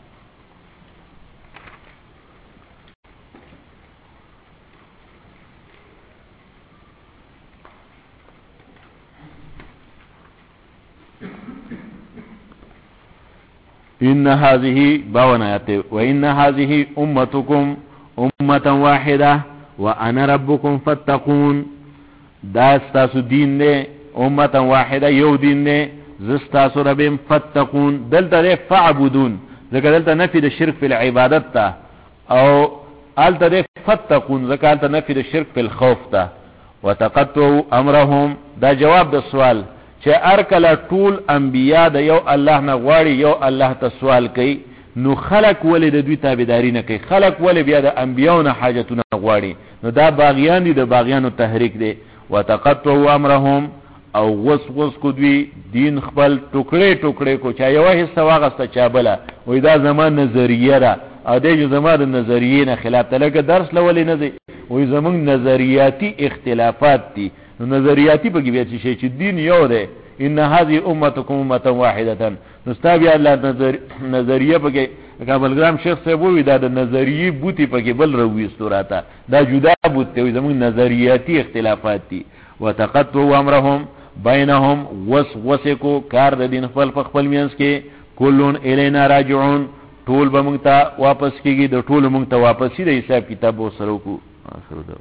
ان هذه باون آیات وان هذه امتكم امه واحده وانا ربكم فاتقون. دا ستاسو دین دے امتا واحده یو دین دے زستاسو ربیم فتقون. دلتا دے فعبودون ذکر دلتا نفی دا شرک فی العبادت تا او آلتا دے فتقون ذکر دلتا نفی دا شرک فی الخوف تا. وتقطعوا امرهم دا جواب دا سوال چه ارکل طول انبیاء دا یو اللہ نغواری یو اللہ تا سوال کئی نو خلق ولی دا دوی تابداری نکی خلق ولی بیا دا انبیاء نا حاجتو نغواری نو دا باغیان دی دا باغیانو تحریک دی. وتقطعوا امرهم او وس کو دوی دین خپل ټوکړې ټوکړې کو چا یو حصہ واغسته چا بلا وې دا زمان نظریه را ا دې جو زمان نظریه نه خلاف تلګه درس لولې نه دی وې زمون نظریاتي اختلافات دي نظریاتي په کې به شي چې دین یو دی ان هذه امتكم امه واحده نستابع الله نظریه په کې کابلګرام شیخ صاحب وی دا د نظریه بوتي په کې بل روي استوراته دا جدا بوت وي زمون نظریاتي اختلافات دي وتقطوا امرهم بینهم وسکو کار د دین خپل مینس کې کلون الینا راجعون ټول به مونږ ته واپس کیږي د ټول مونږ ته واپسی د حساب کتاب وسره کو اخر دا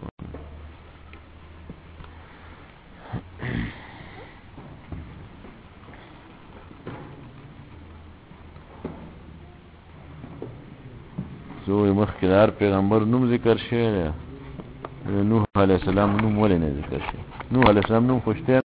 زوی مخکدار پیغمبر نوم ذکر شوی نوح علیہ السلام نوم ولې نه ذکر شوی نوح علیہ السلام نوم خوشته